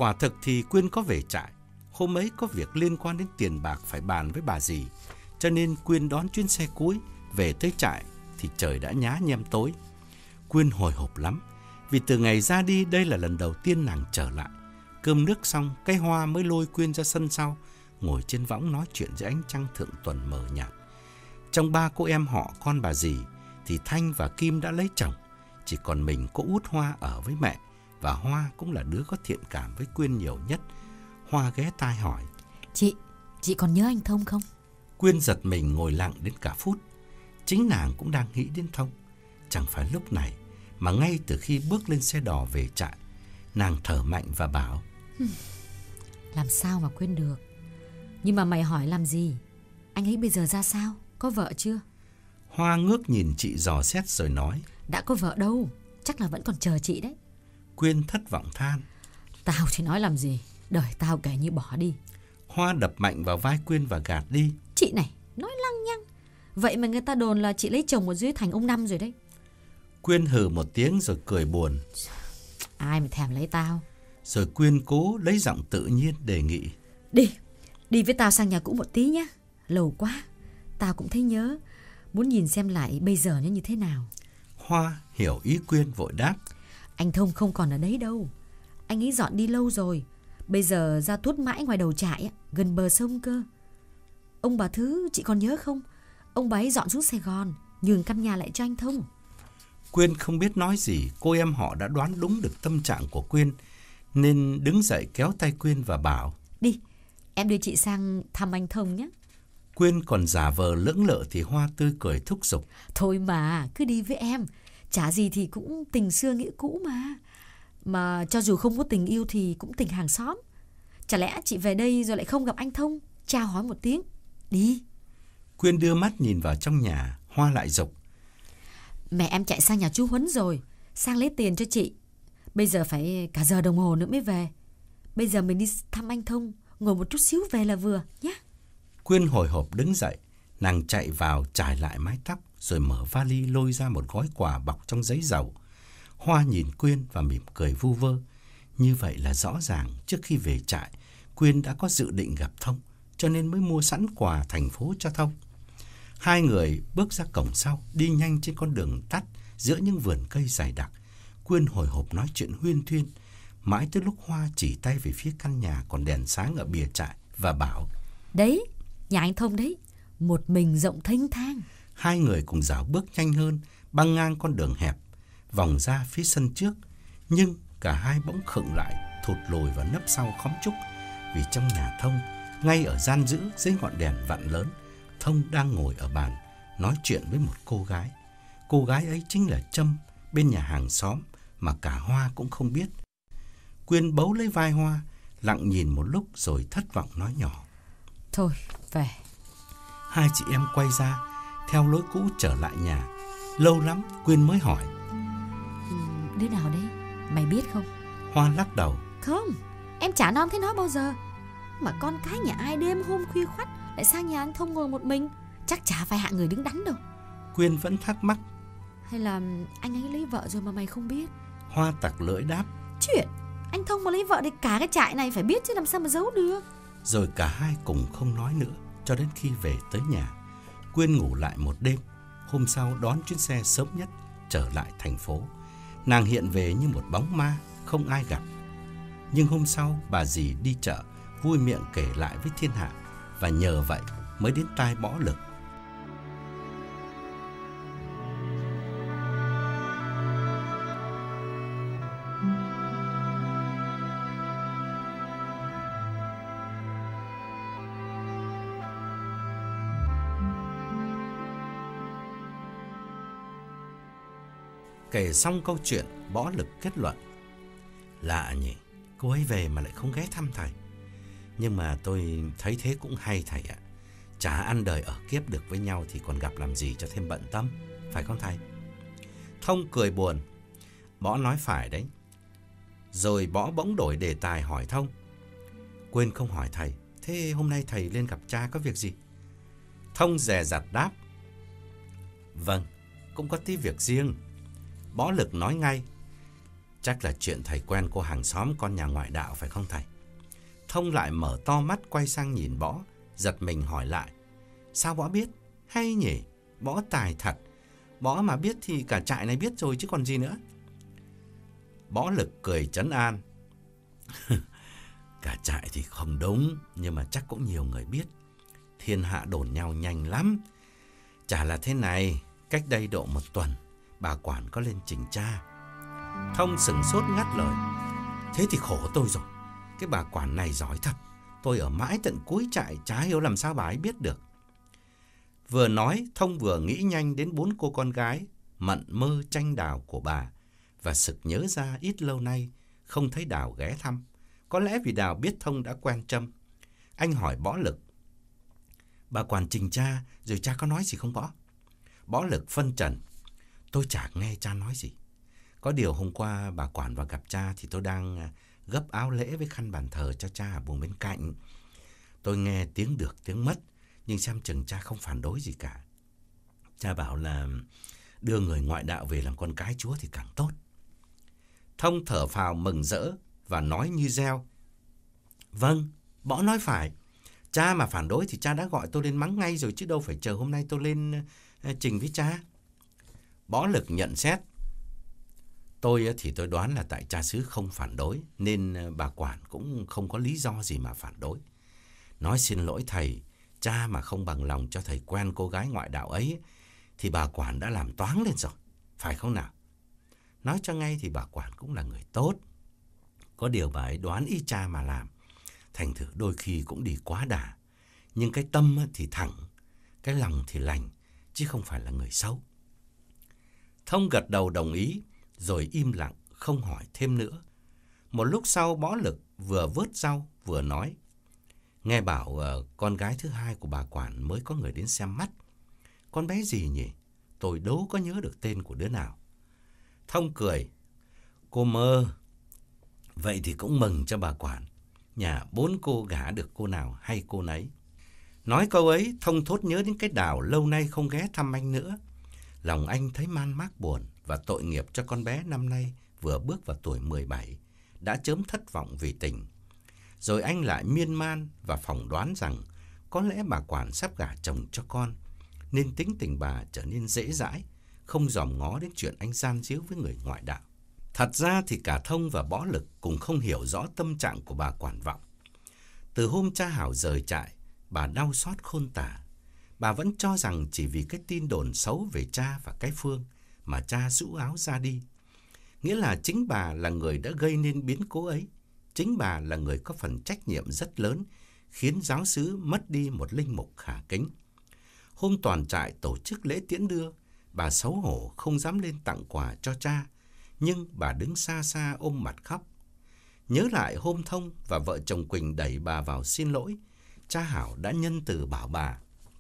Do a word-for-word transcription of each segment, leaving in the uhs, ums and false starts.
Quả thực thì Quyên có về trại. Hôm ấy có việc liên quan đến tiền bạc phải bàn với bà dì, cho nên Quyên đón chuyến xe cuối về tới trại thì trời đã nhá nhem tối. Quyên hồi hộp lắm, vì từ ngày ra đi đây là lần đầu tiên nàng trở lại. Cơm nước xong, cái Hoa mới lôi Quyên ra sân sau, ngồi trên võng nói chuyện dưới ánh trăng thượng tuần mờ nhạt. Trong ba cô em họ con bà dì thì Thanh và Kim đã lấy chồng, chỉ còn mình cô út Hoa ở với mẹ, và Hoa cũng là đứa có thiện cảm với Quyên nhiều nhất. Hoa ghé tai hỏi: Chị, chị còn nhớ anh Thông không? Quyên giật mình ngồi lặng đến cả phút. Chính nàng cũng đang nghĩ đến Thông. Chẳng phải lúc này mà ngay từ khi bước lên xe đò về trại, nàng thở mạnh và bảo: Làm sao mà quên được. Nhưng mà mày hỏi làm gì? Anh ấy bây giờ ra sao? Có vợ chưa? Hoa ngước nhìn chị dò xét rồi nói: Đã có vợ đâu, chắc là vẫn còn chờ chị đấy. Quyên thất vọng than: Tao thì nói làm gì, đời tao kể như bỏ đi. Hoa đập mạnh vào vai Quyên và gạt đi: Chị này, nói lăng nhăng. Vậy mà người ta đồn là chị lấy chồng ở dưới thành ông Năm rồi đấy. Quyên hừ một tiếng rồi cười buồn: Ai mà thèm lấy tao. Rồi Quyên cố lấy giọng tự nhiên đề nghị: Đi, đi với tao sang nhà cũ một tí nhé. Lâu quá, tao cũng thấy nhớ, muốn nhìn xem lại bây giờ nó như thế nào. Hoa hiểu ý Quyên vội đáp: Anh Thông không còn ở đấy đâu. Anh ấy dọn đi lâu rồi. Bây giờ ra tuốt mãi ngoài đầu trại, gần bờ sông cơ. Ông bà Thứ chị còn nhớ không? Ông bà ấy dọn xuống Sài Gòn, nhường căn nhà lại cho anh Thông. Quyên không biết nói gì. Cô em họ đã đoán đúng được tâm trạng của Quyên, nên đứng dậy kéo tay Quyên và bảo: Đi, em đưa chị sang thăm anh Thông nhé. Quyên còn giả vờ lưỡng lự thì Hoa tươi cười thúc giục: Thôi mà, cứ đi với em. Chả gì thì cũng tình xưa nghĩa cũ mà. Mà cho dù không có tình yêu thì cũng tình hàng xóm. Chả lẽ chị về đây rồi lại không gặp anh Thông, chào hỏi một tiếng? Đi. Quyên đưa mắt nhìn vào trong nhà. Hoa lại giục: Mẹ em chạy sang nhà chú Huấn rồi, sang lấy tiền cho chị. Bây giờ phải cả giờ đồng hồ nữa mới về. Bây giờ mình đi thăm anh Thông, ngồi một chút xíu về là vừa nhé. Quyên hồi hộp đứng dậy. Nàng chạy vào chải lại mái tóc, rồi mở vali lôi ra một gói quà bọc trong giấy dầu. Hoa nhìn Quyên và mỉm cười vu vơ. Như vậy là rõ ràng trước khi về trại, Quyên đã có dự định gặp Thông, cho nên mới mua sẵn quà thành phố cho Thông. Hai người bước ra cổng sau, đi nhanh trên con đường tắt giữa những vườn cây dày đặc. Quyên hồi hộp nói chuyện huyên thuyên, mãi tới lúc Hoa chỉ tay về phía căn nhà còn đèn sáng ở bìa trại và bảo: Đấy, nhà anh Thông đấy, một mình rộng thênh thang. Hai người cùng dạo bước nhanh hơn, băng ngang con đường hẹp, vòng ra phía sân trước. Nhưng cả hai bỗng khựng lại, thụt lùi vào nấp sau khóm trúc. Vì trong nhà Thông, ngay ở gian giữa dưới ngọn đèn vặn lớn, Thông đang ngồi ở bàn nói chuyện với một cô gái. Cô gái ấy chính là Trâm, bên nhà hàng xóm mà cả Hoa cũng không biết. Quyên bấu lấy vai Hoa, lặng nhìn một lúc rồi thất vọng nói nhỏ: Thôi, về. Hai chị em quay ra, theo lối cũ trở lại nhà. Lâu lắm Quyên mới hỏi: ừ, Đứa nào đấy, mày biết không? Hoa lắc đầu: Không, em chả non thấy nó bao giờ. Mà con cái nhà ai đêm hôm khuya khoắt lại sang nhà anh Thông ngồi một mình, chắc chả phải hạng người đứng đắn đâu. Quyên vẫn thắc mắc: Hay là anh ấy lấy vợ rồi mà mày không biết? Hoa tặc lưỡi đáp: Chuyện anh Thông mà lấy vợ thì cả cái trại này phải biết chứ làm sao mà giấu được. Rồi cả hai cùng không nói nữa cho đến khi về tới nhà. Quyên ngủ lại một đêm. Hôm sau đón chuyến xe sớm nhất trở lại thành phố. Nàng hiện về như một bóng ma, không ai gặp. Nhưng hôm sau bà dì đi chợ, vui miệng kể lại với thiên hạ, và nhờ vậy mới đến tai Bỏ Lực. Kể xong câu chuyện, Bỏ Lực kết luận: Lạ nhỉ, cô ấy về mà lại không ghé thăm thầy. Nhưng mà tôi thấy thế cũng hay thầy ạ. Chả ăn đời ở kiếp được với nhau thì còn gặp làm gì cho thêm bận tâm, phải không thầy? Thông cười buồn: Bỏ nói phải đấy. Rồi Bỏ bỗng đổi đề tài hỏi Thông: Quên không hỏi thầy, thế hôm nay thầy lên gặp cha có việc gì? Thông dè dặt đáp: Vâng, cũng có tí việc riêng. Bỏ Lực nói ngay: Chắc là chuyện thầy quen cô hàng xóm con nhà ngoại đạo phải không thầy? Thông lại mở to mắt quay sang nhìn Bõ, giật mình hỏi lại. Sao Bõ biết? Hay nhỉ? Bõ tài thật. Bõ mà biết thì cả trại này biết rồi chứ còn gì nữa. Bõ Lực cười trấn an. Cả trại thì không đúng, nhưng mà chắc cũng nhiều người biết. Thiên hạ đồn nhau nhanh lắm. Chả là thế này, cách đây độ một tuần, bà quản có lên trình tra. Thông sửng sốt ngắt lời. Thế thì khổ tôi rồi. Cái bà quản này giỏi thật. Tôi ở mãi tận cuối trại chả hiểu làm sao bà ấy biết được. Vừa nói, Thông vừa nghĩ nhanh đến bốn cô con gái mận mơ tranh Đào của bà, và sực nhớ ra ít lâu nay không thấy Đào ghé thăm. Có lẽ vì Đào biết Thông đã quen Trâm. Anh hỏi Bõ Lực. Bà quản trình cha rồi cha có nói gì không Bõ? Bõ Lực phân trần. Tôi chả nghe cha nói gì. Có điều hôm qua bà quản vào gặp cha thì tôi đang gấp áo lễ với khăn bàn thờ cho cha ở buồng bên cạnh. Tôi nghe tiếng được tiếng mất, nhưng xem chừng cha không phản đối gì cả. Cha bảo là đưa người ngoại đạo về làm con cái Chúa thì càng tốt. Thông thở phào mừng rỡ và nói như reo. Vâng, Bõ nói phải. Cha mà phản đối thì cha đã gọi tôi lên mắng ngay rồi, chứ đâu phải chờ hôm nay tôi lên uh, trình với cha. Bõ Lực nhận xét. Tôi thì tôi đoán là tại cha xứ không phản đối, nên bà quản cũng không có lý do gì mà phản đối. Nói xin lỗi thầy, cha mà không bằng lòng cho thầy quen cô gái ngoại đạo ấy, thì bà quản đã làm toáng lên rồi, phải không nào? Nói cho ngay thì bà quản cũng là người tốt. Có điều bà ấy đoán ý cha mà làm, thành thử đôi khi cũng đi quá đà. Nhưng cái tâm thì thẳng, cái lòng thì lành, chứ không phải là người xấu. Thông gật đầu đồng ý, rồi im lặng, không hỏi thêm nữa. Một lúc sau, Bõ Lực vừa vớt rau, vừa nói. Nghe bảo uh, con gái thứ hai của bà quản mới có người đến xem mắt. Con bé gì nhỉ? Tôi đố có nhớ được tên của đứa nào. Thông cười. Cô Mơ. Vậy thì cũng mừng cho bà quản. Nhà bốn cô gả được cô nào hay cô nấy. Nói câu ấy, Thông thốt nhớ đến cái Đào lâu nay không ghé thăm anh nữa. Lòng anh thấy man mác buồn và tội nghiệp cho con bé năm nay vừa bước vào tuổi mười bảy, đã chớm thất vọng vì tình. Rồi anh lại miên man và phỏng đoán rằng có lẽ bà quản sắp gả chồng cho con, nên tính tình bà trở nên dễ dãi, không dòm ngó đến chuyện anh gian díu với người ngoại đạo. Thật ra thì cả Thông và Bõ Lực cũng không hiểu rõ tâm trạng của bà quản vọng. Từ hôm cha Hảo rời trại, bà đau xót khôn tả. Bà vẫn cho rằng chỉ vì cái tin đồn xấu về cha và cái Phương mà cha rũ áo ra đi. Nghĩa là chính bà là người đã gây nên biến cố ấy. Chính bà là người có phần trách nhiệm rất lớn, khiến giáo xứ mất đi một linh mục khả kính. Hôm toàn trại tổ chức lễ tiễn đưa, bà xấu hổ không dám lên tặng quà cho cha, nhưng bà đứng xa xa ôm mặt khóc. Nhớ lại hôm Thông và vợ chồng Quỳnh đẩy bà vào xin lỗi, cha Hảo đã nhân từ bảo bà.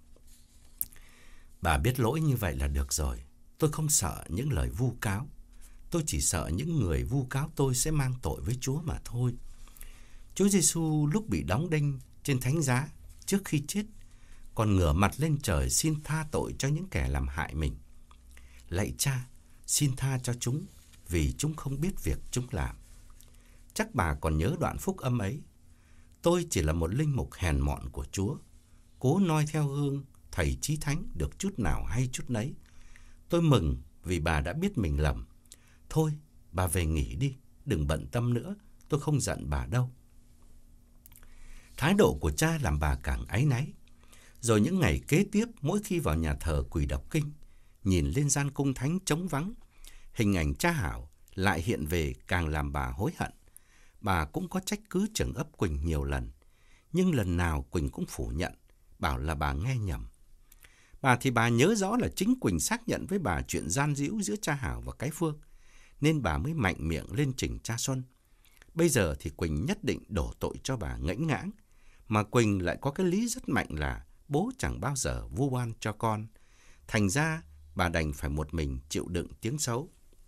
Bà biết lỗi như vậy là được rồi. Tôi không sợ những lời vu cáo. Tôi chỉ sợ những người vu cáo tôi sẽ mang tội với Chúa mà thôi. Chúa Giêsu lúc bị đóng đinh trên thánh giá, trước khi chết, còn ngửa mặt lên trời xin tha tội cho những kẻ làm hại mình. Lạy Cha, xin tha cho chúng, vì chúng không biết việc chúng làm. Chắc bà còn nhớ đoạn phúc âm ấy. Tôi chỉ là một linh mục hèn mọn của Chúa, cố noi theo gương thầy Chí Thánh được chút nào hay chút nấy. Tôi mừng vì bà đã biết mình lầm. Thôi, bà về nghỉ đi, đừng bận tâm nữa, tôi không giận bà đâu. Thái độ của cha làm bà càng áy náy. Rồi những ngày kế tiếp, mỗi khi vào nhà thờ quỳ đọc kinh, nhìn lên gian cung thánh trống vắng, hình ảnh cha Hảo lại hiện về càng làm bà hối hận. Bà cũng có trách cứ trưởng ấp Quỳnh nhiều lần, nhưng lần nào Quỳnh cũng phủ nhận, bảo là bà nghe nhầm. Bà thì bà nhớ rõ là chính Quỳnh xác nhận với bà chuyện gian díu giữa cha Hảo và cái Phương, nên bà mới mạnh miệng lên trình cha Xuân. Bây giờ thì Quỳnh nhất định đổ tội cho bà ngẫnh ngãng, mà Quỳnh lại có cái lý rất mạnh là bố chẳng bao giờ vu oan cho con. Thành ra bà đành phải một mình chịu đựng tiếng xấu.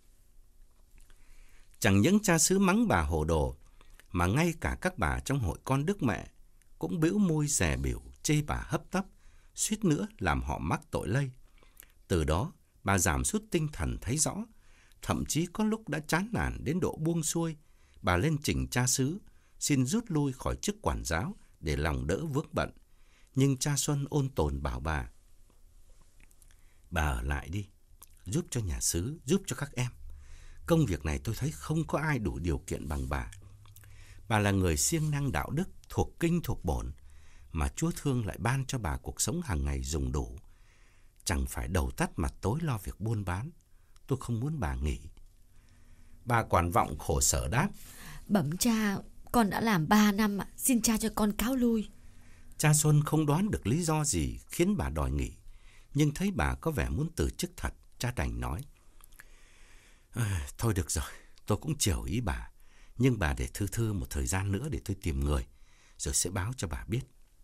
Chẳng những cha xứ mắng bà hồ đồ, mà ngay cả các bà trong hội con Đức Mẹ cũng bĩu môi dè bỉu chê bà hấp tấp, suýt nữa làm họ mắc tội lây. Từ đó bà giảm sút tinh thần thấy rõ, thậm chí có lúc đã chán nản đến độ buông xuôi. Bà lên trình cha xứ, xin rút lui khỏi chức quản giáo để lòng đỡ vướng bận. Nhưng cha Xuân ôn tồn bảo bà: bà ở lại đi, giúp cho nhà xứ, giúp cho các em. Công việc này tôi thấy không có ai đủ điều kiện bằng bà. Bà là người siêng năng đạo đức, thuộc kinh thuộc bổn, mà Chúa thương lại ban cho bà cuộc sống hàng ngày dùng đủ. Chẳng phải đầu tắt mặt tối lo việc buôn bán. Tôi không muốn bà nghỉ. Bà Quản Vọng khổ sở đáp: Bẩm cha, con đã làm ba năm ạ, xin cha cho con cáo lui. Cha Xuân không đoán được lý do gì khiến bà đòi nghỉ, nhưng thấy bà có vẻ muốn từ chức thật, cha đành nói: à, thôi được rồi, tôi cũng chiều ý bà, nhưng bà để thư thư một thời gian nữa để tôi tìm người, rồi sẽ báo cho bà biết.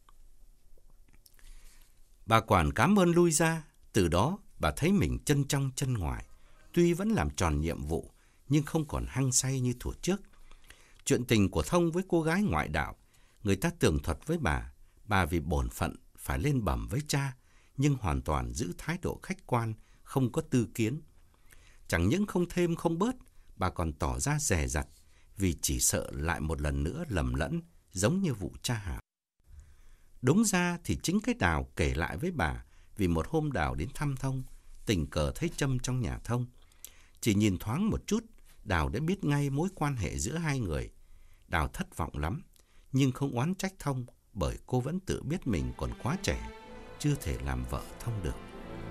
Bà Quản cảm ơn lui ra. Từ đó bà thấy mình chân trong chân ngoài, tuy vẫn làm tròn nhiệm vụ nhưng không còn hăng say như thuở trước. Chuyện tình của Thông với cô gái ngoại đạo, người ta tường thuật với bà, bà vì bổn phận phải lên bẩm với cha, nhưng hoàn toàn giữ thái độ khách quan, không có tư kiến. Chẳng những không thêm không bớt, bà còn tỏ ra dè dặt, vì chỉ sợ lại một lần nữa lầm lẫn, giống như vụ cha Hảo. Đúng ra thì chính cái Đào kể lại với bà, vì một hôm Đào đến thăm Thông, tình cờ thấy Trâm trong nhà Thông. Chỉ nhìn thoáng một chút, Đào đã biết ngay mối quan hệ giữa hai người. Đào thất vọng lắm, nhưng không oán trách Thông, bởi cô vẫn tự biết mình còn quá trẻ, chưa thể làm vợ Thông được.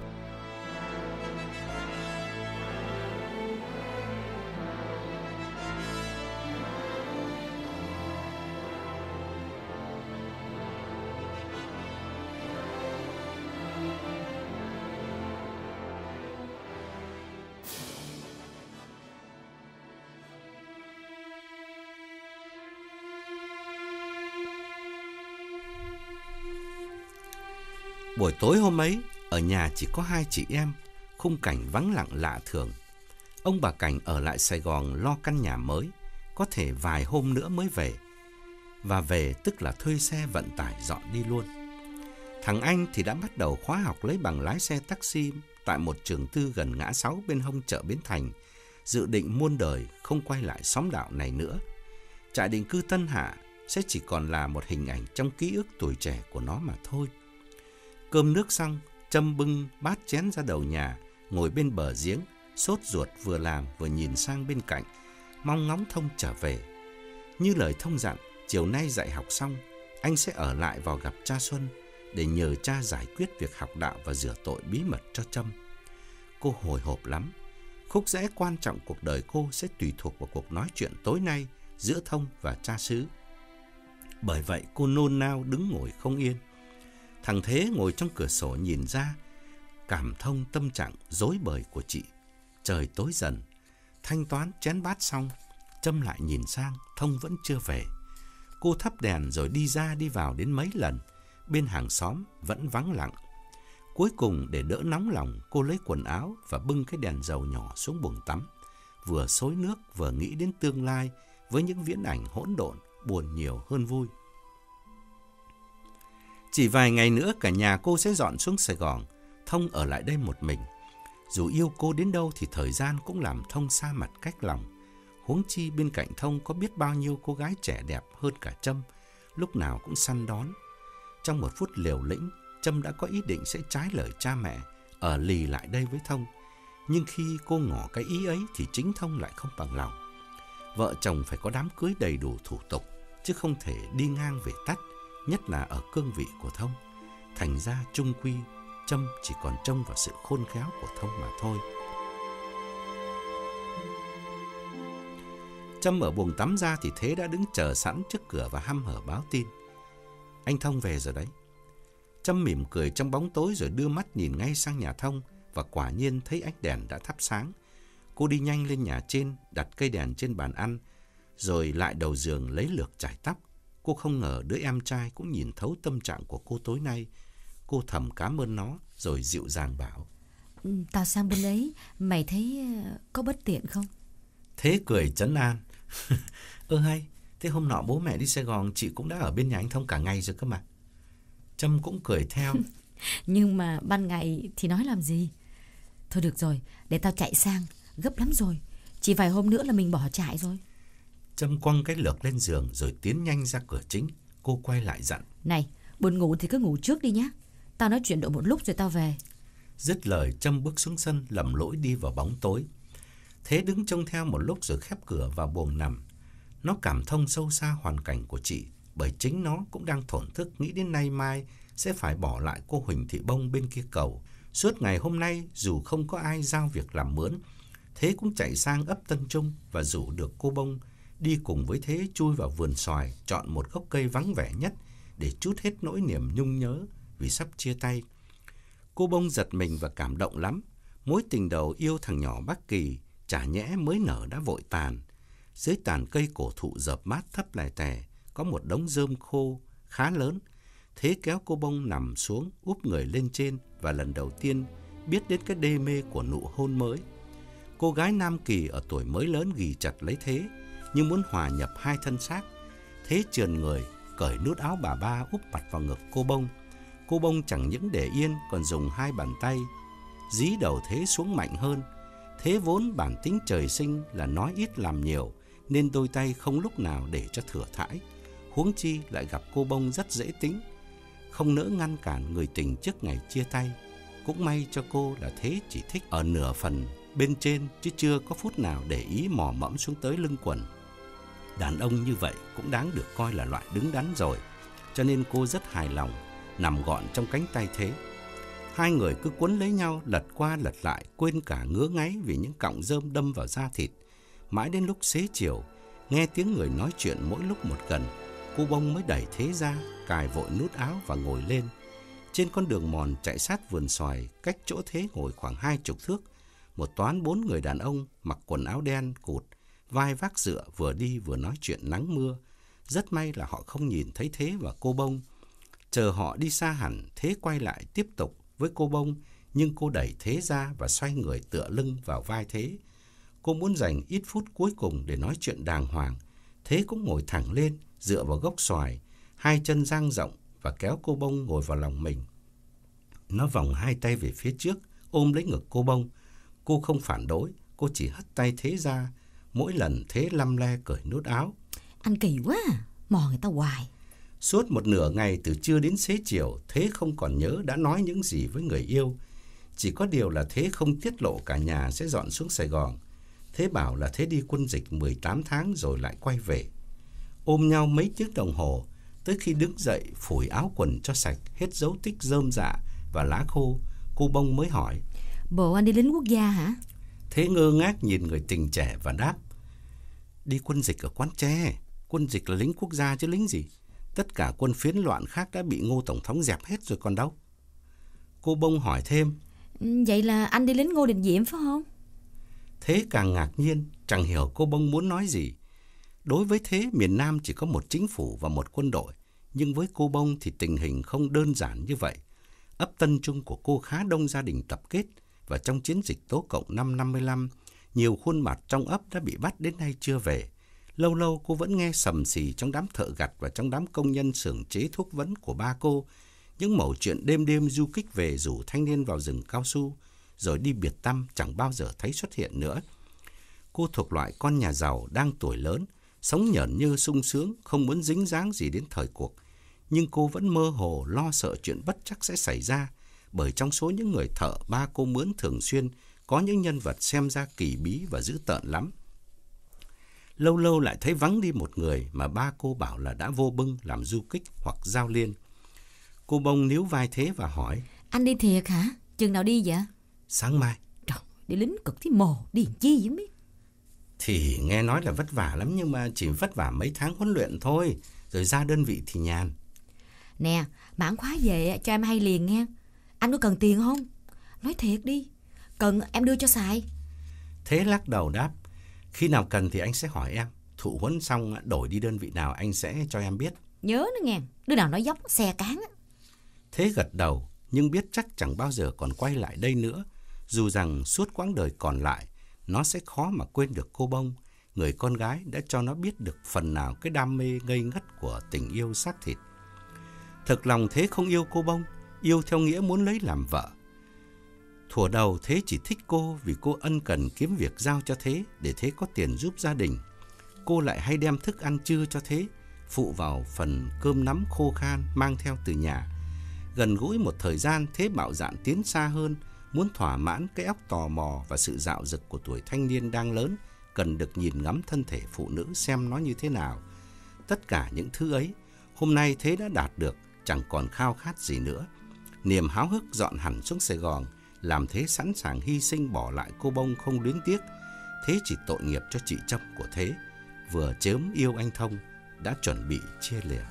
Buổi tối hôm ấy, ở nhà chỉ có hai chị em, khung cảnh vắng lặng lạ thường. Ông bà Cảnh ở lại Sài Gòn lo căn nhà mới, có thể vài hôm nữa mới về. Và về tức là thuê xe vận tải dọn đi luôn. Thằng Anh thì đã bắt đầu khóa học lấy bằng lái xe taxi tại một trường tư gần ngã sáu bên hông chợ Bến Thành, dự định muôn đời không quay lại xóm đạo này nữa. Trại định cư Tân Hạ sẽ chỉ còn là một hình ảnh trong ký ức tuổi trẻ của nó mà thôi. Cơm nước xong, Trâm bưng bát chén ra đầu nhà, ngồi bên bờ giếng, sốt ruột vừa làm vừa nhìn sang bên cạnh, mong ngóng Thông trở về. Như lời Thông dặn, chiều nay dạy học xong, anh sẽ ở lại vào gặp cha Xuân để nhờ cha giải quyết việc học đạo và rửa tội bí mật cho Trâm. Cô hồi hộp lắm. Khúc rẽ quan trọng cuộc đời cô sẽ tùy thuộc vào cuộc nói chuyện tối nay giữa Thông và cha xứ. Bởi vậy cô nôn nao đứng ngồi không yên. Thằng Thế ngồi trong cửa sổ nhìn ra, cảm thông tâm trạng rối bời của chị. Trời tối dần, thanh toán chén bát xong, Trâm lại nhìn sang, Thông vẫn chưa về. Cô thắp đèn rồi đi ra đi vào đến mấy lần, bên hàng xóm vẫn vắng lặng. Cuối cùng để đỡ nóng lòng, cô lấy quần áo và bưng cái đèn dầu nhỏ xuống buồng tắm, vừa xối nước vừa nghĩ đến tương lai với những viễn ảnh hỗn độn, buồn nhiều hơn vui. Chỉ vài ngày nữa cả nhà cô sẽ dọn xuống Sài Gòn, Thông ở lại đây một mình. Dù yêu cô đến đâu thì thời gian cũng làm Thông xa mặt cách lòng. Huống chi bên cạnh Thông có biết bao nhiêu cô gái trẻ đẹp hơn cả Trâm, lúc nào cũng săn đón. Trong một phút liều lĩnh, Trâm đã có ý định sẽ trái lời cha mẹ, ở lì lại đây với Thông. Nhưng khi cô ngỏ cái ý ấy thì chính Thông lại không bằng lòng. Vợ chồng phải có đám cưới đầy đủ thủ tục, chứ không thể đi ngang về tắt, nhất là ở cương vị của Thông. Thành ra chung quy, Trâm chỉ còn trông vào sự khôn khéo của Thông mà thôi. Trâm ở buồng tắm ra thì Thế đã đứng chờ sẵn trước cửa và hăm hở báo tin: anh Thông về rồi đấy. Trâm mỉm cười trong bóng tối rồi đưa mắt nhìn ngay sang nhà Thông, và quả nhiên thấy ánh đèn đã thắp sáng. Cô đi nhanh lên nhà trên, đặt cây đèn trên bàn ăn, rồi lại đầu giường lấy lược chải tóc. Cô không ngờ đứa em trai cũng nhìn thấu tâm trạng của cô tối nay. Cô thầm cảm ơn nó, rồi dịu dàng bảo: tao sang bên ấy, mày thấy có bất tiện không? Thế cười trấn an: ơ hay, thế hôm nọ bố mẹ đi Sài Gòn chị cũng đã ở bên nhà anh Thông cả ngày rồi cơ mà. Trâm cũng cười theo: nhưng mà ban ngày thì nói làm gì? Thôi được rồi, để tao chạy sang, Gấp lắm rồi, chỉ vài hôm nữa là mình bỏ trại rồi. Trâm quăng cái lược lên giường rồi tiến nhanh ra cửa chính. Cô quay lại dặn: Này, buồn ngủ thì cứ ngủ trước đi nhá. Tao nói chuyện độ một lúc rồi tao về. Dứt lời, Trâm bước xuống sân, lầm lỗi đi vào bóng tối. Thế đứng trông theo một lúc rồi khép cửa vào buồng nằm. Nó cảm thông sâu xa hoàn cảnh của chị, bởi chính nó cũng đang thổn thức nghĩ đến nay mai sẽ phải bỏ lại cô Huỳnh Thị Bông bên kia cầu. Suốt ngày hôm nay, dù không có ai giao việc làm mướn, Thế cũng chạy sang ấp Tân Trung và rủ được cô Bông đi cùng với Thế chui vào vườn xoài, chọn một gốc cây vắng vẻ nhất để trút hết nỗi niềm nhung nhớ vì sắp chia tay. Cô Bông giật mình và cảm động lắm. Mối tình đầu yêu thằng nhỏ Bắc Kỳ chả nhẽ mới nở đã vội tàn. Dưới tàn cây cổ thụ rợp mát thấp lè tè có một đống rơm khô khá lớn. Thế kéo cô Bông nằm xuống, úp người lên trên và lần đầu tiên biết đến cái đê mê của nụ hôn mới. Cô gái Nam Kỳ ở tuổi mới lớn ghì chặt lấy Thế như muốn hòa nhập hai thân xác. Thế trườn người, cởi nút áo bà ba úp mặt vào ngực cô Bông. Cô Bông chẳng những để yên còn dùng hai bàn tay dí đầu Thế xuống mạnh hơn. Thế vốn bản tính trời sinh là nói ít làm nhiều, nên đôi tay không lúc nào để cho thừa thãi. Huống chi lại gặp cô Bông rất dễ tính, không nỡ ngăn cản người tình trước ngày chia tay. Cũng may cho cô là Thế chỉ thích ở nửa phần bên trên, chứ chưa có phút nào để ý mò mẫm xuống tới lưng quần. Đàn ông như vậy cũng đáng được coi là loại đứng đắn rồi, cho nên cô rất hài lòng nằm gọn trong cánh tay Thế. Hai người cứ quấn lấy nhau, lật qua lật lại, quên cả ngứa ngáy vì những cọng rơm đâm vào da thịt. Mãi đến lúc xế chiều, nghe tiếng người nói chuyện mỗi lúc một gần, cô Bông mới đẩy Thế ra, cài vội nút áo và ngồi lên. Trên con đường mòn chạy sát vườn xoài, cách chỗ Thế ngồi khoảng hai chục thước, một toán bốn người đàn ông mặc quần áo đen cụt, vai vác dựa vừa đi vừa nói chuyện nắng mưa. Rất may là họ không nhìn thấy Thế và cô Bông. Chờ họ đi xa hẳn, Thế quay lại tiếp tục với cô Bông, nhưng cô đẩy Thế ra và xoay người tựa lưng vào vai Thế. Cô muốn dành ít phút cuối cùng để nói chuyện đàng hoàng. Thế cũng ngồi thẳng lên, dựa vào gốc xoài, hai chân dang rộng và kéo cô Bông ngồi vào lòng mình. Nó vòng hai tay về phía trước, ôm lấy ngực cô Bông. Cô không phản đối, cô chỉ hất tay Thế ra mỗi lần Thế lăm le cởi nút áo. Anh kỳ quá à, mò người ta hoài. Suốt một nửa ngày từ trưa đến xế chiều, Thế không còn nhớ đã nói những gì với người yêu. Chỉ có điều là Thế không tiết lộ cả nhà sẽ dọn xuống Sài Gòn. Thế bảo là Thế đi quân dịch mười tám tháng rồi lại quay về. Ôm nhau mấy tiếng đồng hồ, tới khi đứng dậy phủi áo quần cho sạch hết dấu tích rơm rạ và lá khô, cô Bông mới hỏi: Bộ anh đi lính quốc gia hả? Thế ngơ ngác nhìn người tình trẻ và đáp: Đi quân dịch ở Quán Tre. Quân dịch là lính quốc gia chứ lính gì. Tất cả quân phiến loạn khác đã bị Ngô Tổng thống dẹp hết rồi còn đâu. Cô Bông hỏi thêm: Vậy là anh đi lính Ngô Đình Diệm phải không? Thế càng ngạc nhiên, chẳng hiểu cô Bông muốn nói gì. Đối với Thế, miền Nam chỉ có một chính phủ và một quân đội. Nhưng với cô Bông thì tình hình không đơn giản như vậy. Ấp Tân Trung của cô khá đông gia đình tập kết, và trong chiến dịch Tố Cộng năm năm mươi lăm, nhiều khuôn mặt trong ấp đã bị bắt đến nay chưa về. Lâu lâu cô vẫn nghe sầm xì trong đám thợ gặt và trong đám công nhân xưởng chế thuốc vấn của ba cô những mẩu chuyện đêm đêm du kích về rủ thanh niên vào rừng cao su, rồi đi biệt tăm chẳng bao giờ thấy xuất hiện nữa. Cô thuộc loại con nhà giàu đang tuổi lớn, sống nhởn nhơ sung sướng, không muốn dính dáng gì đến thời cuộc. Nhưng cô vẫn mơ hồ lo sợ chuyện bất trắc sẽ xảy ra, bởi trong số những người thợ ba cô mướn thường xuyên có những nhân vật xem ra kỳ bí và dữ tợn lắm. Lâu lâu lại thấy vắng đi một người mà ba cô bảo là đã vô bưng làm du kích hoặc giao liên. Cô Bông níu vai Thế và hỏi: Anh đi thiệt hả? Chừng nào đi vậy? Sáng mai. Trời, đi lính cực thế mồ, đi làm chi vậy biết? Thì nghe nói là vất vả lắm, nhưng mà chỉ vất vả mấy tháng huấn luyện thôi, rồi ra đơn vị thì nhàn. Nè, mãn khóa về cho em hay liền nghe. Anh có cần tiền không? Nói thiệt đi, cần em đưa cho xài. Thế lắc đầu đáp: Khi nào cần thì anh sẽ hỏi em. Thụ huấn xong đổi đi đơn vị nào anh sẽ cho em biết. Nhớ nữa nghe, đứa nào nói dốc xe cán. Thế gật đầu, nhưng biết chắc chẳng bao giờ còn quay lại đây nữa. Dù rằng suốt quãng đời còn lại, nó sẽ khó mà quên được cô Bông, người con gái đã cho nó biết được phần nào cái đam mê ngây ngất của tình yêu xác thịt. Thực lòng Thế không yêu cô Bông, yêu theo nghĩa muốn lấy làm vợ. Thuở đầu Thế chỉ thích cô vì cô ân cần kiếm việc giao cho Thế để Thế có tiền giúp gia đình. Cô lại hay đem thức ăn trưa cho Thế, phụ vào phần cơm nắm khô khan mang theo từ nhà. Gần gũi một thời gian, Thế bạo dạn tiến xa hơn, muốn thỏa mãn cái óc tò mò và sự dạo dực của tuổi thanh niên đang lớn, cần được nhìn ngắm thân thể phụ nữ xem nó như thế nào. Tất cả những thứ ấy, hôm nay Thế đã đạt được, chẳng còn khao khát gì nữa. Niềm háo hức dọn hẳn xuống Sài Gòn, làm Thế sẵn sàng hy sinh bỏ lại cô bông không luyến tiếc. Thế chỉ tội nghiệp cho chị Trâm của Thế, vừa chớm yêu anh Thông, đã chuẩn bị chia lìa.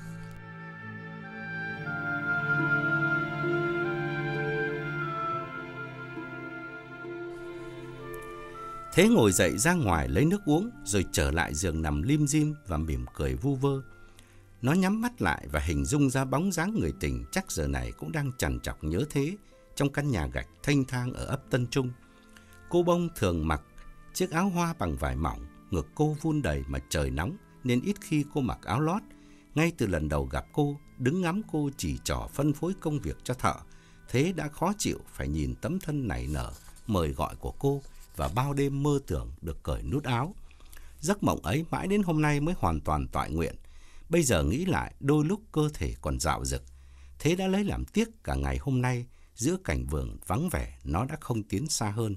Thế ngồi dậy ra ngoài lấy nước uống, rồi trở lại giường nằm lim dim và mỉm cười vu vơ. Nó nhắm mắt lại và hình dung ra bóng dáng người tình chắc giờ này cũng đang trằn trọc nhớ Thế trong căn nhà gạch thênh thang ở ấp Tân Trung. Cô bông thường mặc chiếc áo hoa bằng vải mỏng, ngực cô vun đầy mà trời nóng nên ít khi cô mặc áo lót. Ngay từ lần đầu gặp cô, đứng ngắm cô chỉ trỏ phân phối công việc cho thợ, Thế đã khó chịu phải nhìn tấm thân nảy nở mời gọi của cô và bao đêm mơ tưởng được cởi nút áo. Giấc mộng ấy mãi đến hôm nay mới hoàn toàn toại nguyện. Bây giờ nghĩ lại, đôi lúc cơ thể còn dạo dực. Thế đã lấy làm tiếc cả ngày hôm nay, giữa cảnh vườn vắng vẻ, nó đã không tiến xa hơn.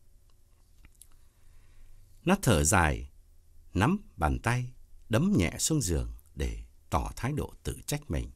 Nó thở dài, nắm bàn tay, đấm nhẹ xuống giường để tỏ thái độ tự trách mình.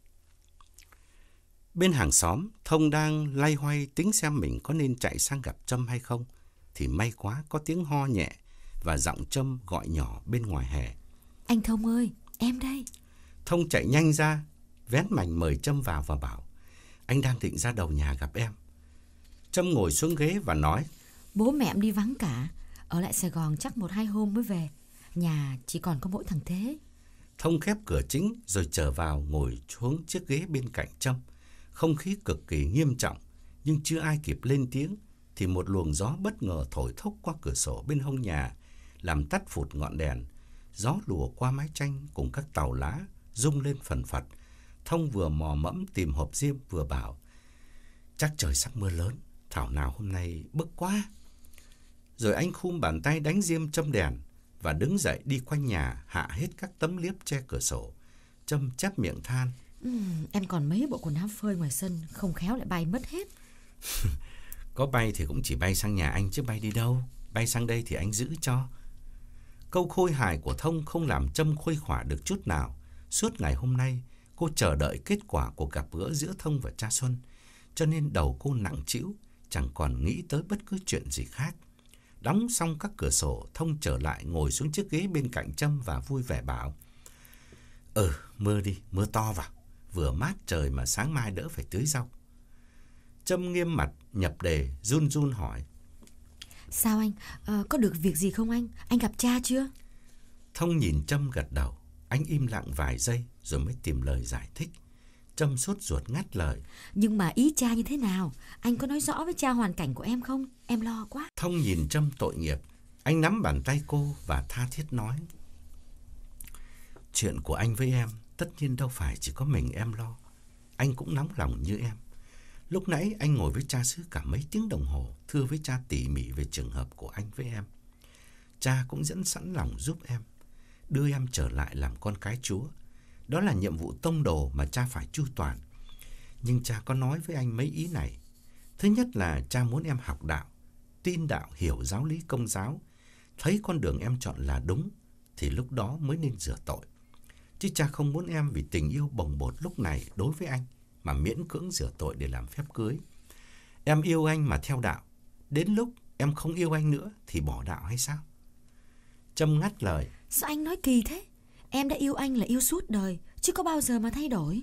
Bên hàng xóm, Thông đang loay hoay tính xem mình có nên chạy sang gặp Trâm hay không, thì may quá có tiếng ho nhẹ và giọng Trâm gọi nhỏ bên ngoài hè. Anh Thông ơi, em đây. Thông chạy nhanh ra, vén mành mời Trâm vào và bảo: Anh đang định ra đầu nhà gặp em. Trâm ngồi xuống ghế và nói: Bố mẹ em đi vắng cả, ở lại Sài Gòn chắc một hai hôm mới về. Nhà chỉ còn có mỗi thằng Thế. Thông khép cửa chính rồi trở vào ngồi xuống chiếc ghế bên cạnh Trâm. Không khí cực kỳ nghiêm trọng, nhưng chưa ai kịp lên tiếng thì một luồng gió bất ngờ thổi thốc qua cửa sổ bên hông nhà, làm tắt phụt ngọn đèn. Gió lùa qua mái tranh cùng các tàu lá rung lên phần phật. Thông vừa mò mẫm tìm hộp diêm vừa bảo: Chắc trời sắp mưa lớn, thảo nào hôm nay bức quá. Rồi anh khum bàn tay đánh diêm Trâm đèn và đứng dậy đi quanh nhà hạ hết các tấm liếp che cửa sổ. Trâm chép miệng than: uhm, Em còn mấy bộ quần áo phơi ngoài sân, không khéo lại bay mất hết. Có bay thì cũng chỉ bay sang nhà anh chứ bay đi đâu. Bay sang đây thì anh giữ cho. Câu khôi hài của Thông không làm Trâm khuây khỏa được chút nào. Suốt ngày hôm nay, cô chờ đợi kết quả của gặp gỡ giữa Thông và cha Xuân, cho nên đầu cô nặng trĩu, chẳng còn nghĩ tới bất cứ chuyện gì khác. Đóng xong các cửa sổ, Thông trở lại ngồi xuống chiếc ghế bên cạnh Trâm và vui vẻ bảo: Ừ, mưa đi, mưa to vào. Vừa mát trời mà sáng mai đỡ phải tưới rau. Trâm nghiêm mặt nhập đề, run run hỏi: Sao anh? À, có được việc gì không anh? Anh gặp cha chưa? Thông nhìn Trâm gật đầu. Anh im lặng vài giây rồi mới tìm lời giải thích. Trâm sốt ruột ngắt lời: Nhưng mà ý cha như thế nào? Anh có nói rõ với cha hoàn cảnh của em không? Em lo quá. Thông nhìn Trâm tội nghiệp. Anh nắm bàn tay cô và tha thiết nói: Chuyện của anh với em tất nhiên đâu phải chỉ có mình em lo. Anh cũng nóng lòng như em. Lúc nãy anh ngồi với cha xứ cả mấy tiếng đồng hồ, thưa với cha tỉ mỉ về trường hợp của anh với em. Cha cũng dẫn sẵn lòng giúp em, đưa em trở lại làm con cái Chúa. Đó là nhiệm vụ tông đồ mà cha phải chu toàn. Nhưng cha có nói với anh mấy ý này. Thứ nhất là cha muốn em học đạo, tin đạo, hiểu giáo lý Công giáo. Thấy con đường em chọn là đúng thì lúc đó mới nên rửa tội. Chứ cha không muốn em vì tình yêu bồng bột lúc này đối với anh mà miễn cưỡng rửa tội để làm phép cưới. Em yêu anh mà theo đạo, đến lúc em không yêu anh nữa thì bỏ đạo hay sao? Trâm ngắt lời: Sao anh nói kỳ thế? Em đã yêu anh là yêu suốt đời, chứ có bao giờ mà thay đổi.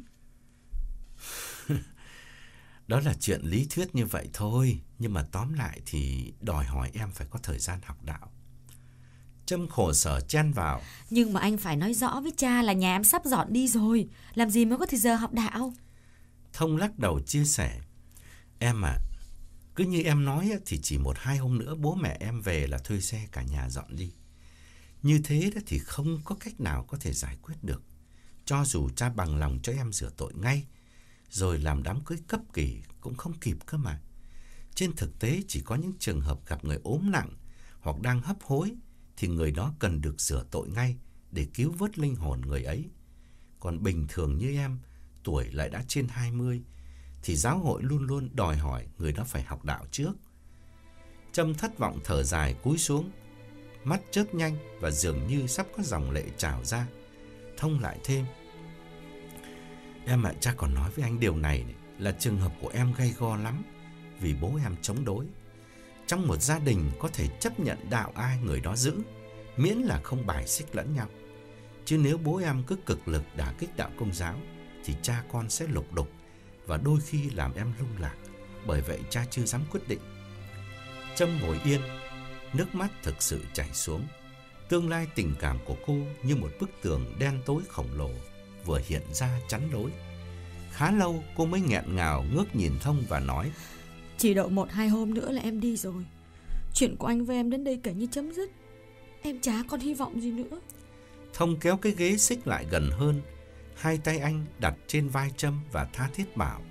Đó là chuyện lý thuyết như vậy thôi, nhưng mà tóm lại thì đòi hỏi em phải có thời gian học đạo. Trâm khổ sở chen vào: Nhưng mà anh phải nói rõ với cha là nhà em sắp dọn đi rồi, làm gì mới có thời giờ học đạo. Thông lắc đầu chia sẻ: Em à, cứ như em nói thì chỉ một hai hôm nữa bố mẹ em về là thuê xe cả nhà dọn đi. Như thế thì không có cách nào có thể giải quyết được. Cho dù cha bằng lòng cho em rửa tội ngay, rồi làm đám cưới cấp kỳ cũng không kịp cơ mà. Trên thực tế chỉ có những trường hợp gặp người ốm nặng hoặc đang hấp hối thì người đó cần được rửa tội ngay để cứu vớt linh hồn người ấy. Còn bình thường như em, tuổi lại đã trên hai mươi, thì giáo hội luôn luôn đòi hỏi người đó phải học đạo trước. Trâm thất vọng thở dài cúi xuống, mắt chớp nhanh và dường như sắp có dòng lệ trào ra. Thông lại thêm: Em ạ, cha còn nói với anh điều này, này là trường hợp của em gay go lắm, vì bố em chống đối. Trong một gia đình có thể chấp nhận đạo ai người đó giữ, miễn là không bài xích lẫn nhau. Chứ nếu bố em cứ cực lực đả kích đạo Công giáo thì cha con sẽ lục đục và đôi khi làm em lung lạc. Bởi vậy cha chưa dám quyết định. Trâm ngồi yên, nước mắt thực sự chảy xuống. Tương lai tình cảm của cô như một bức tường đen tối khổng lồ vừa hiện ra chắn lối. Khá lâu cô mới nghẹn ngào ngước nhìn Thông và nói: Chỉ đợi một hai hôm nữa là em đi rồi. Chuyện của anh với em đến đây kể như chấm dứt. Em chả còn hy vọng gì nữa. Thông kéo cái ghế xích lại gần hơn, hai tay anh đặt trên vai Trâm và tha thiết bảo: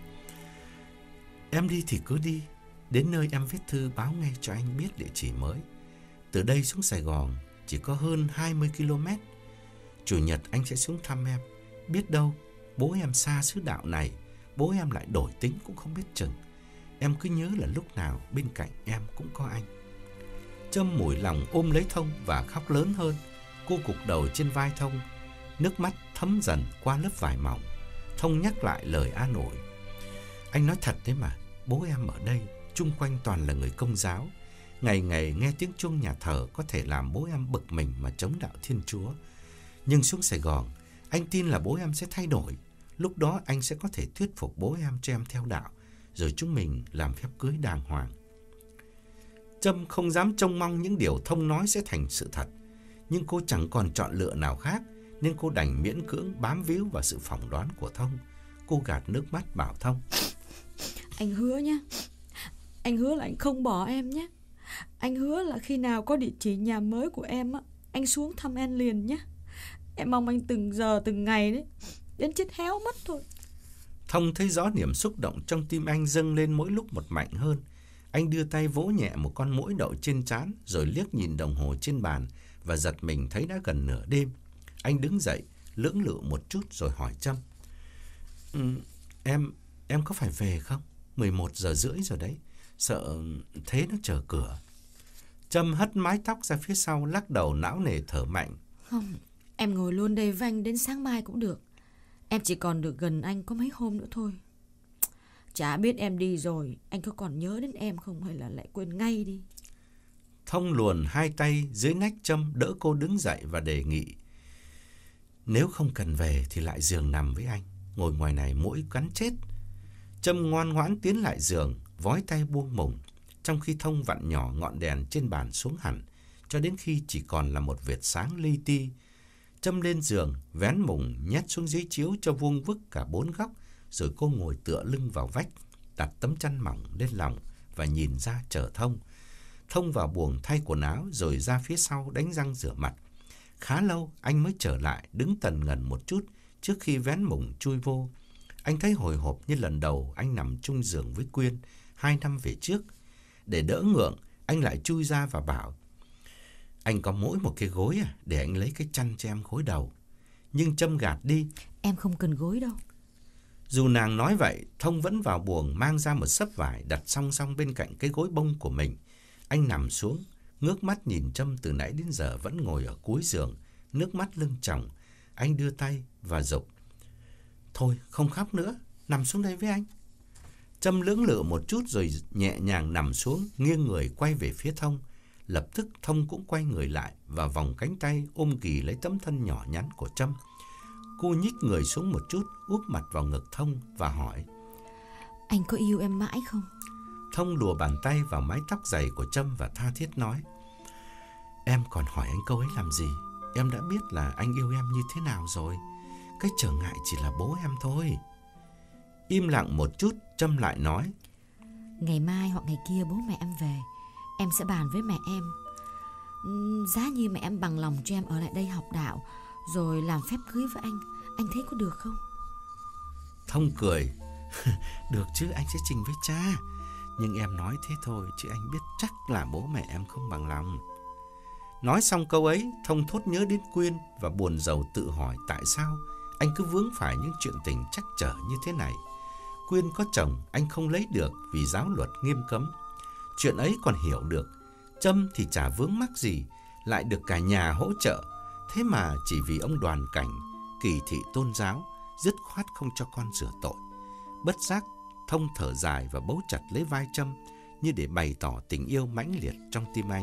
Em đi thì cứ đi, đến nơi em viết thư báo ngay cho anh biết địa chỉ mới. Từ đây xuống Sài Gòn chỉ có hơn hai mươi ki lô mét. Chủ nhật anh sẽ xuống thăm em. Biết đâu bố em xa xứ đạo này, bố em lại đổi tính cũng không biết chừng. Em cứ nhớ là lúc nào bên cạnh em cũng có anh. Trâm mủi lòng ôm lấy Thông và khóc lớn hơn. Cô gục đầu trên vai Thông, nước mắt thấm dần qua lớp vải mỏng. Thông nhắc lại lời an ủi: Anh nói thật đấy mà, bố em ở đây chung quanh toàn là người Công giáo. Ngày ngày nghe tiếng chuông nhà thờ có thể làm bố em bực mình mà chống đạo Thiên Chúa. Nhưng xuống Sài Gòn, anh tin là bố em sẽ thay đổi. Lúc đó anh sẽ có thể thuyết phục bố em cho em theo đạo, rồi chúng mình làm phép cưới đàng hoàng. Trâm không dám trông mong những điều Thông nói sẽ thành sự thật, nhưng cô chẳng còn chọn lựa nào khác, nên cô đành miễn cưỡng bám víu vào sự phỏng đoán của Thông. Cô gạt nước mắt bảo Thông: Anh hứa nhé. Anh hứa là anh không bỏ em nhé. Anh hứa là khi nào có địa chỉ nhà mới của em á, anh xuống thăm em liền nhé. Em mong anh từng giờ từng ngày đấy, đến chết héo mất thôi. Thông thấy rõ niềm xúc động trong tim anh dâng lên mỗi lúc một mạnh hơn. Anh đưa tay vỗ nhẹ một con muỗi đậu trên trán, rồi liếc nhìn đồng hồ trên bàn và giật mình thấy đã gần nửa đêm. Anh đứng dậy, lưỡng lự một chút rồi hỏi Trâm: ừ, Em, em có phải về không? mười một giờ rưỡi rồi đấy, sợ thế nó chờ cửa. Trâm hất mái tóc ra phía sau, lắc đầu não nề thở mạnh: Không, em ngồi luôn đây với anh đến sáng mai cũng được. Em chỉ còn được gần anh có mấy hôm nữa thôi. Chả biết em đi rồi, anh có còn nhớ đến em không hay là lại quên ngay đi. Thông luồn hai tay dưới nách Trâm đỡ cô đứng dậy và đề nghị: Nếu không cần về thì lại giường nằm với anh, ngồi ngoài này muỗi cắn chết. Trâm ngoan ngoãn tiến lại giường, vói tay buông mùng, trong khi Thông vặn nhỏ ngọn đèn trên bàn xuống hẳn, cho đến khi chỉ còn là một vệt sáng li ti. Trâm lên giường, vén mùng nhét xuống dưới chiếu cho vuông vức cả bốn góc, rồi cô ngồi tựa lưng vào vách, đặt tấm chăn mỏng lên lòng và nhìn ra chờ Thông. Thông vào buồng thay quần áo rồi ra phía sau đánh răng rửa mặt. Khá lâu anh mới trở lại, đứng tần ngần một chút trước khi vén mùng chui vô. Anh thấy hồi hộp như lần đầu anh nằm chung giường với Quyên hai năm về trước. Để đỡ ngượng, anh lại chui ra và bảo: Anh có mỗi một cái gối à, để anh lấy cái chăn cho em gối đầu. Nhưng Trâm gạt đi: Em không cần gối đâu. Dù nàng nói vậy, Thông vẫn vào buồng mang ra một xấp vải đặt song song bên cạnh cái gối bông của mình. Anh nằm xuống, ngước mắt nhìn Trâm từ nãy đến giờ vẫn ngồi ở cuối giường, nước mắt lưng tròng. Anh đưa tay và giục: Thôi không khóc nữa, nằm xuống đây với anh. Trâm lưỡng lự một chút rồi nhẹ nhàng nằm xuống, nghiêng người quay về phía Thông. Lập tức Thông cũng quay người lại và vòng cánh tay ôm ghì lấy tấm thân nhỏ nhắn của Trâm. Cô nhích người xuống một chút, úp mặt vào ngực Thông và hỏi: Anh có yêu em mãi không? Thông lùa bàn tay vào mái tóc dày của Trâm và tha thiết nói: Em còn hỏi anh câu ấy làm gì? Em đã biết là anh yêu em như thế nào rồi. Cái trở ngại chỉ là bố em thôi. Im lặng một chút, Trâm lại nói: Ngày mai hoặc ngày kia bố mẹ em về, em sẽ bàn với mẹ em. Giá như mẹ em bằng lòng cho em ở lại đây học đạo, rồi làm phép cưới với anh, anh thấy có được không? Thông cười: Được chứ, anh sẽ trình với cha. Nhưng em nói thế thôi, chứ anh biết chắc là bố mẹ em không bằng lòng. Nói xong câu ấy, Thông thốt nhớ đến Quyên và buồn rầu tự hỏi tại sao anh cứ vướng phải những chuyện tình trắc trở như thế này. Quyên có chồng anh không lấy được vì giáo luật nghiêm cấm. Chuyện ấy còn hiểu được. Trâm thì chả vướng mắc gì, lại được cả nhà hỗ trợ. Thế mà chỉ vì ông Đoàn Cảnh kỳ thị tôn giáo, dứt khoát không cho con sửa tội. Bất giác Thông thở dài và bấu chặt lấy vai Trâm như để bày tỏ tình yêu mãnh liệt trong tim anh.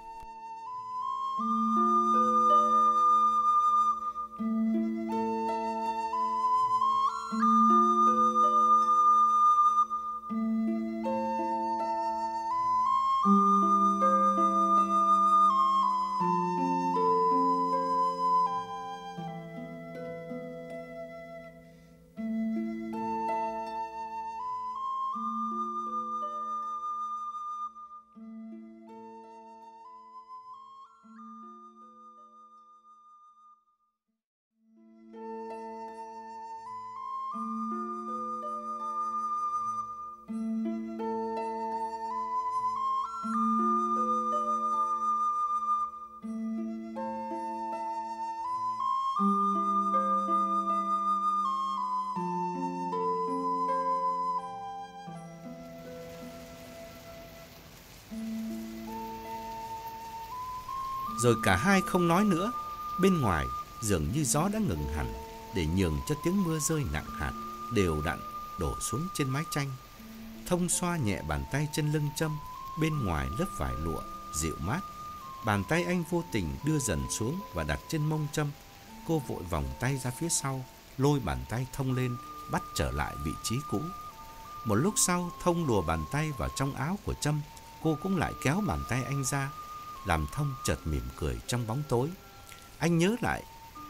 Rồi cả hai không nói nữa. Bên ngoài dường như gió đã ngừng hẳn, để nhường cho tiếng mưa rơi nặng hạt đều đặn đổ xuống trên mái tranh. Thông xoa nhẹ bàn tay trên lưng Trâm, bên ngoài lớp vải lụa dịu mát. Bàn tay anh vô tình đưa dần xuống và đặt trên mông Trâm. Cô vội vòng tay ra phía sau, lôi bàn tay Thông lên, bắt trở lại vị trí cũ. Một lúc sau, Thông lùa bàn tay vào trong áo của Trâm. Cô cũng lại kéo bàn tay anh ra, làm Thông chợt mỉm cười trong bóng tối. Anh nhớ lại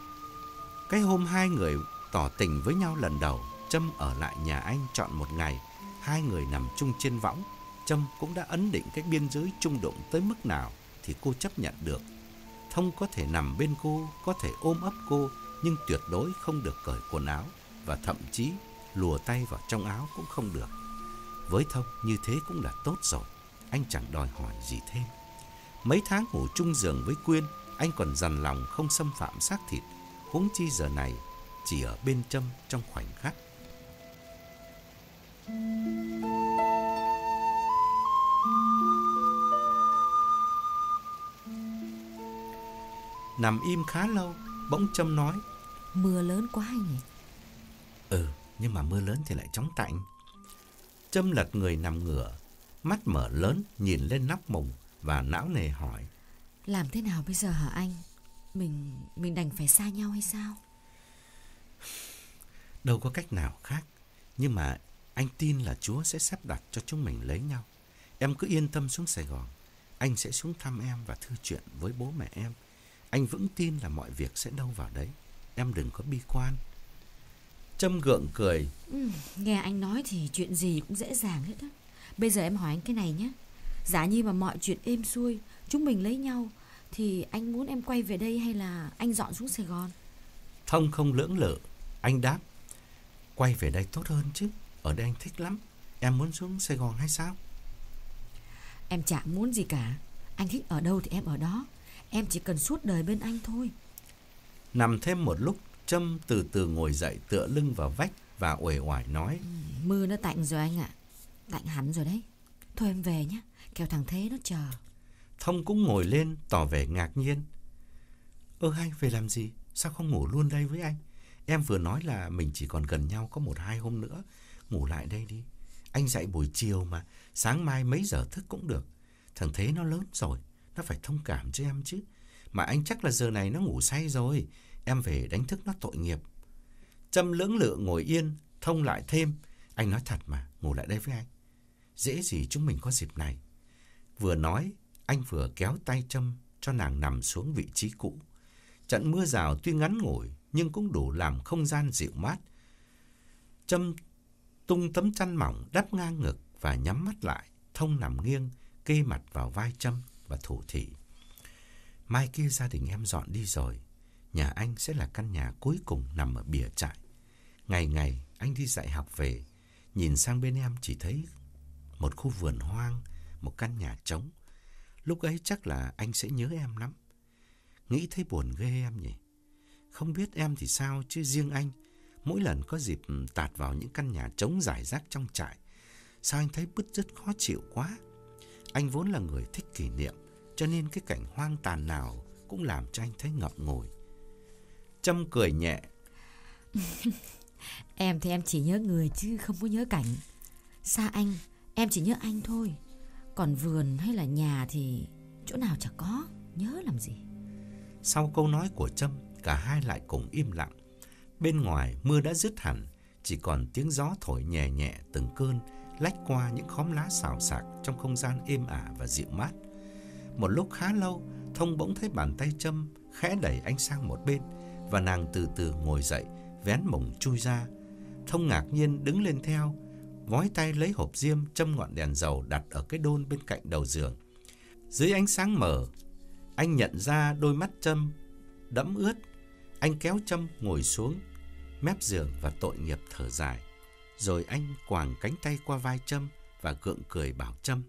cái hôm hai người tỏ tình với nhau lần đầu. Trâm ở lại nhà anh trọn một ngày, hai người nằm chung trên võng. Trâm cũng đã ấn định cái biên giới chung đụng tới mức nào thì cô chấp nhận được. Thông có thể nằm bên cô, có thể ôm ấp cô, nhưng tuyệt đối không được cởi quần áo, và thậm chí lùa tay vào trong áo cũng không được. Với Thông như thế cũng là tốt rồi, anh chẳng đòi hỏi gì thêm. Mấy tháng ngủ chung giường với Quyên, anh còn dằn lòng không xâm phạm xác thịt, huống chi giờ này chỉ ở bên Trâm trong khoảnh khắc. Nằm im khá lâu, bỗng Trâm nói: Mưa lớn quá anh nhỉ? Ừ, nhưng mà mưa lớn thì lại chóng tạnh. Trâm lật người nằm ngửa, mắt mở lớn nhìn lên nóc mùng và não nề hỏi: Làm thế nào bây giờ hả anh? Mình mình đành phải xa nhau hay sao? Đâu có cách nào khác. Nhưng mà anh tin là Chúa sẽ sắp đặt cho chúng mình lấy nhau. Em cứ yên tâm xuống Sài Gòn. Anh sẽ xuống thăm em và thư chuyện với bố mẹ em. Anh vững tin là mọi việc sẽ đâu vào đấy. Em đừng có bi quan. Trâm gượng cười. Ừ, nghe anh nói thì chuyện gì cũng dễ dàng hết á. Bây giờ em hỏi anh cái này nhé. Giả như mà mọi chuyện êm xuôi, chúng mình lấy nhau, thì anh muốn em quay về đây hay là anh dọn xuống Sài Gòn? Thông không lưỡng lự. Anh đáp: Quay về đây tốt hơn chứ. Ở đây anh thích lắm. Em muốn xuống Sài Gòn hay sao? Em chả muốn gì cả. Anh thích ở đâu thì em ở đó. Em chỉ cần suốt đời bên anh thôi. Nằm thêm một lúc, Trâm từ từ ngồi dậy, tựa lưng vào vách và uể oải nói: ừ, Mưa nó tạnh rồi anh ạ. Tạnh hẳn rồi đấy. Thôi em về nhé, kẻo thằng Thế nó chờ. Thông cũng ngồi lên tỏ vẻ ngạc nhiên. Ơ anh về làm gì? Sao không ngủ luôn đây với anh? Em vừa nói là mình chỉ còn gần nhau có một hai hôm nữa. Ngủ lại đây đi. Anh dậy buổi chiều mà, sáng mai mấy giờ thức cũng được. Thằng Thế nó lớn rồi, nó phải thông cảm cho em chứ. Mà anh chắc là giờ này nó ngủ say rồi. Em về đánh thức nó tội nghiệp. Trâm lưỡng lự ngồi yên. Thông lại thêm: Anh nói thật mà, ngủ lại đây với anh. Dễ gì chúng mình có dịp này. Vừa nói, anh vừa kéo tay Trâm cho nàng nằm xuống vị trí cũ. Trận mưa rào tuy ngắn ngủi nhưng cũng đủ làm không gian dịu mát. Trâm tung tấm chăn mỏng đắp ngang ngực và nhắm mắt lại. Thông nằm nghiêng, kê mặt vào vai Trâm và thủ thỉ: Mai kia gia đình em dọn đi rồi. Nhà anh sẽ là căn nhà cuối cùng nằm ở bìa trại. Ngày ngày anh đi dạy học về, nhìn sang bên em chỉ thấy một khu vườn hoang, một căn nhà trống. Lúc ấy chắc là anh sẽ nhớ em lắm. Nghĩ thấy buồn ghê em nhỉ. Không biết em thì sao, chứ riêng anh, mỗi lần có dịp tạt vào những căn nhà trống rải rác trong trại, sao anh thấy bứt rứt khó chịu quá. Anh vốn là người thích kỷ niệm, cho nên cái cảnh hoang tàn nào cũng làm cho anh thấy ngậm ngùi. Trâm cười nhẹ. Em thì em chỉ nhớ người chứ không có nhớ cảnh. Xa anh, em chỉ nhớ anh thôi. Còn vườn hay là nhà thì chỗ nào chả có, nhớ làm gì. Sau câu nói của Trâm, cả hai lại cùng im lặng. Bên ngoài mưa đã dứt hẳn, chỉ còn tiếng gió thổi nhẹ nhẹ từng cơn, lách qua những khóm lá xào xạc trong không gian êm ả và dịu mát. Một lúc khá lâu, Thông bỗng thấy bàn tay Trâm khẽ đẩy anh sang một bên, và nàng từ từ ngồi dậy, vén mồng chui ra. Thông ngạc nhiên đứng lên theo, vói tay lấy hộp diêm, châm ngọn đèn dầu đặt ở cái đôn bên cạnh đầu giường. Dưới ánh sáng mờ, anh nhận ra đôi mắt Trâm đẫm ướt. Anh kéo Trâm ngồi xuống mép giường và tội nghiệp thở dài. Rồi anh quàng cánh tay qua vai Trâm và gượng cười bảo Trâm: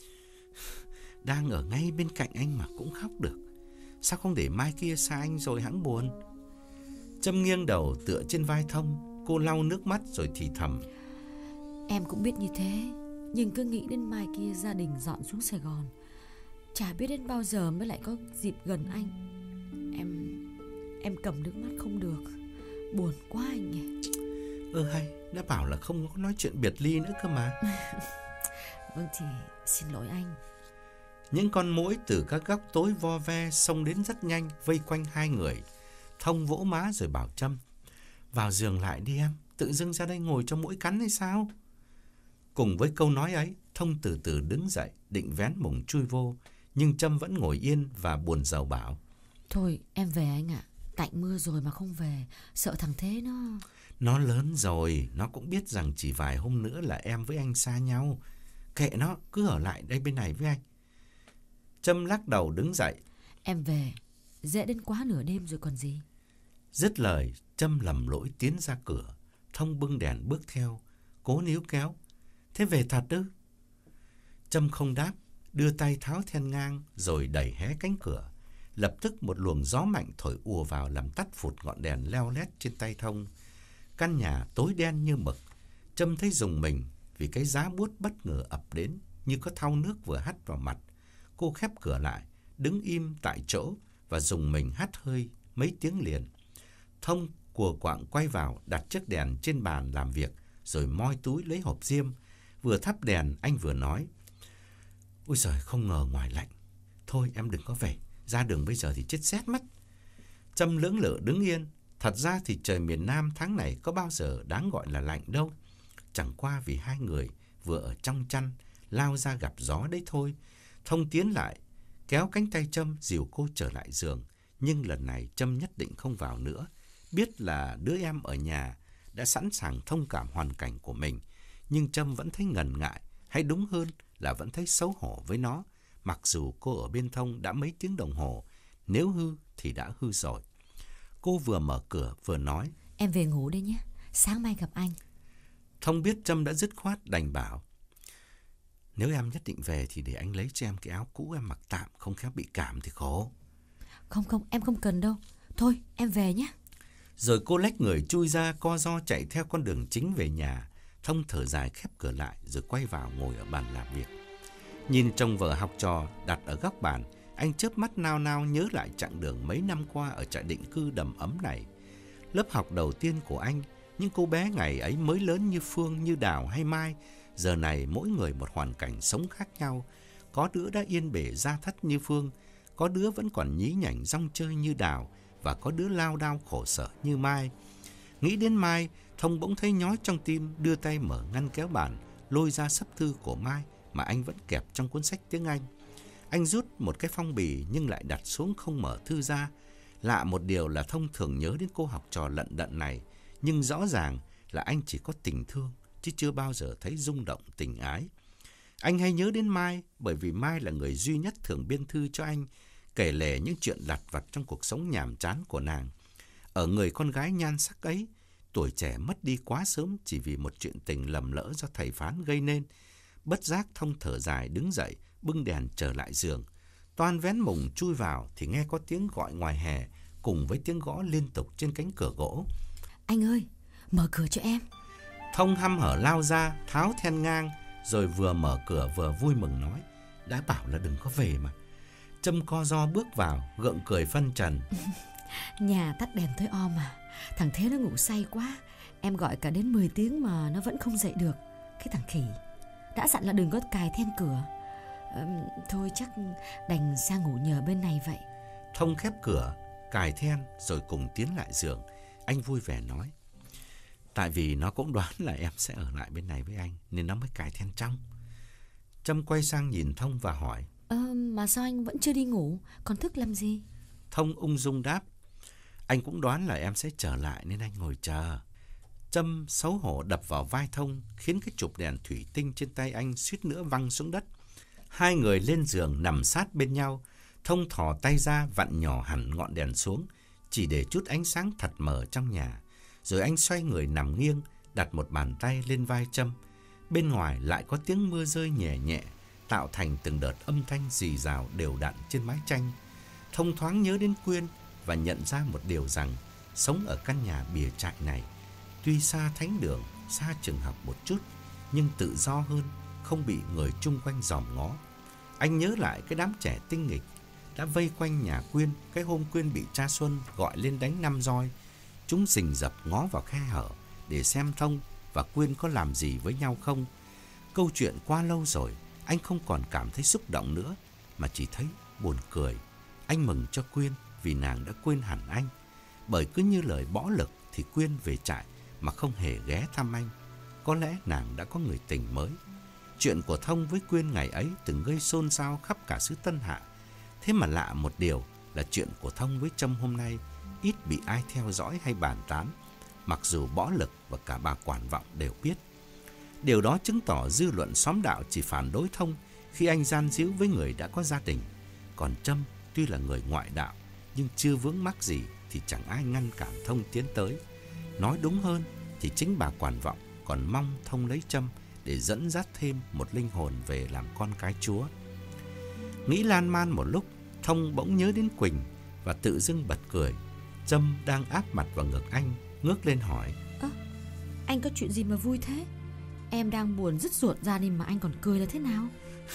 đang ở ngay bên cạnh anh mà cũng khóc được, sao không để mai kia xa anh rồi hãng buồn. Trâm nghiêng đầu tựa trên vai Thông, cô lau nước mắt rồi thì thầm: Em cũng biết như thế, nhưng cứ nghĩ đến mai kia gia đình dọn xuống Sài Gòn, chả biết đến bao giờ mới lại có dịp gần anh. Em Em cầm nước mắt không được, buồn quá anh nhỉ. Ơ hay, đã bảo là không có nói chuyện biệt ly nữa cơ mà. Vâng thì xin lỗi anh. Những con muỗi từ các góc tối vo ve xông đến rất nhanh, vây quanh hai người. Thông vỗ má rồi bảo Trâm: vào giường lại đi em, tự dưng ra đây ngồi cho muỗi cắn hay sao? Cùng với câu nói ấy, Thông từ từ đứng dậy, định vén mùng chui vô, nhưng Trâm vẫn ngồi yên và buồn rầu bảo: thôi em về anh ạ, tạnh mưa rồi mà không về, sợ thằng Thế nó... Nó lớn rồi, nó cũng biết rằng chỉ vài hôm nữa là em với anh xa nhau. Kệ nó, cứ ở lại đây bên này với anh. Trâm lắc đầu đứng dậy: em về, dễ đến quá nửa đêm rồi còn gì. Dứt lời, Trâm lầm lỗi tiến ra cửa. Thông bưng đèn bước theo, cố níu kéo: thế về thật ư? Trâm không đáp, đưa tay tháo then ngang rồi đẩy hé cánh cửa. Lập tức một luồng gió mạnh thổi ùa vào làm tắt phụt ngọn đèn leo lét trên tay Thông. Căn nhà tối đen như mực. Trâm thấy rùng mình vì cái giá buốt bất ngờ ập đến như có thau nước vừa hắt vào mặt. Cô khép cửa lại, đứng im tại chỗ và rùng mình hắt hơi mấy tiếng liền. Thông cùa quạng quay vào, đặt chiếc đèn trên bàn làm việc, rồi moi túi lấy hộp diêm. Vừa thắp đèn, anh vừa nói: ôi giời, không ngờ ngoài lạnh. Thôi em đừng có về, ra đường bây giờ thì chết rét mất. Trâm lưỡng lự đứng yên. Thật ra thì trời miền Nam tháng này có bao giờ đáng gọi là lạnh đâu. Chẳng qua vì hai người vừa ở trong chăn lao ra gặp gió đấy thôi. Thông tiến lại, kéo cánh tay Trâm dìu cô trở lại giường. Nhưng lần này Trâm nhất định không vào nữa. Biết là đứa em ở nhà đã sẵn sàng thông cảm hoàn cảnh của mình, nhưng Trâm vẫn thấy ngần ngại, hay đúng hơn là vẫn thấy xấu hổ với nó. Mặc dù cô ở bên Thông đã mấy tiếng đồng hồ, nếu hư thì đã hư rồi. Cô vừa mở cửa vừa nói: em về ngủ đây nhé, sáng mai gặp anh. Thông biết Trâm đã dứt khoát đành bảo: nếu em nhất định về thì để anh lấy cho em cái áo cũ em mặc tạm, không khéo bị cảm thì khổ. Không không, em không cần đâu. Thôi em về nhé. Rồi cô lách người chui ra, co ro chạy theo con đường chính về nhà. Thông thở dài khép cửa lại rồi quay vào ngồi ở bàn làm việc. Nhìn chồng vợ học trò đặt ở góc bàn, anh chớp mắt nao nao nhớ lại chặng đường mấy năm qua ở trại định cư đầm ấm này. Lớp học đầu tiên của anh, những cô bé ngày ấy mới lớn như Phương, như Đào hay Mai, giờ này mỗi người một hoàn cảnh sống khác nhau. Có đứa đã yên bề gia thất như Phương, có đứa vẫn còn nhí nhảnh rong chơi như Đào, và có đứa lao đao khổ sở như Mai. Nghĩ đến Mai, Thông bỗng thấy nhói trong tim, đưa tay mở ngăn kéo bàn, lôi ra sấp thư của Mai mà anh vẫn kẹp trong cuốn sách tiếng Anh. Anh rút một cái phong bì nhưng lại đặt xuống không mở thư ra. Lạ một điều là Thông thường nhớ đến cô học trò lận đận này, nhưng rõ ràng là anh chỉ có tình thương, chứ chưa bao giờ thấy rung động tình ái. Anh hay nhớ đến Mai bởi vì Mai là người duy nhất thường biên thư cho anh, kể lể những chuyện lặt vặt trong cuộc sống nhàm chán của nàng. Ở người con gái nhan sắc ấy, tuổi trẻ mất đi quá sớm chỉ vì một chuyện tình lầm lỡ do thầy phán gây nên. Bất giác Thông thở dài đứng dậy, bưng đèn trở lại giường. Toan vén mùng chui vào thì nghe có tiếng gọi ngoài hè cùng với tiếng gõ liên tục trên cánh cửa gỗ. Anh ơi, mở cửa cho em. Thông hăm hở lao ra, tháo then ngang, rồi vừa mở cửa vừa vui mừng nói: đã bảo là đừng có về mà. Trâm co ro bước vào, gượng cười phân trần: Nhà tắt đèn tối om mà. Thằng Thế nó ngủ say quá. Em gọi cả đến mười tiếng mà nó vẫn không dậy được. Cái thằng khỉ. Đã dặn là đừng có cài then cửa. à, Thôi chắc đành sang ngủ nhờ bên này vậy. Thông khép cửa, cài then rồi cùng tiến lại giường. Anh vui vẻ nói: tại vì nó cũng đoán là em sẽ ở lại bên này với anh nên nó mới cài then trong. Trâm quay sang nhìn Thông và hỏi: Ờ, mà sao anh vẫn chưa đi ngủ, còn thức làm gì? Thông ung dung đáp: anh cũng đoán là em sẽ trở lại nên anh ngồi chờ. Trâm xấu hổ đập vào vai Thông, khiến cái chụp đèn thủy tinh trên tay anh suýt nữa văng xuống đất. Hai người lên giường nằm sát bên nhau. Thông thò tay ra vặn nhỏ hẳn ngọn đèn xuống, chỉ để chút ánh sáng thật mờ trong nhà. Rồi anh xoay người nằm nghiêng, đặt một bàn tay lên vai Trâm. Bên ngoài lại có tiếng mưa rơi nhẹ nhẹ, tạo thành từng đợt âm thanh rì rào đều đặn trên mái tranh. Thông thoáng nhớ đến Quyên và nhận ra một điều rằng sống ở căn nhà bìa trại này, tuy xa thánh đường, xa trường học một chút, nhưng tự do hơn, không bị người chung quanh dòm ngó. Anh nhớ lại cái đám trẻ tinh nghịch đã vây quanh nhà Quyên cái hôm Quyên bị cha Xuân gọi lên đánh năm roi. Chúng rình rập ngó vào khe hở để xem Thông và Quyên có làm gì với nhau không. Câu chuyện qua lâu rồi, anh không còn cảm thấy xúc động nữa, mà chỉ thấy buồn cười. Anh mừng cho Quyên vì nàng đã quên hẳn anh. Bởi cứ như lời bỏ lực thì Quyên về trại mà không hề ghé thăm anh. Có lẽ nàng đã có người tình mới. Chuyện của Thông với Quyên ngày ấy từng gây xôn xao khắp cả xứ Tân Hạ. Thế mà lạ một điều là chuyện của Thông với Trâm hôm nay ít bị ai theo dõi hay bàn tán, mặc dù Bỏ Lực và cả bà Quản Vọng đều biết. Điều đó chứng tỏ dư luận xóm đạo chỉ phản đối Thông khi anh gian díu với người đã có gia đình. Còn Trâm tuy là người ngoại đạo, nhưng chưa vướng mắc gì thì chẳng ai ngăn cản Thông tiến tới. Nói đúng hơn thì chính bà Quản Vọng còn mong Thông lấy Trâm để dẫn dắt thêm một linh hồn về làm con cái Chúa. Nghĩ lan man một lúc, Thông bỗng nhớ đến Quỳnh và tự dưng bật cười. Trâm đang áp mặt vào ngực anh, ngước lên hỏi: Ơ, anh có chuyện gì mà vui thế? Em đang buồn rứt ruột ra đi mà anh còn cười là thế nào?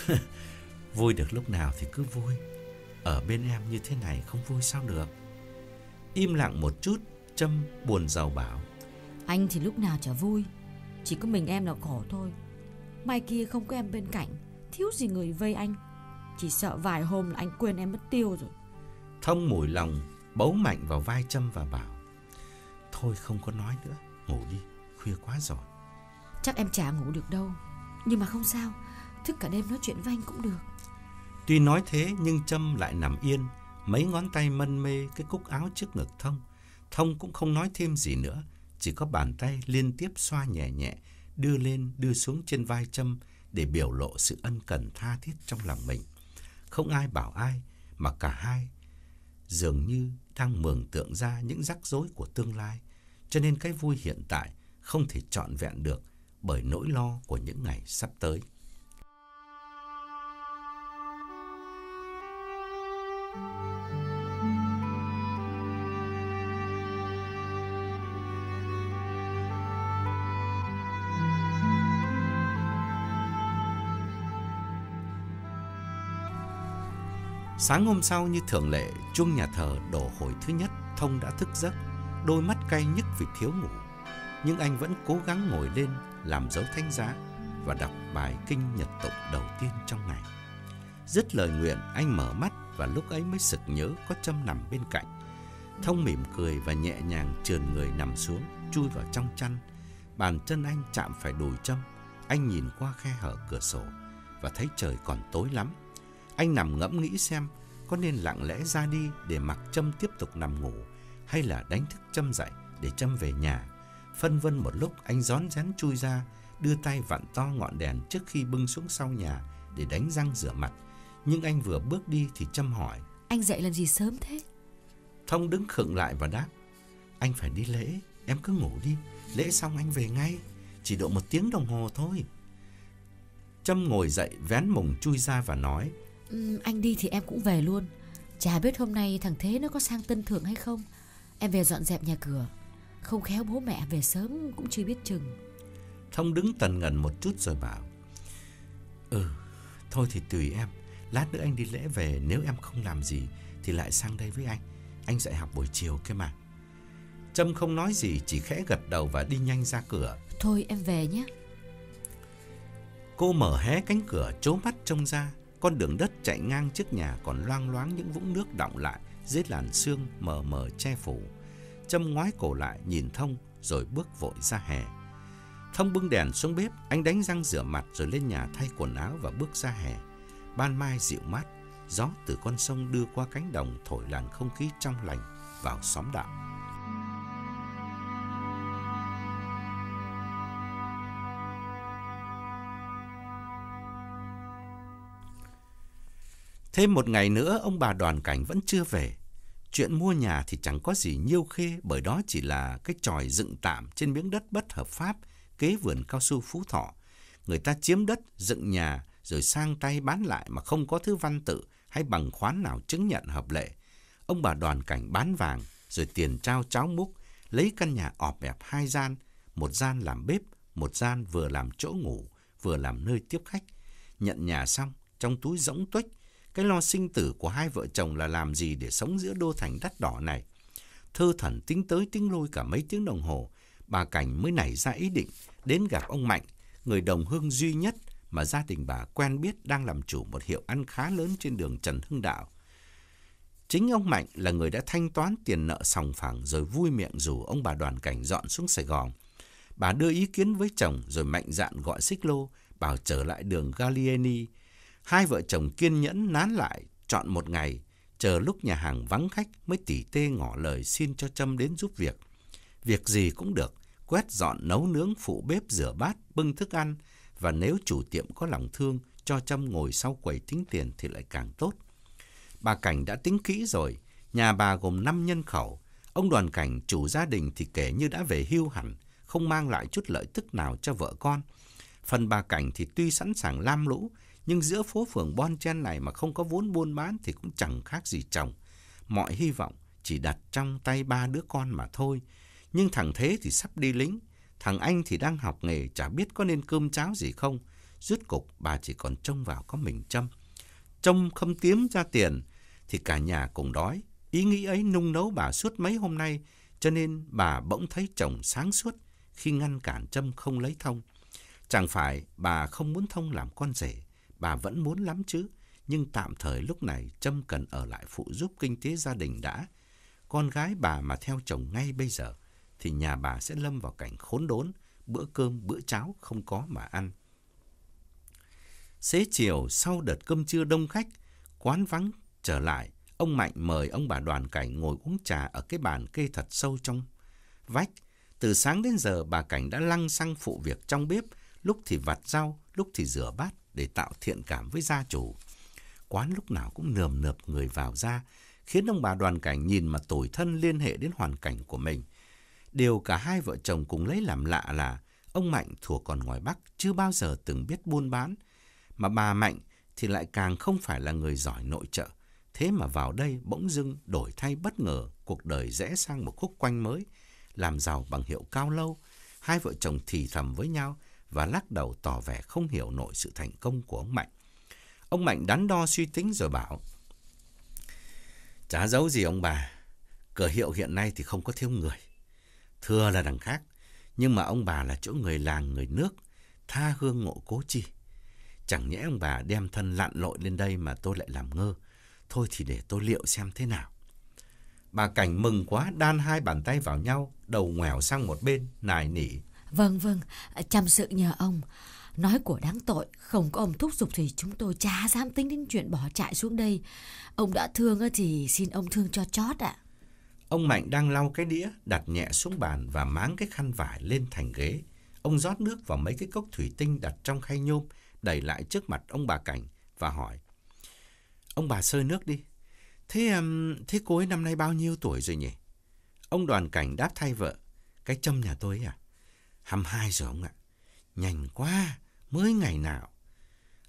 Vui được lúc nào thì cứ vui. Ở bên em như thế này không vui sao được. Im lặng một chút, Trâm buồn rầu bảo: Anh thì lúc nào chả vui, chỉ có mình em là khổ thôi. Mai kia không có em bên cạnh, thiếu gì người vây anh. Chỉ sợ vài hôm là anh quên em mất tiêu rồi. Thông mủi lòng bấu mạnh vào vai Trâm và bảo: thôi không có nói nữa, ngủ đi, khuya quá rồi. Chắc em chả ngủ được đâu, nhưng mà không sao, thức cả đêm nói chuyện với anh cũng được. Tuy nói thế nhưng Trâm lại nằm yên, mấy ngón tay mân mê cái cúc áo trước ngực Thông. Thông cũng không nói thêm gì nữa, chỉ có bàn tay liên tiếp xoa nhẹ nhẹ, đưa lên đưa xuống trên vai Trâm để biểu lộ sự ân cần tha thiết trong lòng mình. Không ai bảo ai, mà cả hai dường như đang mường tượng ra những rắc rối của tương lai, cho nên cái vui hiện tại không thể trọn vẹn được bởi nỗi lo của những ngày sắp tới. Sáng hôm sau như thường lệ, chuông nhà thờ đổ hồi thứ nhất. Thông đã thức giấc, đôi mắt cay nhức vì thiếu ngủ. Nhưng anh vẫn cố gắng ngồi lên làm dấu thánh giá và đọc bài kinh nhật tụng đầu tiên trong ngày. Dứt lời nguyện, anh mở mắt và lúc ấy mới sực nhớ có Trâm nằm bên cạnh. Thông mỉm cười và nhẹ nhàng trườn người nằm xuống, chui vào trong chăn. Bàn chân anh chạm phải đùi Trâm. Anh nhìn qua khe hở cửa sổ và thấy trời còn tối lắm. Anh nằm ngẫm nghĩ xem có nên lặng lẽ ra đi để mặc Trâm tiếp tục nằm ngủ, hay là đánh thức Trâm dậy để Trâm về nhà. Phân vân một lúc, anh rón rén chui ra, đưa tay vặn to ngọn đèn trước khi bưng xuống sau nhà để đánh răng rửa mặt. Nhưng anh vừa bước đi thì Trâm hỏi: Anh dậy làm gì sớm thế? Thông đứng khựng lại và đáp: Anh phải đi lễ, em cứ ngủ đi, lễ xong anh về ngay, chỉ độ một tiếng đồng hồ thôi. Trâm ngồi dậy vén mùng chui ra và nói: ừ, Anh đi thì em cũng về luôn. Chả biết hôm nay thằng Thế nó có sang Tân Thượng hay không. Em về dọn dẹp nhà cửa, không khéo bố mẹ về sớm cũng chưa biết chừng. Thông đứng tần ngần một chút rồi bảo: Ừ, thôi thì tùy em. Lát nữa anh đi lễ về, nếu em không làm gì thì lại sang đây với anh. Anh dạy học buổi chiều kia mà. Trâm không nói gì, chỉ khẽ gật đầu và đi nhanh ra cửa. Thôi em về nhé. Cô mở hé cánh cửa, trố mắt trông ra. Con đường đất chạy ngang trước nhà còn loang loáng những vũng nước đọng lại dưới làn sương mờ mờ che phủ. Trâm ngoái cổ lại nhìn Thông rồi bước vội ra hè. Thông bưng đèn xuống bếp, anh đánh răng rửa mặt rồi lên nhà thay quần áo và bước ra hè. Ban mai dịu mát, gió từ con sông đưa qua cánh đồng thổi làn không khí trong lành vào xóm đạo. Thêm một ngày nữa ông bà Đoàn Cảnh vẫn chưa về. Chuyện mua nhà thì chẳng có gì nhiêu khê, bởi đó chỉ là cái chòi dựng tạm trên miếng đất bất hợp pháp kế vườn cao su Phú Thọ. Người ta chiếm đất, dựng nhà rồi sang tay bán lại mà không có thứ văn tự hay bằng khoán nào chứng nhận hợp lệ. Ông bà Đoàn Cảnh bán vàng rồi tiền trao cháo múc, lấy căn nhà ọp ẹp hai gian, một gian làm bếp, một gian vừa làm chỗ ngủ, vừa làm nơi tiếp khách. Nhận nhà xong, trong túi rỗng tuếch, cái lo sinh tử của hai vợ chồng là làm gì để sống giữa đô thành đắt đỏ này. Thơ thẩn tính tới tính lui cả mấy tiếng đồng hồ, bà Cảnh mới nảy ra ý định đến gặp ông Mạnh, người đồng hương duy nhất mà gia đình bà quen biết đang làm chủ một hiệu ăn khá lớn trên đường Trần Hưng Đạo. Chính ông Mạnh là người đã thanh toán tiền nợ sòng phẳng rồi vui miệng rủ ông bà Đoàn Cảnh dọn xuống Sài Gòn. Bà đưa ý kiến với chồng rồi mạnh dạn gọi xích lô, bảo trở lại đường Gallieni. Hai vợ chồng kiên nhẫn nán lại chọn một ngày, chờ lúc nhà hàng vắng khách mới tỉ tê ngỏ lời xin cho Trâm đến giúp việc. Việc gì cũng được, quét dọn nấu nướng, phụ bếp rửa bát, bưng thức ăn, và nếu chủ tiệm có lòng thương cho Trâm ngồi sau quầy tính tiền thì lại càng tốt. Bà Cảnh đã tính kỹ rồi, nhà bà gồm năm nhân khẩu. Ông Đoàn Cảnh, chủ gia đình thì kể như đã về hưu hẳn, không mang lại chút lợi tức nào cho vợ con. Phần bà Cảnh thì tuy sẵn sàng lam lũ, nhưng giữa phố phường bon chen này mà không có vốn buôn bán thì cũng chẳng khác gì chồng. Mọi hy vọng chỉ đặt trong tay ba đứa con mà thôi. Nhưng thằng Thế thì sắp đi lính, thằng Anh thì đang học nghề, chả biết có nên cơm cháo gì không. Rốt cục bà chỉ còn trông vào có mình Trâm. Trông không kiếm ra tiền thì cả nhà cùng đói. Ý nghĩ ấy nung nấu bà suốt mấy hôm nay, cho nên bà bỗng thấy chồng sáng suốt khi ngăn cản Trâm không lấy Thông. Chẳng phải bà không muốn Thông làm con rể, bà vẫn muốn lắm chứ. Nhưng tạm thời lúc này Trâm cần ở lại phụ giúp kinh tế gia đình đã. Con gái bà mà theo chồng ngay bây giờ thì nhà bà sẽ lâm vào cảnh khốn đốn, bữa cơm bữa cháo không có mà ăn. Xế chiều sau đợt cơm trưa đông khách, quán vắng trở lại, ông Mạnh mời ông bà Đoàn Cảnh ngồi uống trà ở cái bàn kê thật sâu trong vách. Từ sáng đến giờ bà Cảnh đã lăng xăng phụ việc trong bếp, lúc thì vặt rau, lúc thì rửa bát để tạo thiện cảm với gia chủ. Quán lúc nào cũng nườm nượp người vào ra, khiến ông bà Đoàn Cảnh nhìn mà tủi thân liên hệ đến hoàn cảnh của mình. Điều cả hai vợ chồng cùng lấy làm lạ là ông Mạnh thuở còn ngoài Bắc chưa bao giờ từng biết buôn bán, mà bà Mạnh thì lại càng không phải là người giỏi nội trợ. Thế mà vào đây bỗng dưng đổi thay bất ngờ, cuộc đời rẽ sang một khúc quanh mới, làm giàu bằng hiệu cao lâu. Hai vợ chồng thì thầm với nhau và lắc đầu tỏ vẻ không hiểu nổi sự thành công của ông Mạnh. Ông Mạnh đắn đo suy tính rồi bảo: Chả giấu gì ông bà, cửa hiệu hiện nay thì không có thiếu người, thưa là đằng khác, nhưng mà ông bà là chỗ người làng người nước, tha hương ngộ cố chi. Chẳng nhẽ ông bà đem thân lặn lội lên đây mà tôi lại làm ngơ. Thôi thì để tôi liệu xem thế nào. Bà Cảnh mừng quá, đan hai bàn tay vào nhau, đầu ngoẻo sang một bên, nài nỉ: Vâng vâng, chăm sự nhờ ông. Nói của đáng tội, không có ông thúc giục thì chúng tôi chả dám tính đến chuyện bỏ trại xuống đây. Ông đã thương thì xin ông thương cho chót ạ. Ông Mạnh đang lau cái đĩa, đặt nhẹ xuống bàn và máng cái khăn vải lên thành ghế. Ông rót nước vào mấy cái cốc thủy tinh đặt trong khay nhôm, đẩy lại trước mặt ông bà Cảnh và hỏi: Ông bà sơi nước đi. Thế um, thế cô ấy năm nay bao nhiêu tuổi rồi nhỉ? Ông Đoàn Cảnh đáp thay vợ: Cái Trâm nhà tôi ấy à? Hăm hai rồi ông ạ. Nhanh quá, mới ngày nào.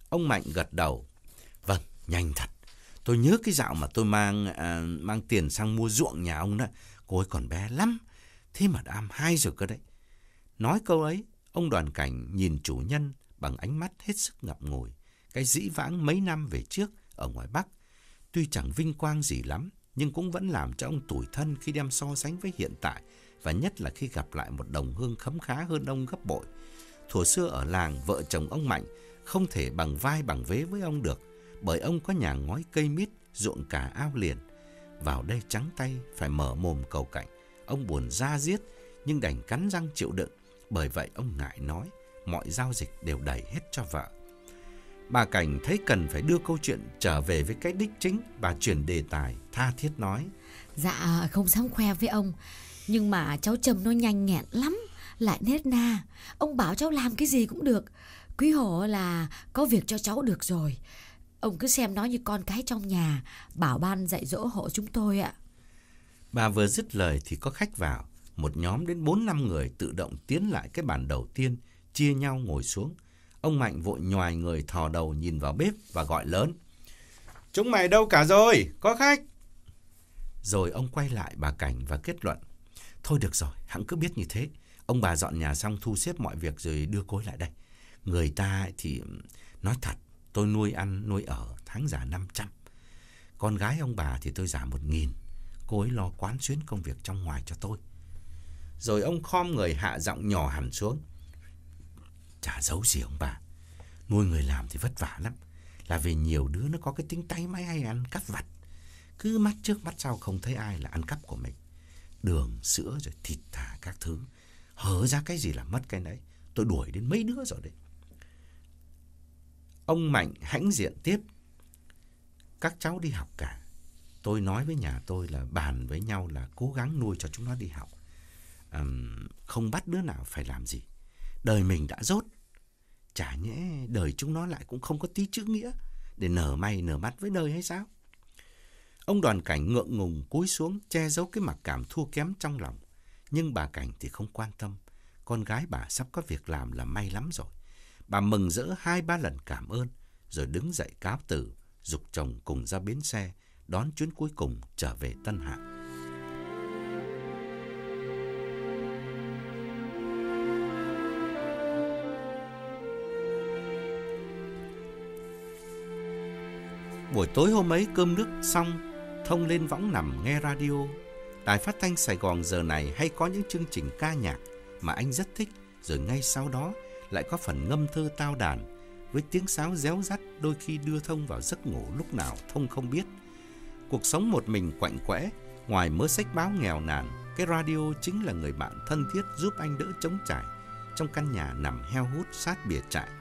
Ông Mạnh gật đầu. Vâng, nhanh thật. Tôi nhớ cái dạo mà tôi mang à, mang tiền sang mua ruộng nhà ông đó. Cô ấy còn bé lắm. Thế mà đã am hai rồi cơ đấy. Nói câu ấy, ông Đoàn Cảnh nhìn chủ nhân bằng ánh mắt hết sức ngậm ngùi. Cái dĩ vãng mấy năm về trước ở ngoài Bắc, tuy chẳng vinh quang gì lắm, nhưng cũng vẫn làm cho ông tủi thân khi đem so sánh với hiện tại, và nhất là khi gặp lại một đồng hương khấm khá hơn ông gấp bội. Thuở xưa ở làng, vợ chồng ông Mạnh không thể bằng vai bằng vế với ông được, bởi ông có nhà ngói cây mít, ruộng cả ao liền. Vào đây trắng tay, phải mở mồm cầu cạnh. Ông buồn da diết, nhưng đành cắn răng chịu đựng. Bởi vậy ông ngại nói, mọi giao dịch đều đẩy hết cho vợ. Bà Cảnh thấy cần phải đưa câu chuyện trở về với cái đích chính. Bà chuyển đề tài, tha thiết nói. Dạ không dám khoe với ông, nhưng mà cháu Trâm nó nhanh nhẹn lắm, lại nết na. Ông bảo cháu làm cái gì cũng được. Quý hộ là có việc cho cháu được rồi. Ông cứ xem nó như con cái trong nhà, bảo ban dạy dỗ hộ chúng tôi ạ. Bà vừa dứt lời thì có khách vào. Một nhóm đến bốn năm người tự động tiến lại cái bàn đầu tiên, chia nhau ngồi xuống. Ông Mạnh vội nhoài người thò đầu nhìn vào bếp và gọi lớn. Chúng mày đâu cả rồi, có khách. Rồi ông quay lại bà Cảnh và kết luận. Thôi được rồi, hẵng cứ biết như thế. Ông bà dọn nhà xong thu xếp mọi việc rồi đưa cô ấy lại đây. Người ta thì nói thật, tôi nuôi ăn nuôi ở tháng giả năm trăm. Con gái ông bà thì tôi giả một nghìn. Cô ấy lo quán xuyến công việc trong ngoài cho tôi. Rồi ông khom người hạ giọng nhỏ hẳn xuống. Chả giấu gì ông bà, nuôi người làm thì vất vả lắm. Là vì nhiều đứa nó có cái tính tay máy hay ăn cắp vặt. Cứ mắt trước mắt sau không thấy ai là ăn cắp của mình. Đường, sữa rồi thịt thà các thứ, hở ra cái gì là mất cái đấy. Tôi đuổi đến mấy đứa rồi đấy. Ông Mạnh hãnh diện tiếp. Các cháu đi học cả. Tôi nói với nhà tôi là bàn với nhau là cố gắng nuôi cho chúng nó đi học. À, không bắt đứa nào phải làm gì. Đời mình đã dốt, chả nhẽ đời chúng nó lại cũng không có tí chữ nghĩa để nở mày nở mắt với đời hay sao? Ông Đoàn Cảnh ngượng ngùng cúi xuống che giấu cái mặc cảm thua kém trong lòng. Nhưng bà Cảnh thì không quan tâm. Con gái bà sắp có việc làm là may lắm rồi. Bà mừng rỡ hai ba lần cảm ơn, rồi đứng dậy cáo từ, giục chồng cùng ra bến xe, đón chuyến cuối cùng trở về Tân Hạ. Buổi tối hôm ấy cơm nước xong, Thông lên võng nằm nghe radio. Đài phát thanh Sài Gòn giờ này hay có những chương trình ca nhạc mà anh rất thích, rồi ngay sau đó lại có phần ngâm thơ tao đàn với tiếng sáo réo rắt, đôi khi đưa Thông vào giấc ngủ lúc nào Thông không biết. Cuộc sống một mình quạnh quẽ, ngoài mớ sách báo nghèo nàn, cái radio chính là người bạn thân thiết giúp anh đỡ trống trải trong căn nhà nằm heo hút sát bìa trại.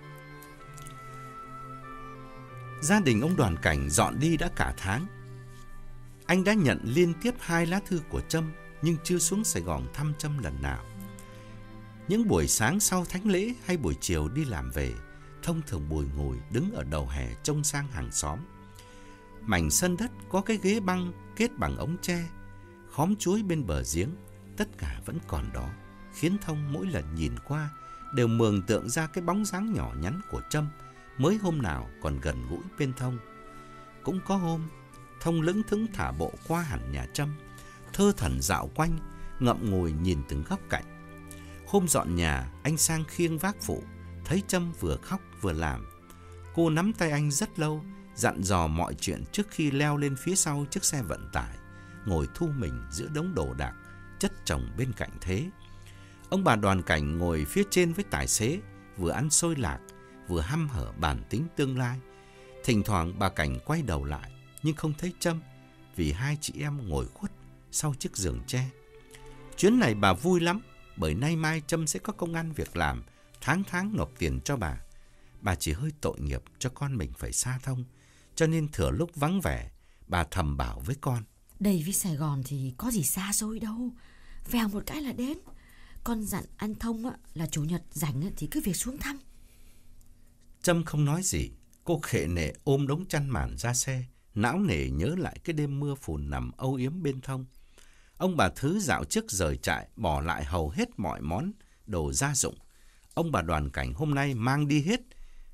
Gia đình ông Đoàn Cảnh dọn đi đã cả tháng. Anh đã nhận liên tiếp hai lá thư của Trâm, nhưng chưa xuống Sài Gòn thăm Trâm lần nào. Những buổi sáng sau thánh lễ hay buổi chiều đi làm về, Thông thường bùi ngùi đứng ở đầu hè trông sang hàng xóm. Mảnh sân đất có cái ghế băng kết bằng ống tre, khóm chuối bên bờ giếng, tất cả vẫn còn đó, khiến Thông mỗi lần nhìn qua đều mường tượng ra cái bóng dáng nhỏ nhắn của Trâm mới hôm nào còn gần gũi bên Thông. Cũng có hôm, Thông lững thững thả bộ qua hẳn nhà Trâm, thơ thẩn dạo quanh, ngậm ngùi nhìn từng góc cạnh. Hôm dọn nhà, anh sang khiêng vác phụ, thấy Trâm vừa khóc vừa làm. Cô nắm tay anh rất lâu, dặn dò mọi chuyện trước khi leo lên phía sau chiếc xe vận tải, ngồi thu mình giữa đống đồ đạc chất chồng bên cạnh thế. Ông bà Đoàn Cảnh ngồi phía trên với tài xế, vừa ăn xôi lạc, vừa hăm hở bàn tính tương lai. Thỉnh thoảng bà Cảnh quay đầu lại, nhưng không thấy Trâm, vì hai chị em ngồi khuất sau chiếc giường tre. Chuyến này bà vui lắm, bởi nay mai Trâm sẽ có công ăn việc làm, tháng tháng nộp tiền cho bà. Bà chỉ hơi tội nghiệp cho con mình phải xa Thông, cho nên thừa lúc vắng vẻ, bà thầm bảo với con. Đây với Sài Gòn thì có gì xa xôi đâu, vèo một cái là đến. Con dặn anh Thông á, là chủ nhật rảnh thì cứ việc xuống thăm. Trâm không nói gì, cô khệ nệ ôm đống chăn màn ra xe, não nề nhớ lại cái đêm mưa phùn nằm âu yếm bên Thông. Ông bà Thứ dạo trước rời trại, bỏ lại hầu hết mọi món đồ gia dụng. Ông bà Đoàn Cảnh hôm nay mang đi hết,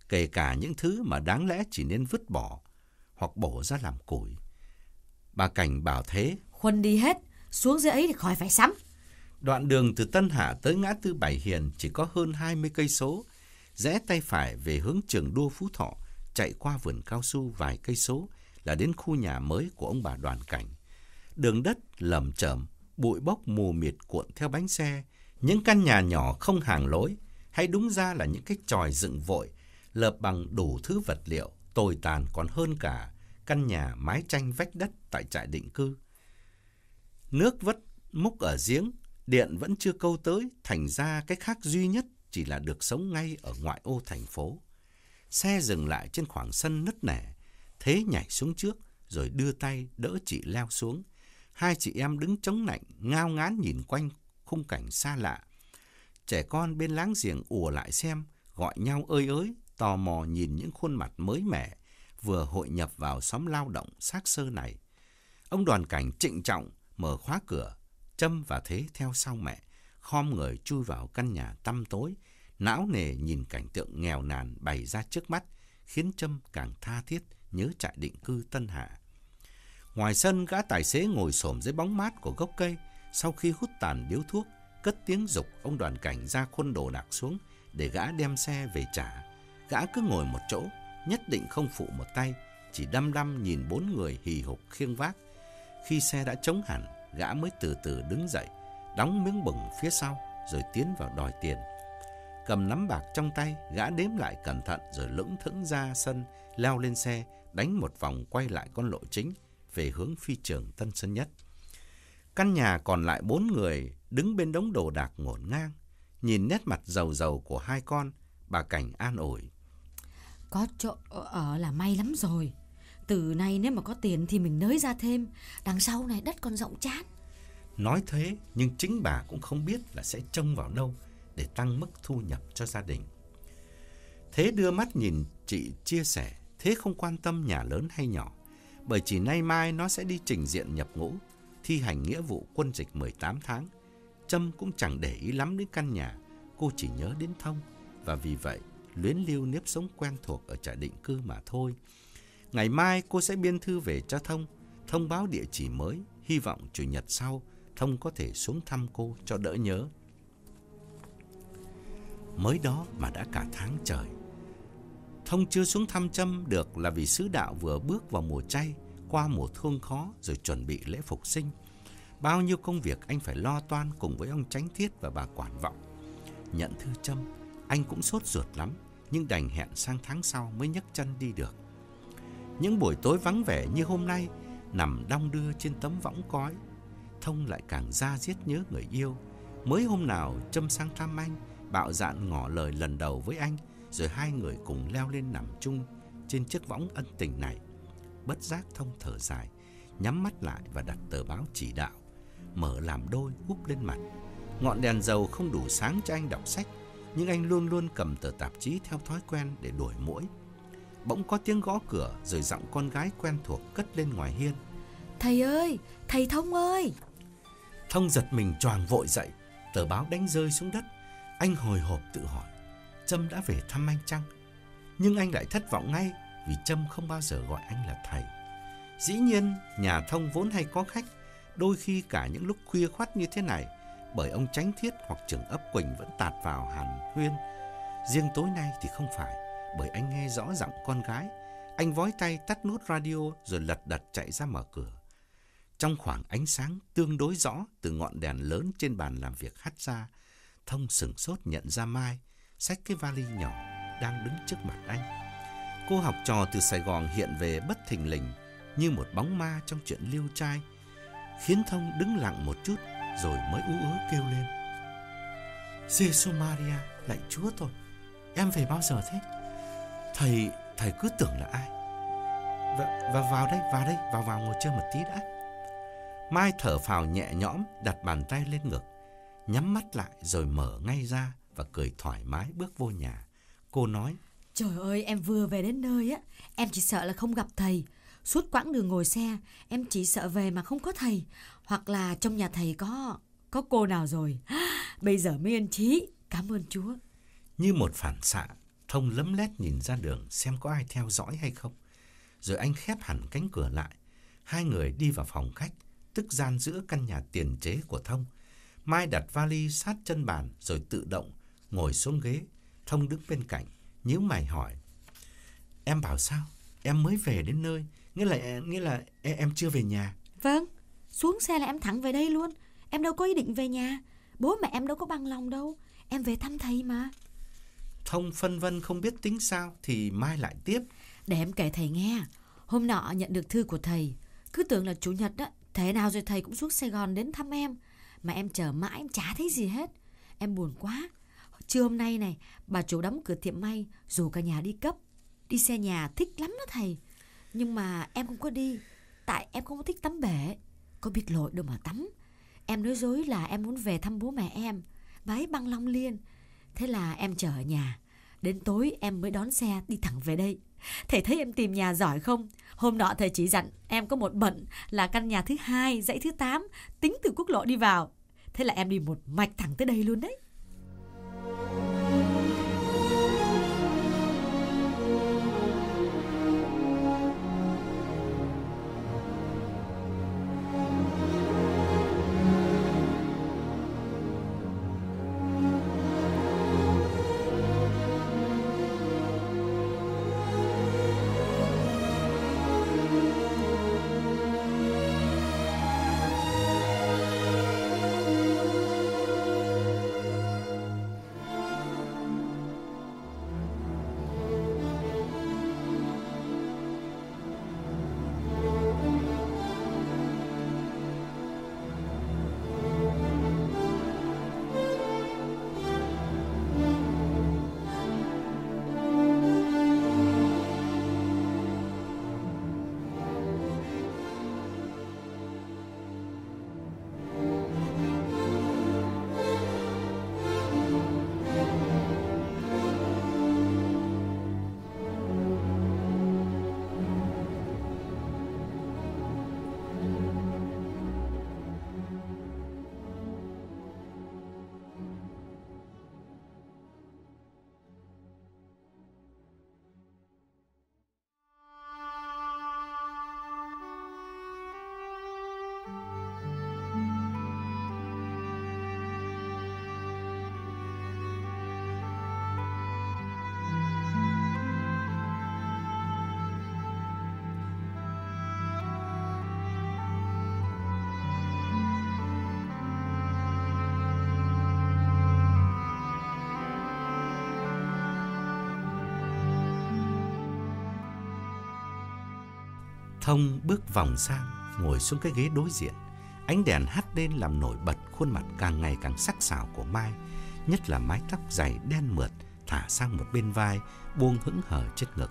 kể cả những thứ mà đáng lẽ chỉ nên vứt bỏ hoặc bổ ra làm củi. Bà Cảnh bảo thế: Khuân đi hết, xuống dưới ấy thì khỏi phải sắm. Đoạn đường từ Tân Hạ tới ngã tư Bảy Hiền chỉ có hơn hai mươi cây số, rẽ tay phải về hướng Trường Đua Phú Thọ, chạy qua vườn cao su vài cây số là đến khu nhà mới của ông bà Đoàn Cảnh. Đường đất lởm chởm, bụi bốc mù mịt cuộn theo bánh xe, những căn nhà nhỏ không hàng lối, hay đúng ra là những cái chòi dựng vội, lợp bằng đủ thứ vật liệu, tồi tàn còn hơn cả căn nhà mái tranh vách đất tại trại định cư. Nước vất múc ở giếng, điện vẫn chưa câu tới, thành ra cái khác duy nhất chỉ là được sống ngay ở ngoại ô thành phố. Xe dừng lại trên khoảng sân nứt nẻ, Thế nhảy xuống trước rồi đưa tay đỡ chị leo xuống. Hai chị em đứng chống nạnh, ngao ngán nhìn quanh khung cảnh xa lạ. Trẻ con bên láng giềng ùa lại xem, gọi nhau ơi ới, tò mò nhìn những khuôn mặt mới mẻ, vừa hội nhập vào xóm lao động xác xơ này. Ông Đoàn Cảnh trịnh trọng mở khóa cửa, Trâm và Thế theo sau mẹ, khom người chui vào căn nhà tăm tối, não nề nhìn cảnh tượng nghèo nàn bày ra trước mắt, khiến Trâm càng tha thiết nhớ trại định cư Tân Hạ. Ngoài sân, gã tài xế ngồi xổm dưới bóng mát của gốc cây, sau khi hút tàn điếu thuốc, cất tiếng giục ông Đoàn Cảnh ra khuân đồ đạc xuống để gã đem xe về trả. Gã cứ ngồi một chỗ, nhất định không phụ một tay, chỉ đăm đăm nhìn bốn người hì hục khiêng vác. Khi xe đã trống hẳn, gã mới từ từ đứng dậy, đóng miếng bừng phía sau rồi tiến vào đòi tiền. Cầm nắm bạc trong tay, gã đếm lại cẩn thận rồi lững thững ra sân, leo lên xe, đánh một vòng quay lại con lộ chính về hướng phi trường Tân Sơn Nhất. Căn nhà còn lại bốn người đứng bên đống đồ đạc ngổn ngang, nhìn nét mặt rầu rầu của hai con, bà Cảnh an ủi: Có chỗ ở là may lắm rồi. Từ nay nếu mà có tiền thì mình nới ra thêm, đằng sau này đất còn rộng chán. Nói thế nhưng chính bà cũng không biết là sẽ trông vào đâu để tăng mức thu nhập cho gia đình. Thế đưa mắt nhìn chị chia sẻ, Thế không quan tâm nhà lớn hay nhỏ, bởi chỉ nay mai nó sẽ đi trình diện nhập ngũ, thi hành nghĩa vụ quân dịch mười tám tháng. Trâm cũng chẳng để ý lắm đến căn nhà, cô chỉ nhớ đến Thông, và vì vậy luyến lưu nếp sống quen thuộc ở trại định cư mà thôi. Ngày mai cô sẽ biên thư về cho Thông, thông báo địa chỉ mới, hy vọng chủ nhật sau Thông có thể xuống thăm cô cho đỡ nhớ. Mới đó mà đã cả tháng trời. Thông chưa xuống thăm Trâm được là vì sứ đạo vừa bước vào mùa chay, qua mùa thương khó rồi chuẩn bị lễ phục sinh. Bao nhiêu công việc anh phải lo toan cùng với ông Chánh Thiết và bà Quản Vọng. Nhận thư Trâm, anh cũng sốt ruột lắm, nhưng đành hẹn sang tháng sau mới nhấc chân đi được. Những buổi tối vắng vẻ như hôm nay, nằm đong đưa trên tấm võng cói, Thông lại càng da diết nhớ người yêu. Mới hôm nào Trâm sang thăm anh, bạo dạn ngỏ lời lần đầu với anh, rồi hai người cùng leo lên nằm chung trên chiếc võng ân tình này. Bất giác Thông thở dài, nhắm mắt lại và đặt tờ báo chỉ đạo, mở làm đôi úp lên mặt. Ngọn đèn dầu không đủ sáng cho anh đọc sách, nhưng anh luôn luôn cầm tờ tạp chí theo thói quen để đuổi muỗi. Bỗng có tiếng gõ cửa, rồi giọng con gái quen thuộc cất lên ngoài hiên: Thầy ơi, thầy Thông ơi. Thông giật mình choàng vội dậy, tờ báo đánh rơi xuống đất. Anh hồi hộp tự hỏi, Trâm đã về thăm anh chăng? Nhưng anh lại thất vọng ngay, vì Trâm không bao giờ gọi anh là thầy. Dĩ nhiên, nhà Thông vốn hay có khách, đôi khi cả những lúc khuya khoắt như thế này, bởi ông Chánh Thiết hoặc trưởng ấp Quỳnh vẫn tạt vào hàn huyên. Riêng tối nay thì không phải, bởi anh nghe rõ giọng con gái. Anh vói tay tắt nút radio rồi lật đật chạy ra mở cửa. Trong khoảng ánh sáng tương đối rõ từ ngọn đèn lớn trên bàn làm việc hắt ra, Thông sửng sốt nhận ra Mai xách cái vali nhỏ đang đứng trước mặt anh. Cô học trò từ Sài Gòn hiện về bất thình lình như một bóng ma trong chuyện liêu trai, khiến Thông đứng lặng một chút rồi mới ú ớ kêu lên: Giê-xu Maria, lạy Chúa tôi, em về bao giờ thế? Thầy, thầy cứ tưởng là ai? Và, và vào đây, vào đây, vào vào ngồi chơi một tí đã. Mai thở phào nhẹ nhõm, đặt bàn tay lên ngực, nhắm mắt lại rồi mở ngay ra và cười thoải mái bước vô nhà. Cô nói: Trời ơi, em vừa về đến nơi á, em chỉ sợ là không gặp thầy. Suốt quãng đường ngồi xe, em chỉ sợ về mà không có thầy, hoặc là trong nhà thầy có có cô nào rồi. Bây giờ mới yên trí, cảm ơn Chúa. Như một phản xạ, Thông lấm lét nhìn ra đường xem có ai theo dõi hay không. Rồi anh khép hẳn cánh cửa lại. Hai người đi vào phòng khách, tức gian giữa căn nhà tiền chế của Thông. Mai đặt vali sát chân bàn rồi tự động ngồi xuống ghế. Thông đứng bên cạnh, nhíu mày hỏi: Em bảo sao? Em mới về đến nơi, nghĩa là nghĩa là em chưa về nhà. Vâng, xuống xe là em thẳng về đây luôn. Em đâu có ý định về nhà. Bố mẹ em đâu có bằng lòng đâu. Em về thăm thầy mà. Thông phân vân không biết tính sao thì Mai lại tiếp: Để em kể thầy nghe. Hôm nọ nhận được thư của thầy. Cứ tưởng là chủ nhật á, thế nào rồi thầy cũng xuống Sài Gòn đến thăm em. Mà em chờ mãi em chả thấy gì hết. Em buồn quá. Trưa hôm nay này, bà chủ đóng cửa tiệm may, rủ cả nhà đi cấp. Đi xe nhà thích lắm đó thầy. Nhưng mà em không có đi, tại em không có thích tắm bể. Có biết lội đâu mà tắm. Em nói dối là em muốn về thăm bố mẹ em. Bà ấy bằng lòng liền. Thế là em chờ ở nhà. Đến tối em mới đón xe đi thẳng về đây. Thầy thấy em tìm nhà giỏi không? Hôm nọ thầy chỉ dặn em có một bận là căn nhà thứ hai, dãy thứ tám, tính từ quốc lộ đi vào. Thế là em đi một mạch thẳng tới đây luôn đấy. Thông bước vòng sang, ngồi xuống cái ghế đối diện. Ánh đèn hắt lên làm nổi bật khuôn mặt càng ngày càng sắc sảo của Mai, nhất là mái tóc dày đen mượt thả sang một bên vai, buông hững hờ trên ngực.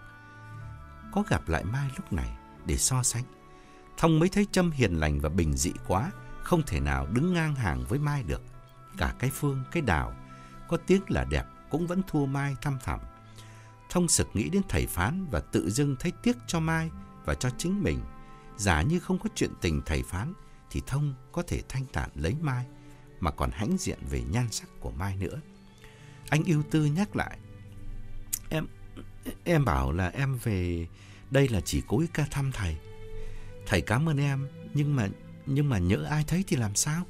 Có gặp lại Mai lúc này để so sánh, Thông mới thấy Trâm hiền lành và bình dị quá, không thể nào đứng ngang hàng với Mai được. Cả cái Phương, cái Đào, có tiếng là đẹp cũng vẫn thua Mai thăm thẳm. Thông sực nghĩ đến thầy Phán và tự dưng thấy tiếc cho Mai và cho chính mình. Giả như không có chuyện tình thầy Phán thì Thông có thể thanh thản lấy Mai, mà còn hãnh diện về nhan sắc của Mai nữa. Anh ưu tư nhắc lại: Em em bảo là em về đây là chỉ cố ý ca thăm thầy. Thầy cảm ơn em, nhưng mà nhưng mà nhỡ ai thấy thì làm sao?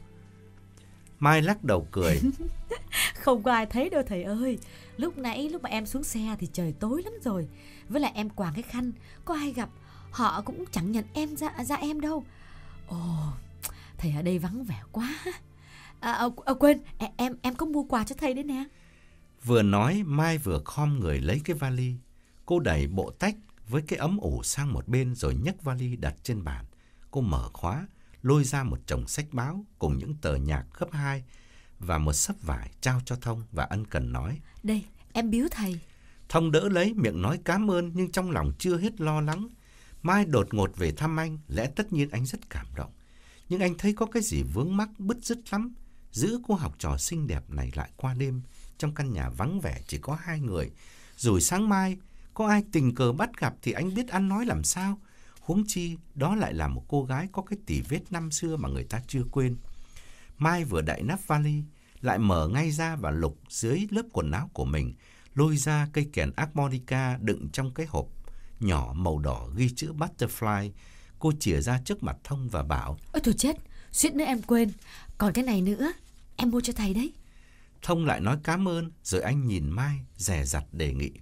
Mai lắc đầu cười. Không có ai thấy đâu thầy ơi. Lúc nãy lúc mà em xuống xe thì trời tối lắm rồi. Với lại em quàng cái khăn, có ai gặp họ cũng chẳng nhận em ra ra em đâu. Ồ, thầy ở đây vắng vẻ quá. À, à, à, quên, em em có mua quà cho thầy đấy nè. Vừa nói Mai vừa khom người lấy cái vali. Cô đẩy bộ tách với cái ấm ủ sang một bên rồi nhấc vali đặt trên bàn. Cô mở khóa, lôi ra một chồng sách báo cùng những tờ nhạc gấp hai và một xấp vải trao cho Thông và ân cần nói: Đây, em biếu thầy. Thông đỡ lấy, miệng nói cảm ơn nhưng trong lòng chưa hết lo lắng. Mai đột ngột về thăm anh, lẽ tất nhiên anh rất cảm động. Nhưng anh thấy có cái gì vướng mắc bứt rứt lắm. Giữ cô học trò xinh đẹp này lại qua đêm trong căn nhà vắng vẻ chỉ có hai người. Rồi sáng mai có ai tình cờ bắt gặp thì anh biết ăn nói làm sao. Huống chi đó lại là một cô gái có cái tỉ vết năm xưa mà người ta chưa quên. Mai vừa đậy nắp vali, lại mở ngay ra và lục dưới lớp quần áo của mình, lôi ra cây kèn harmonica đựng trong cái hộp nhỏ màu đỏ ghi chữ Butterfly. Cô chìa ra trước mặt Thông và bảo: Ôi thôi chết, suýt nữa em quên. Còn cái này nữa, em mua cho thầy đấy. Thông lại nói cảm ơn, rồi anh nhìn Mai dè dặt đề nghị: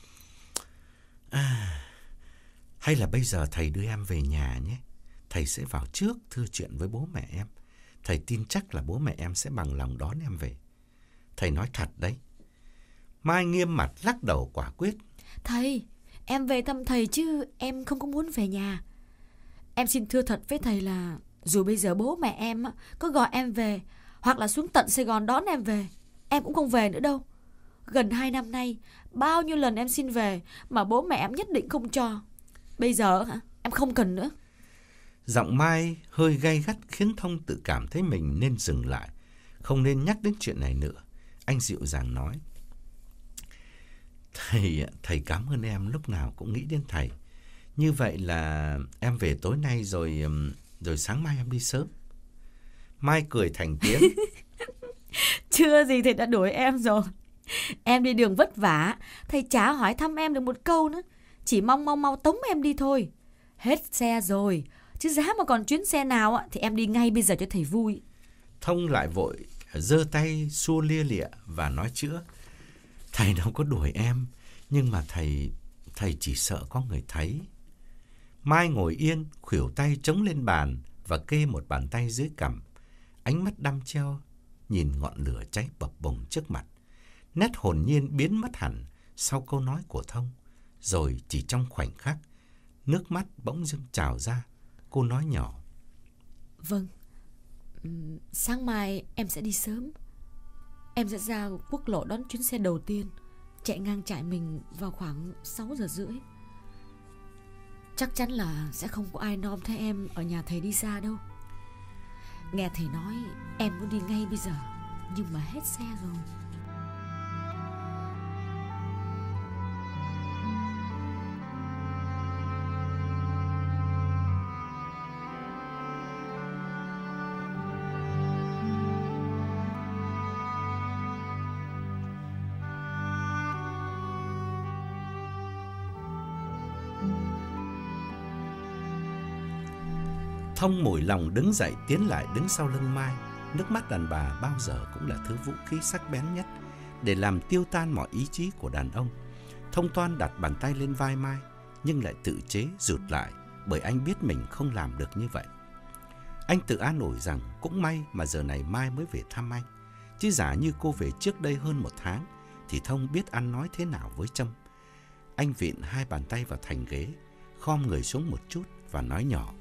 À, hay là bây giờ thầy đưa em về nhà nhé. Thầy sẽ vào trước thưa chuyện với bố mẹ em. Thầy tin chắc là bố mẹ em sẽ bằng lòng đón em về. Thầy nói thật đấy. Mai nghiêm mặt lắc đầu quả quyết: Thầy, em về thăm thầy chứ em không có muốn về nhà. Em xin thưa thật với thầy là dù bây giờ bố mẹ em có gọi em về hoặc là xuống tận Sài Gòn đón em về, em cũng không về nữa đâu. Gần hai năm nay, bao nhiêu lần em xin về mà bố mẹ em nhất định không cho. Bây giờ hả, em không cần nữa. Giọng Mai hơi gay gắt khiến Thông tự cảm thấy mình nên dừng lại, không nên nhắc đến chuyện này nữa. Anh dịu dàng nói: Thầy, thầy cảm ơn em lúc nào cũng nghĩ đến thầy. Như vậy là em về tối nay rồi rồi sáng mai em đi sớm. Mai cười thành tiếng: Chưa gì thầy đã đuổi em rồi. Em đi đường vất vả, thầy chả hỏi thăm em được một câu nữa. Chỉ mong mau mau tống em đi thôi. Hết xe rồi, chứ giá mà còn chuyến xe nào thì em đi ngay bây giờ cho thầy vui. Thông lại vội giơ tay xua lia lịa và nói chữa: Thầy đâu có đuổi em, nhưng mà thầy thầy chỉ sợ có người thấy. Mai ngồi yên, khuỷu tay chống lên bàn và kê một bàn tay dưới cằm, ánh mắt đăm chiêu nhìn ngọn lửa cháy bập bùng trước mặt. Nét hồn nhiên biến mất hẳn sau câu nói của Thông, rồi chỉ trong khoảnh khắc, nước mắt bỗng dưng trào ra. Cô nói nhỏ: Vâng, sáng mai em sẽ đi sớm. Em sẽ ra quốc lộ đón chuyến xe đầu tiên, chạy ngang trại mình vào khoảng sáu giờ rưỡi. Chắc chắn là sẽ không có ai nom thấy em ở nhà thầy đi xa đâu. Nghe thầy nói em muốn đi ngay bây giờ, nhưng mà hết xe rồi. Thông mủi lòng đứng dậy tiến lại đứng sau lưng Mai. Nước mắt đàn bà bao giờ cũng là thứ vũ khí sắc bén nhất để làm tiêu tan mọi ý chí của đàn ông. Thông toan đặt bàn tay lên vai Mai, nhưng lại tự chế rụt lại, bởi anh biết mình không làm được như vậy. Anh tự an ủi rằng cũng may mà giờ này Mai mới về thăm anh, chứ giả như cô về trước đây hơn một tháng thì Thông biết ăn nói thế nào với Trâm. Anh vịn hai bàn tay vào thành ghế, khom người xuống một chút và nói nhỏ: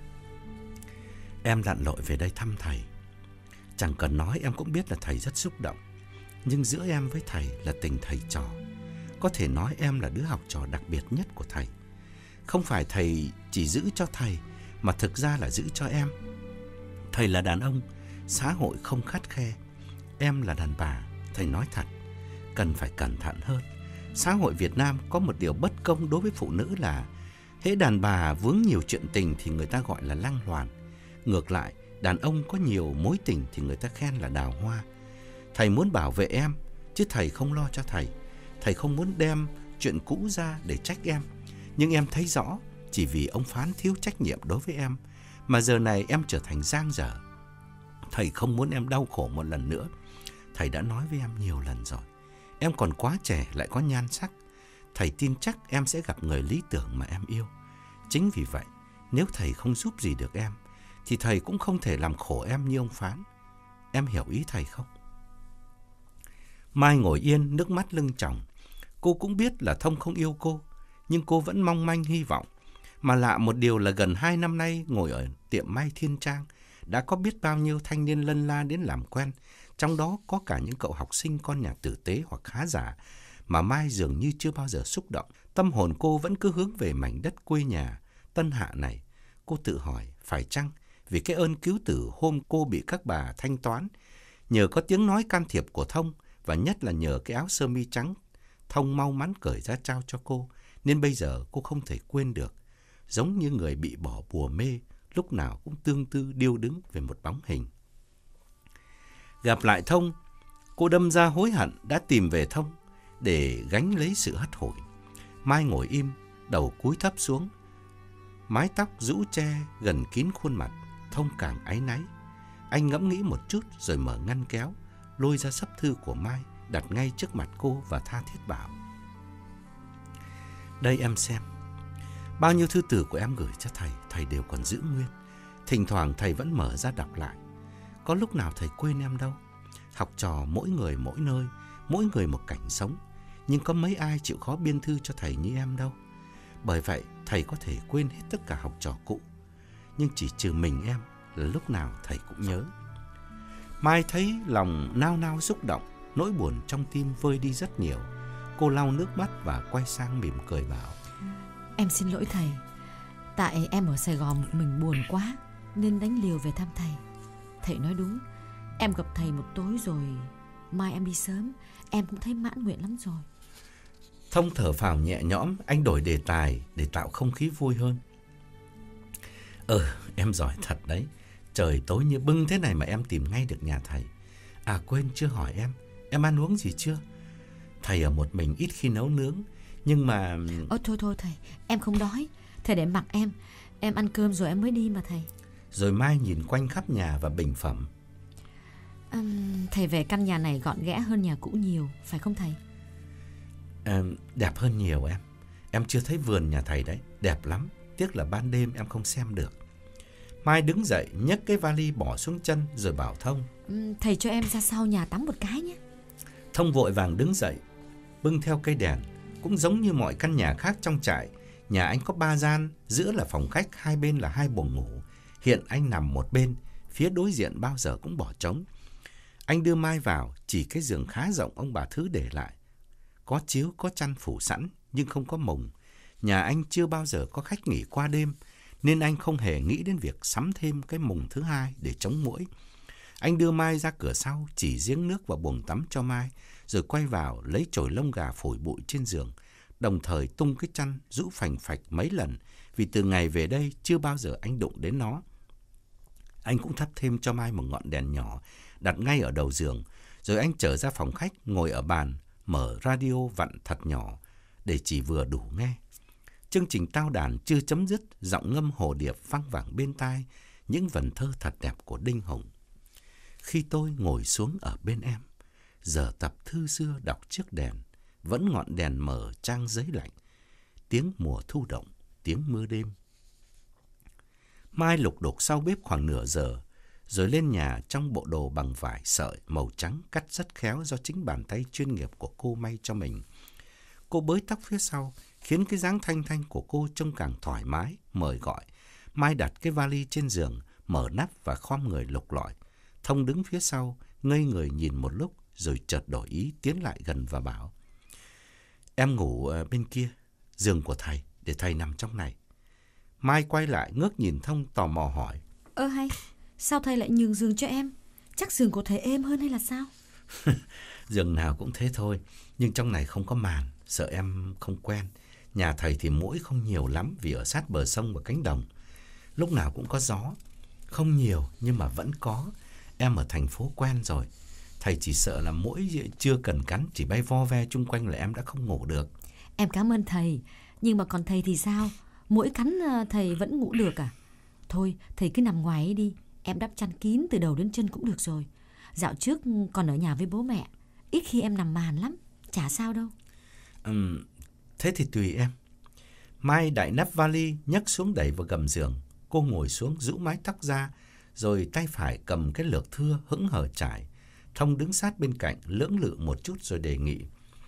Em lặn lội về đây thăm thầy. Chẳng cần nói em cũng biết là thầy rất xúc động. Nhưng giữa em với thầy là tình thầy trò. Có thể nói em là đứa học trò đặc biệt nhất của thầy. Không phải thầy chỉ giữ cho thầy, mà thực ra là giữ cho em. Thầy là đàn ông, xã hội không khắt khe. Em là đàn bà, thầy nói thật, cần phải cẩn thận hơn. Xã hội Việt Nam có một điều bất công đối với phụ nữ là hễ đàn bà vướng nhiều chuyện tình thì người ta gọi là lăng loàn. Ngược lại, đàn ông có nhiều mối tình thì người ta khen là đào hoa. Thầy muốn bảo vệ em, chứ thầy không lo cho thầy. Thầy không muốn đem chuyện cũ ra để trách em. Nhưng em thấy rõ, chỉ vì ông Phán thiếu trách nhiệm đối với em, mà giờ này em trở thành giang dở. Thầy không muốn em đau khổ một lần nữa. Thầy đã nói với em nhiều lần rồi. Em còn quá trẻ lại có nhan sắc. Thầy tin chắc em sẽ gặp người lý tưởng mà em yêu. Chính vì vậy, nếu thầy không giúp gì được em, thì thầy cũng không thể làm khổ em như ông Phán. Em hiểu ý thầy không? Mai ngồi yên, nước mắt lưng tròng. Cô cũng biết là Thông không yêu cô, nhưng cô vẫn mong manh hy vọng. Mà lạ một điều là gần hai năm nay ngồi ở tiệm may Thiên Trang, đã có biết bao nhiêu thanh niên lân la đến làm quen. Trong đó có cả những cậu học sinh con nhà tử tế hoặc khá giả, mà Mai dường như chưa bao giờ xúc động. Tâm hồn cô vẫn cứ hướng về mảnh đất quê nhà Tân Hạ này. Cô tự hỏi, phải chăng vì cái ơn cứu tử hôm cô bị các bà thanh toán, nhờ có tiếng nói can thiệp của Thông, và nhất là nhờ cái áo sơ mi trắng Thông mau mắn cởi ra trao cho cô, nên bây giờ cô không thể quên được, giống như người bị bỏ bùa mê, lúc nào cũng tương tư điêu đứng về một bóng hình. Gặp lại Thông, cô đâm ra hối hận đã tìm về Thông. để gánh lấy sự hất hủi. Mai ngồi im, đầu cúi thấp xuống. Mái tóc rũ che gần kín khuôn mặt, Thông càng áy náy. Anh ngẫm nghĩ một chút rồi mở ngăn kéo, lôi ra sấp thư của Mai, đặt ngay trước mặt cô và tha thiết bảo: "Đây em xem. Bao nhiêu thư từ của em gửi cho thầy, thầy đều còn giữ nguyên. Thỉnh thoảng thầy vẫn mở ra đọc lại. Có lúc nào thầy quên em đâu. Học trò mỗi người mỗi nơi, mỗi người một cảnh sống. Nhưng có mấy ai chịu khó biên thư cho thầy như em đâu. Bởi vậy thầy có thể quên hết tất cả học trò cũ, nhưng chỉ trừ mình em là lúc nào thầy cũng nhớ." Mai thấy lòng nao nao xúc động, nỗi buồn trong tim vơi đi rất nhiều. Cô lau nước mắt và quay sang mỉm cười bảo: "Em xin lỗi thầy. Tại em ở Sài Gòn một mình buồn quá nên đánh liều về thăm thầy. Thầy nói đúng, em gặp thầy một tối rồi mai em đi sớm, em cũng thấy mãn nguyện lắm rồi." Thông thở phào nhẹ nhõm, anh đổi đề tài để tạo không khí vui hơn. "Ừ, em giỏi thật đấy. Trời tối như bưng thế này mà em tìm ngay được nhà thầy. À quên, chưa hỏi em, em ăn uống gì chưa? Thầy ở một mình ít khi nấu nướng, nhưng mà..." Ơ thôi thôi thầy, em không đói. Thầy để mặc em, em ăn cơm rồi em mới đi mà thầy. Rồi Mai nhìn quanh khắp nhà và bình phẩm: à, Thầy về căn nhà này gọn ghẽ hơn nhà cũ nhiều, phải không thầy? À, đẹp hơn nhiều em. Em chưa thấy vườn nhà thầy đấy, đẹp lắm. Tiếc là ban đêm em không xem được. Mai đứng dậy nhấc cái vali bỏ xuống chân rồi bảo Thông: ừ, Thầy cho em ra sau nhà tắm một cái nhé. Thông vội vàng đứng dậy, bưng theo cây đèn. Cũng giống như mọi căn nhà khác trong trại, nhà anh có ba gian, giữa là phòng khách, hai bên là hai buồng ngủ. Hiện anh nằm một bên, phía đối diện bao giờ cũng bỏ trống. Anh đưa Mai vào, chỉ cái giường khá rộng ông bà Thứ để lại. Có chiếu, có chăn phủ sẵn, nhưng không có mùng. Nhà anh chưa bao giờ có khách nghỉ qua đêm, nên anh không hề nghĩ đến việc sắm thêm cái mùng thứ hai để chống muỗi. Anh đưa Mai ra cửa sau, chỉ giếng nước vào buồng tắm cho Mai, rồi quay vào lấy chổi lông gà phủi bụi trên giường, đồng thời tung cái chăn rũ phành phạch mấy lần, vì từ ngày về đây chưa bao giờ anh đụng đến nó. Anh cũng thắp thêm cho Mai một ngọn đèn nhỏ, đặt ngay ở đầu giường, rồi anh trở ra phòng khách, ngồi ở bàn, mở radio vặn thật nhỏ, để chỉ vừa đủ nghe. Chương trình tao đàn chưa chấm dứt, giọng ngâm hồ điệp văng vẳng bên tai, những vần thơ thật đẹp của Đinh Hùng. Khi tôi ngồi xuống ở bên em, giờ tập thư xưa đọc chiếc đèn, vẫn ngọn đèn mở trang giấy lạnh, tiếng mùa thu động, tiếng mưa đêm. Mai lục đục sau bếp khoảng nửa giờ, rồi lên nhà trong bộ đồ bằng vải sợi màu trắng cắt rất khéo do chính bàn tay chuyên nghiệp của cô may cho mình. Cô bới tóc phía sau, khiến cái dáng thanh thanh của cô trông càng thoải mái, mời gọi. Mai đặt cái vali trên giường, mở nắp và khom người lục lọi. Thông đứng phía sau, ngây người nhìn một lúc, rồi chợt đổi ý tiến lại gần và bảo: Em ngủ bên kia, giường của thầy, để thầy nằm trong này. Mai quay lại ngước nhìn Thông tò mò hỏi: Ơ hay, sao thầy lại nhường giường cho em? Chắc giường của thầy êm hơn hay là sao? Giường nào cũng thế thôi, nhưng trong này không có màn, sợ em không quen. Nhà thầy thì muỗi không nhiều lắm vì ở sát bờ sông và cánh đồng. Lúc nào cũng có gió, không nhiều nhưng mà vẫn có. Em ở thành phố quen rồi. Thầy chỉ sợ là muỗi chưa cần cắn, chỉ bay vo ve chung quanh là em đã không ngủ được. Em cảm ơn thầy, nhưng mà còn thầy thì sao? Muỗi cắn thầy vẫn ngủ được à? Thôi, thầy cứ nằm ngoài ấy đi, em đắp chăn kín từ đầu đến chân cũng được rồi. Dạo trước còn ở nhà với bố mẹ, ít khi em nằm màn lắm, chả sao đâu. Ừm, thế thì tùy em. Mai đậy nắp vali, nhấc xuống đẩy vào gầm giường. Cô ngồi xuống rũ mái tóc ra, rồi tay phải cầm cái lược thưa hững hờ trải. Thông đứng sát bên cạnh, lưỡng lự một chút rồi đề nghị: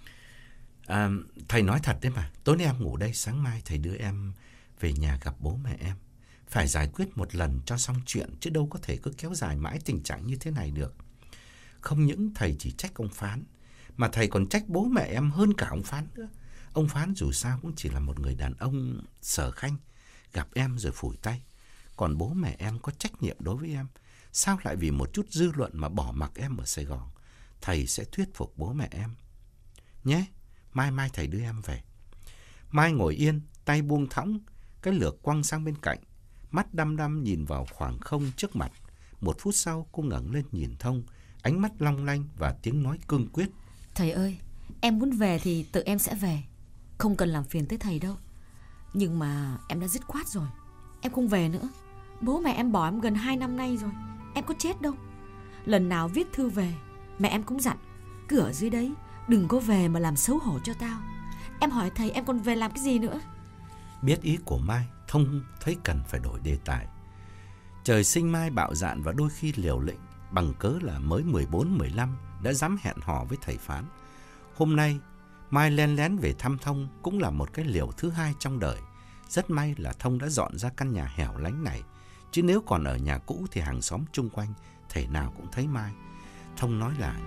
à, Thầy nói thật đấy mà, tối nay em ngủ đây, sáng mai thầy đưa em về nhà gặp bố mẹ em. Phải giải quyết một lần cho xong chuyện, chứ đâu có thể cứ kéo dài mãi tình trạng như thế này được. Không những thầy chỉ trách ông Phán, mà thầy còn trách bố mẹ em hơn cả ông Phán nữa. Ông Phán dù sao cũng chỉ là một người đàn ông sở khanh, gặp em rồi phủi tay. Còn bố mẹ em có trách nhiệm đối với em. Sao lại vì một chút dư luận mà bỏ mặc em ở Sài Gòn? Thầy sẽ thuyết phục bố mẹ em nhé. Mai mai thầy đưa em về. Mai ngồi yên, tay buông thõng, cái lược quăng sang bên cạnh, mắt đăm đăm nhìn vào khoảng không trước mặt. Một phút sau cô ngẩng lên nhìn Thông, ánh mắt long lanh và tiếng nói cương quyết: Thầy ơi, Em muốn về thì tự em sẽ về, không cần làm phiền tới thầy đâu. Nhưng mà em đã dứt khoát rồi, em không về nữa. Bố mẹ em bỏ em gần hai năm nay rồi, em có chết đâu. Lần nào viết thư về, mẹ em cũng dặn cứ ở dưới đấy, đừng có về mà làm xấu hổ cho tao. Em hỏi thầy em còn về làm cái gì nữa? Biết ý của Mai, Thông thấy cần phải đổi đề tài. Trời sinh Mai bạo dạn và đôi khi liều lĩnh, bằng cớ là mới mười bốn mười lăm đã dám hẹn hò với thầy phán. Hôm nay Mai len lén về thăm Thông cũng là một cái liều thứ hai trong đời. Rất may là Thông đã dọn ra căn nhà hẻo lánh này, chứ nếu còn ở nhà cũ thì hàng xóm chung quanh thể nào cũng thấy Mai. Thông nói lại: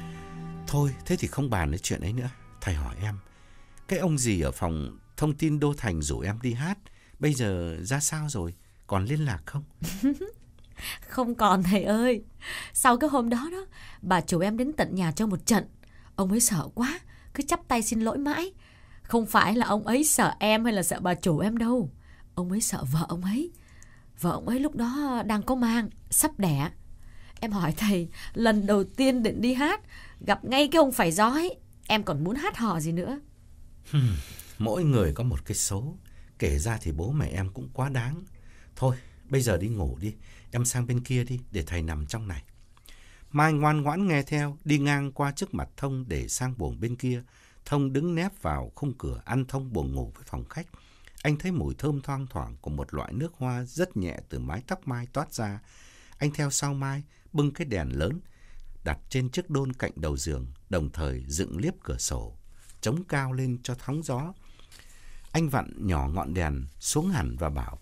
thôi thế thì không bàn đến chuyện ấy nữa. Thầy hỏi em, cái ông gì ở phòng thông tin Đô Thành rủ em đi hát, bây giờ ra sao rồi? Còn liên lạc không? Không còn thầy ơi. Sau cái hôm đó đó, bà chủ em đến tận nhà cho một trận. Ông ấy sợ quá, cứ chắp tay xin lỗi mãi. Không phải là ông ấy sợ em hay là sợ bà chủ em đâu. Ông ấy sợ vợ ông ấy. Vợ ông ấy lúc đó đang có mang, sắp đẻ. Em hỏi thầy, lần đầu tiên định đi hát, gặp ngay cái ông phải gió ấy, em còn muốn hát hò gì nữa? Hmm, mỗi người có một cái số. Kể ra thì bố mẹ em cũng quá đáng. Thôi, bây giờ đi ngủ đi. Em sang bên kia đi, để thầy nằm trong này. Mai ngoan ngoãn nghe theo, đi ngang qua trước mặt Thông để sang buồng bên kia. Thông đứng nép vào khung cửa, ăn thông buồng ngủ với phòng khách. Anh thấy mùi thơm thoang thoảng của một loại nước hoa rất nhẹ từ mái tóc Mai toát ra. Anh theo sau Mai, bưng cái đèn lớn đặt trên chiếc đôn cạnh đầu giường, đồng thời dựng liếp cửa sổ, chống cao lên cho thoáng gió. Anh vặn nhỏ ngọn đèn xuống hẳn và bảo: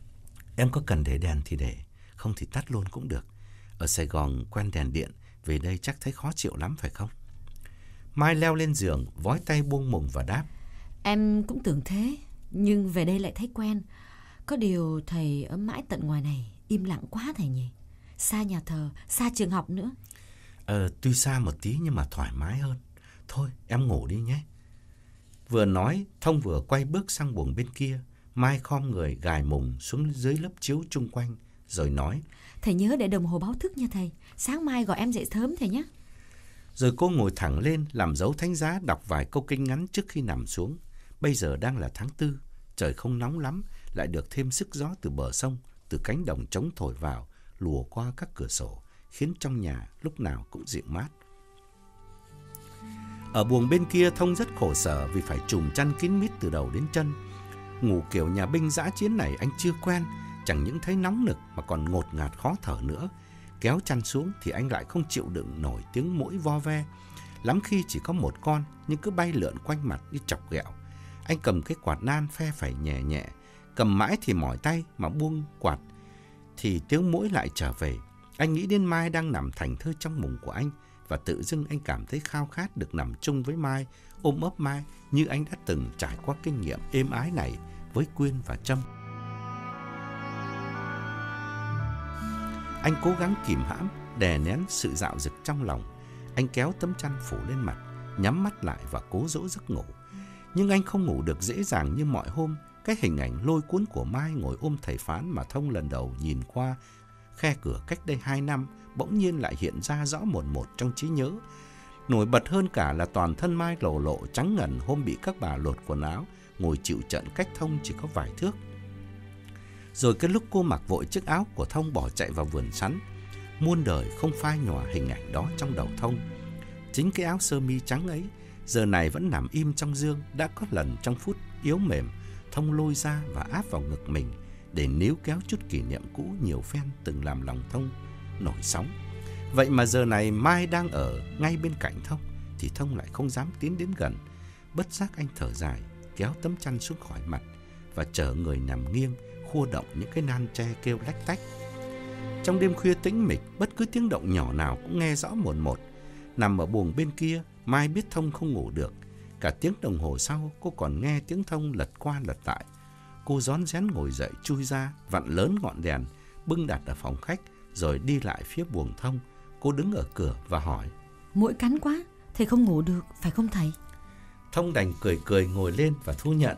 em có cần để đèn thì để, không thì tắt luôn cũng được. Ở Sài Gòn quen đèn điện, về đây chắc thấy khó chịu lắm phải không? Mai leo lên giường, vói tay buông mùng và đáp: em cũng tưởng thế, nhưng về đây lại thấy quen. Có điều thầy ở mãi tận ngoài này, im lặng quá thầy nhỉ. Xa nhà thờ, xa trường học nữa. Ờ, tuy xa một tí nhưng mà thoải mái hơn. Thôi, em ngủ đi nhé. Vừa nói, Thông vừa quay bước sang buồng bên kia. Mai khom người gài mùng xuống dưới lớp chiếu chung quanh, rồi nói: thầy nhớ để đồng hồ báo thức nha thầy. Sáng mai gọi em dậy sớm thầy nhé. Rồi cô ngồi thẳng lên, làm dấu thánh giá, đọc vài câu kinh ngắn trước khi nằm xuống. Bây giờ đang là tháng tư, trời không nóng lắm, lại được thêm sức gió từ bờ sông, từ cánh đồng trống thổi vào, lùa qua các cửa sổ, khiến trong nhà lúc nào cũng dịu mát. Ở buồng bên kia, Thông rất khổ sở vì phải trùm chăn kín mít từ đầu đến chân. Ngủ kiểu nhà binh dã chiến này anh chưa quen, chẳng những thấy nóng nực mà còn ngột ngạt khó thở nữa. Kéo chăn xuống thì anh lại không chịu đựng nổi tiếng muỗi vo ve. Lắm khi chỉ có một con, nhưng cứ bay lượn quanh mặt như chọc ghẹo. Anh cầm cái quạt nan phe phẩy nhẹ nhẹ, cầm mãi thì mỏi tay, mà buông quạt thì tiếng muỗi lại trở về. Anh nghĩ đến Mai đang nằm thảnh thơi trong mùng của anh, và tự dưng anh cảm thấy khao khát được nằm chung với Mai, ôm ấp Mai như anh đã từng trải qua kinh nghiệm êm ái này với Quyên và Trâm. Anh cố gắng kìm hãm, đè nén sự dạo dực trong lòng. Anh kéo tấm chăn phủ lên mặt, nhắm mắt lại và cố dỗ giấc ngủ. Nhưng anh không ngủ được dễ dàng như mọi hôm. Cái hình ảnh lôi cuốn của Mai ngồi ôm thầy phán mà Thông lần đầu nhìn qua khe cửa cách đây hai năm bỗng nhiên lại hiện ra rõ mồn một trong trí nhớ. Nổi bật hơn cả là toàn thân Mai lồ lộ trắng ngần hôm bị các bà lột quần áo, ngồi chịu trận cách Thông chỉ có vài thước. Rồi cái lúc cô mặc vội chiếc áo của Thông bỏ chạy vào vườn sắn, muôn đời không phai nhòa hình ảnh đó trong đầu Thông. Chính cái áo sơ mi trắng ấy giờ này vẫn nằm im trong giường. Đã có lần trong phút yếu mềm, Thông lôi ra và áp vào ngực mình để níu kéo chút kỷ niệm cũ nhiều phen từng làm lòng Thông nổi sóng. Vậy mà giờ này Mai đang ở ngay bên cạnh Thông thì Thông lại không dám tiến đến gần. Bất giác anh thở dài, kéo tấm chăn xuống khỏi mặt và chở người nằm nghiêng, khua động những cái nan tre kêu lách tách. Trong đêm khuya tĩnh mịch, bất cứ tiếng động nhỏ nào cũng nghe rõ mồn một. Nằm ở buồng bên kia, Mai biết Thông không ngủ được. Cả tiếng đồng hồ sau, cô còn nghe tiếng Thông lật qua lật lại. Cô rón rén ngồi dậy, chui ra, vặn lớn ngọn đèn, bưng đặt ở phòng khách, rồi đi lại phía buồng Thông. Cô đứng ở cửa và hỏi: Muỗi cắn quá, thầy không ngủ được, phải không thầy? Thông đành cười cười ngồi lên và thu nhận.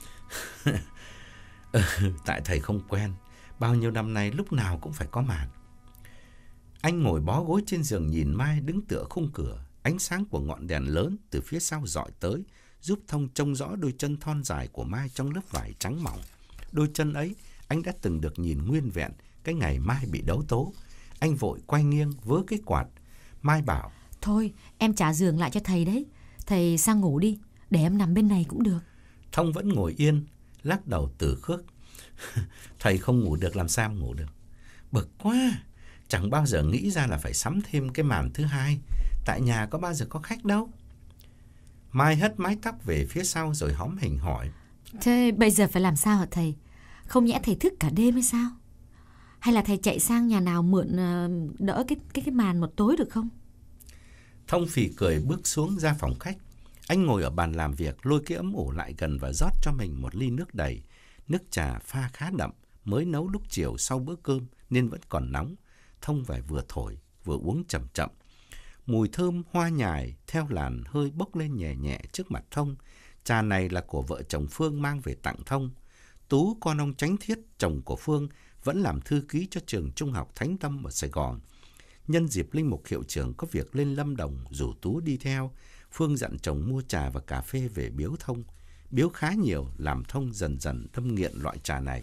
ừ, Tại thầy không quen, bao nhiêu năm nay lúc nào cũng phải có màn. Anh ngồi bó gối trên giường nhìn Mai đứng tựa khung cửa. Ánh sáng của ngọn đèn lớn từ phía sau dọi tới, giúp Thông trông rõ đôi chân thon dài của Mai trong lớp vải trắng mỏng. Đôi chân ấy anh đã từng được nhìn nguyên vẹn cái ngày Mai bị đấu tố. Anh vội quay nghiêng vớ cái quạt. Mai bảo: Thôi em trả giường lại cho thầy đấy. Thầy sang ngủ đi, để em nằm bên này cũng được. Thông vẫn ngồi yên, lắc đầu từ khước. Thầy không ngủ được làm sao ngủ được. Bực quá, chẳng bao giờ nghĩ ra là phải sắm thêm cái màn thứ hai. Tại nhà có bao giờ có khách đâu. Mai hất mái tóc về phía sau rồi hóm hình hỏi: Thế bây giờ phải làm sao hả thầy? Không nhẽ thầy thức cả đêm hay sao? Hay là thầy chạy sang nhà nào mượn uh, đỡ cái, cái, cái màn một tối được không? Thông phì cười bước xuống ra phòng khách. Anh ngồi ở bàn làm việc, lôi cái ấm ủ lại gần và rót cho mình một ly nước đầy. Nước trà pha khá đậm, mới nấu lúc chiều sau bữa cơm nên vẫn còn nóng. Thông phải vừa thổi, vừa uống chậm chậm. Mùi thơm hoa nhài theo làn hơi bốc lên nhẹ nhẹ trước mặt Thông. Trà này là của vợ chồng Phương mang về tặng Thông. Tú, con ông Chánh Thiết, chồng của Phương, vẫn làm thư ký cho trường trung học Thánh Tâm ở Sài Gòn. Nhân dịp linh mục hiệu trưởng có việc lên Lâm Đồng rủ Tú đi theo, Phương dặn chồng mua trà và cà phê về biếu Thông. Biếu khá nhiều, làm Thông dần dần đâm nghiện loại trà này.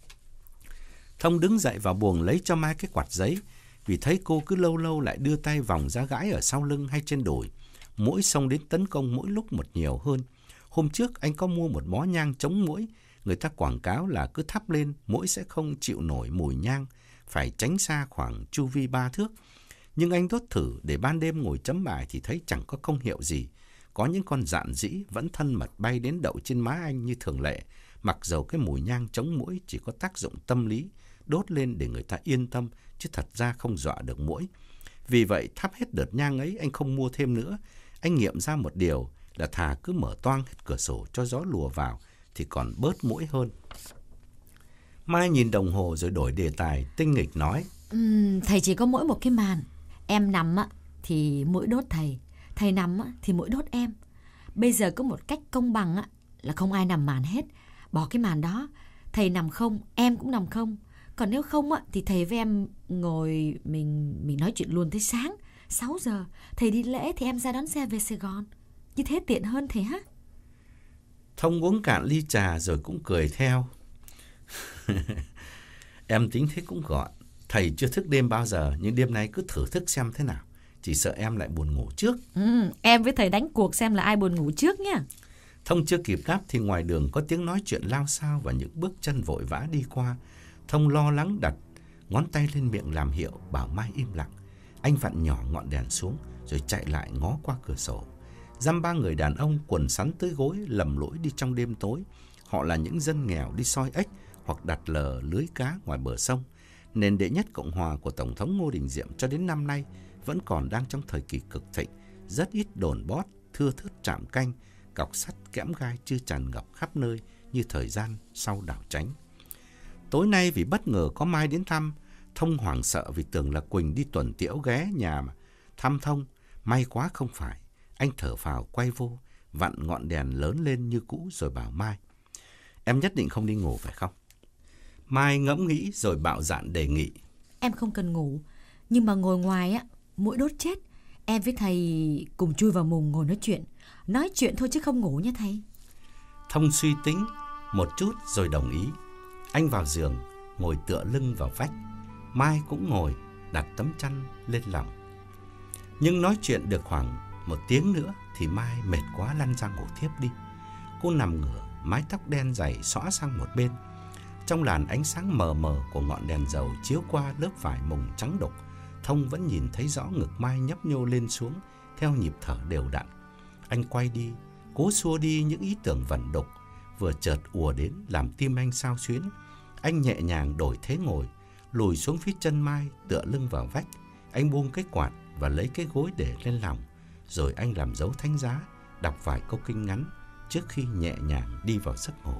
Thông đứng dậy vào buồng lấy cho Mai cái quạt giấy, vì thấy cô cứ lâu lâu lại đưa tay vòng ra gãi ở sau lưng hay trên đùi. Muỗi xông đến tấn công mỗi lúc một nhiều hơn. Hôm trước anh có mua một bó nhang chống muỗi. Người ta quảng cáo là cứ thắp lên, muỗi sẽ không chịu nổi mùi nhang, phải tránh xa khoảng chu vi ba thước. Nhưng anh đốt thử để ban đêm ngồi chấm bài thì thấy chẳng có công hiệu gì. Có những con dạn dĩ vẫn thân mật bay đến đậu trên má anh như thường lệ, mặc dầu cái mùi nhang chống muỗi chỉ có tác dụng tâm lý, đốt lên để người ta yên tâm, chứ thật ra không dọa được muỗi. Vì vậy thắp hết đợt nhang ấy anh không mua thêm nữa. Anh nghiệm ra một điều là thà cứ mở toang hết cửa sổ cho gió lùa vào thì còn bớt muỗi hơn. Mai nhìn đồng hồ rồi đổi đề tài, tinh nghịch nói: uhm, Thầy chỉ có mỗi một cái màn. Em nằm á thì muỗi đốt thầy, thầy nằm á thì muỗi đốt em. Bây giờ có một cách công bằng á là không ai nằm màn hết. Bỏ cái màn đó, thầy nằm không, em cũng nằm không. Còn nếu không á thì thầy với em ngồi mình mình nói chuyện luôn tới sáng. Sáu giờ thầy đi lễ thì em ra đón xe về Sài Gòn. Như thế tiện hơn thầy ha. Thông uống cạn ly trà rồi cũng cười theo. Em tính thế cũng gọn. Thầy chưa thức đêm bao giờ, nhưng đêm nay cứ thử thức xem thế nào. Chỉ sợ em lại buồn ngủ trước. ừ, Em với thầy đánh cuộc xem là ai buồn ngủ trước nhá. Thông chưa kịp đáp thì ngoài đường có tiếng nói chuyện lao xao và những bước chân vội vã đi qua. Thông lo lắng đặt ngón tay lên miệng làm hiệu bảo Mai im lặng. Anh vặn nhỏ ngọn đèn xuống rồi chạy lại ngó qua cửa sổ. Dăm ba người đàn ông quần sắn tới gối lầm lũi đi trong đêm tối. Họ là những dân nghèo đi soi ếch hoặc đặt lờ lưới cá ngoài bờ sông. Nền đệ nhất Cộng hòa của Tổng thống Ngô Đình Diệm cho đến năm nay vẫn còn đang trong thời kỳ cực thịnh. Rất ít đồn bót, thưa thớt trạm canh, cọc sắt kẽm gai chưa tràn ngập khắp nơi như thời gian sau đảo Chánh. Tối nay vì bất ngờ có Mai đến thăm, Thông hoảng sợ vì tưởng là Quỳnh đi tuần tiễu ghé nhà mà thăm Thông. May quá không phải. Anh thở phào quay vô, vặn ngọn đèn lớn lên như cũ rồi bảo Mai: Em nhất định không đi ngủ phải không? Mai ngẫm nghĩ rồi bạo dạn đề nghị: Em không cần ngủ, nhưng mà ngồi ngoài á, muỗi đốt chết. Em với thầy cùng chui vào mùng ngồi nói chuyện. Nói chuyện thôi chứ không ngủ nha thầy. Thông suy tính một chút rồi đồng ý. Anh vào giường, ngồi tựa lưng vào vách. Mai cũng ngồi, đặt tấm chăn lên lòng. Nhưng nói chuyện được khoảng một tiếng nữa thì Mai mệt quá lăn ra ngủ thiếp đi. Cô nằm ngửa, mái tóc đen dày xõa sang một bên. Trong làn ánh sáng mờ mờ của ngọn đèn dầu chiếu qua lớp vải mùng trắng đục, Thông vẫn nhìn thấy rõ ngực Mai nhấp nhô lên xuống theo nhịp thở đều đặn. Anh quay đi, cố xua đi những ý tưởng vẩn đục vừa chợt ùa đến làm tim anh xao xuyến. Anh nhẹ nhàng đổi thế ngồi, lùi xuống phía chân Mai, tựa lưng vào vách. Anh buông cái quạt và lấy cái gối để lên lòng. Rồi anh làm dấu thánh giá, đọc vài câu kinh ngắn trước khi nhẹ nhàng đi vào giấc ngủ.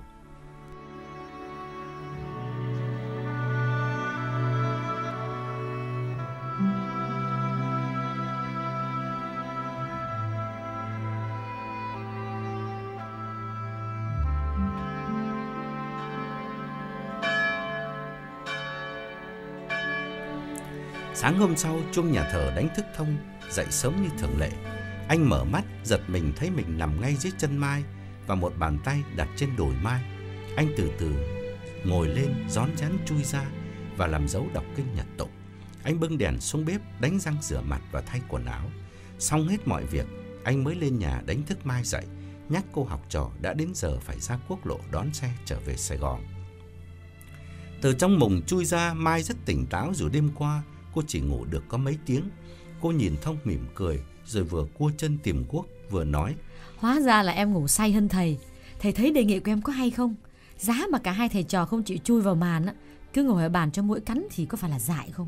Sáng hôm sau, chuông nhà thờ đánh thức Thông dậy sớm như thường lệ. Anh mở mắt, giật mình thấy mình nằm ngay dưới chân Mai và một bàn tay đặt trên đùi Mai. Anh từ từ ngồi lên, rón rén chui ra và làm dấu đọc kinh Nhật tụng. Anh bưng đèn xuống bếp, đánh răng rửa mặt và thay quần áo. Xong hết mọi việc, anh mới lên nhà đánh thức Mai dậy, nhắc cô học trò đã đến giờ phải ra quốc lộ đón xe trở về Sài Gòn. Từ trong mùng chui ra, Mai rất tỉnh táo dù đêm qua cô chỉ ngủ được có mấy tiếng. Cô nhìn Thông mỉm cười, rồi vừa cua chân tìm guốc vừa nói: Hóa ra là em ngủ say hơn thầy. Thầy thấy đề nghị của em có hay không? Giá mà cả hai thầy trò không chịu chui vào màn á, cứ ngồi ở bàn cho mũi cắn thì có phải là dại không?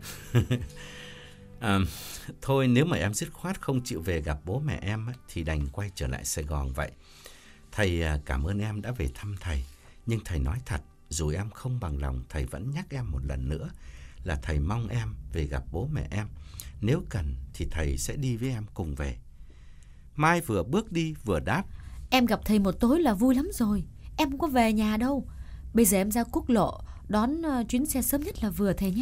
à, Thôi nếu mà em dứt khoát không chịu về gặp bố mẹ em á, thì đành quay trở lại Sài Gòn vậy. Thầy cảm ơn em đã về thăm thầy. Nhưng thầy nói thật, dù em không bằng lòng, thầy vẫn nhắc em một lần nữa là thầy mong em về gặp bố mẹ em. Nếu cần thì thầy sẽ đi với em cùng về. Mai vừa bước đi vừa đáp: Em gặp thầy một tối là vui lắm rồi. Em không có về nhà đâu. Bây giờ em ra quốc lộ đón uh, chuyến xe sớm nhất là vừa thầy nhé.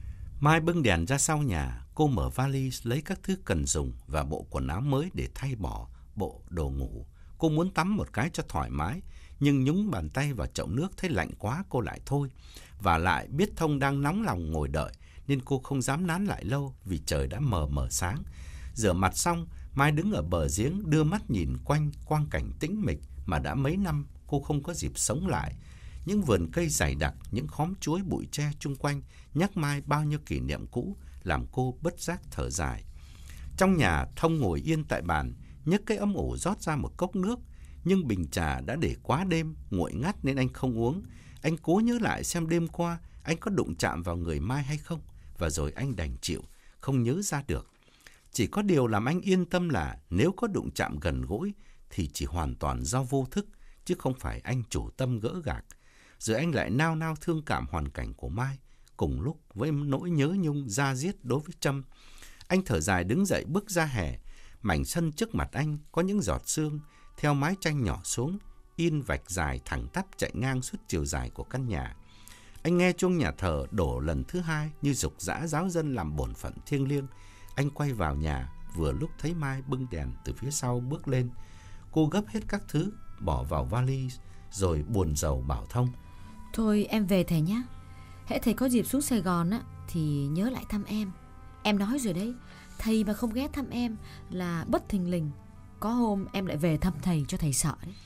Mai bưng đèn ra sau nhà. Cô mở vali lấy các thứ cần dùng và bộ quần áo mới để thay bỏ bộ đồ ngủ. Cô muốn tắm một cái cho thoải mái, nhưng nhúng bàn tay vào chậu nước thấy lạnh quá cô lại thôi. Và lại biết Thông đang nóng lòng ngồi đợi nên cô không dám nán lại lâu vì trời đã mờ mờ sáng. Rửa mặt xong, Mai đứng ở bờ giếng đưa mắt nhìn quanh quang cảnh tĩnh mịch mà đã mấy năm cô không có dịp sống lại. Những vườn cây dày đặc, những khóm chuối bụi tre chung quanh nhắc Mai bao nhiêu kỷ niệm cũ, làm cô bất giác thở dài. Trong nhà, Thông ngồi yên tại bàn, nhấc cái ấm ủ rót ra một cốc nước, nhưng bình trà đã để quá đêm, nguội ngắt nên anh không uống. Anh cố nhớ lại xem đêm qua anh có đụng chạm vào người Mai hay không, và rồi anh đành chịu, không nhớ ra được. Chỉ có điều làm anh yên tâm là nếu có đụng chạm gần gũi thì chỉ hoàn toàn do vô thức, chứ không phải anh chủ tâm gỡ gạc. Rồi anh lại nao nao thương cảm hoàn cảnh của Mai, cùng lúc với nỗi nhớ nhung da diết đối với Trâm. Anh thở dài đứng dậy bước ra hè. Mảnh sân trước mặt anh có những giọt sương theo mái tranh nhỏ xuống, in vạch dài thẳng tắp chạy ngang suốt chiều dài của căn nhà. Anh nghe chuông nhà thờ đổ lần thứ hai như giục giã giáo dân làm bổn phận thiêng liêng. Anh quay vào nhà, vừa lúc thấy Mai bưng đèn từ phía sau bước lên. Cô gấp hết các thứ, bỏ vào vali, rồi buồn rầu bảo Thông: Thôi em về thầy nhé. Hễ thầy có dịp xuống Sài Gòn á thì nhớ lại thăm em. Em nói rồi đấy, thầy mà không ghé thăm em là bất thình lình. Có hôm em lại về thăm thầy cho thầy sợ đấy.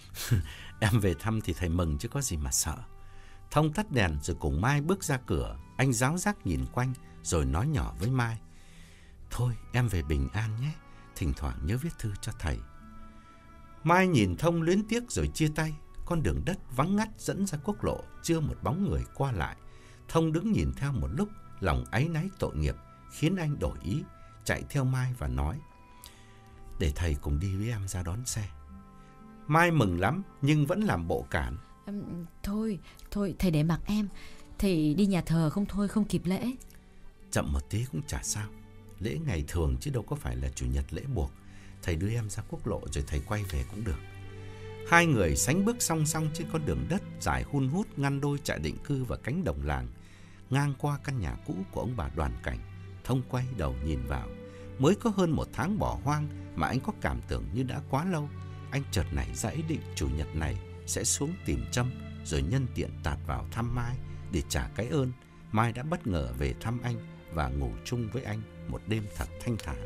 Em về thăm thì thầy mừng chứ có gì mà sợ. Thông tắt đèn rồi cùng Mai bước ra cửa. Anh ráo rác nhìn quanh rồi nói nhỏ với Mai: Thôi em về bình an nhé, thỉnh thoảng nhớ viết thư cho thầy. Mai nhìn Thông luyến tiếc rồi chia tay. Con đường đất vắng ngắt dẫn ra quốc lộ, chưa một bóng người qua lại. Thông đứng nhìn theo một lúc, lòng áy náy tội nghiệp khiến anh đổi ý, chạy theo Mai và nói: Để thầy cùng đi với em ra đón xe. Mai mừng lắm nhưng vẫn làm bộ cản: um, Thôi, thôi thầy để mặc em. Thầy đi nhà thờ không thôi không kịp lễ. Chậm một tí cũng chả sao, lễ ngày thường chứ đâu có phải là chủ nhật lễ buộc. Thầy đưa em ra quốc lộ rồi thầy quay về cũng được. Hai người sánh bước song song trên con đường đất dài hun hút ngăn đôi trại định cư và cánh đồng làng. Ngang qua căn nhà cũ của ông bà Đoàn Cảnh, Thông quay đầu nhìn vào. Mới có hơn một tháng bỏ hoang mà anh có cảm tưởng như đã quá lâu. Anh chợt nảy ra ý định chủ nhật này sẽ xuống tìm Trâm, rồi nhân tiện tạt vào thăm Mai để trả cái ơn Mai đã bất ngờ về thăm anh và ngủ chung với anh một đêm thật thanh thản.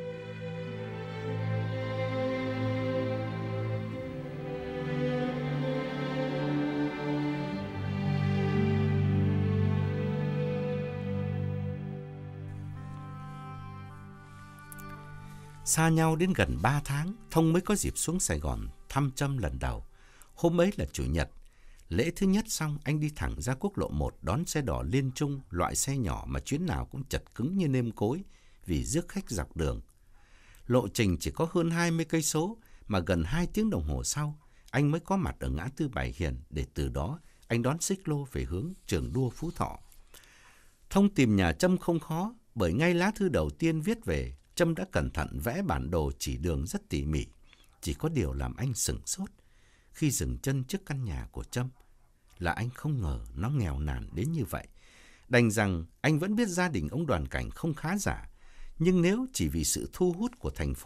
Xa nhau đến gần ba tháng, Thông mới có dịp xuống Sài Gòn thăm Trâm lần đầu. Hôm ấy là chủ nhật. Lễ thứ nhất xong, anh đi thẳng ra quốc lộ một đón xe đỏ Liên Trung, loại xe nhỏ mà chuyến nào cũng chật cứng như nêm cối vì rước khách dọc đường. Lộ trình chỉ có hơn hai mươi cây số mà gần hai tiếng đồng hồ sau, anh mới có mặt ở ngã tư Bảy Hiền để từ đó anh đón xích lô về hướng trường đua Phú Thọ. Thông tìm nhà Trâm không khó, bởi ngay lá thư đầu tiên viết về, Trâm đã cẩn thận vẽ bản đồ chỉ đường rất tỉ mỉ. Chỉ có điều làm anh sửng sốt khi dừng chân trước căn nhà của Trâm là anh không ngờ nó nghèo nàn đến như vậy. Đành rằng anh vẫn biết gia đình ông Đoàn Cảnh không khá giả, nhưng nếu chỉ vì sự thu hút của thành phố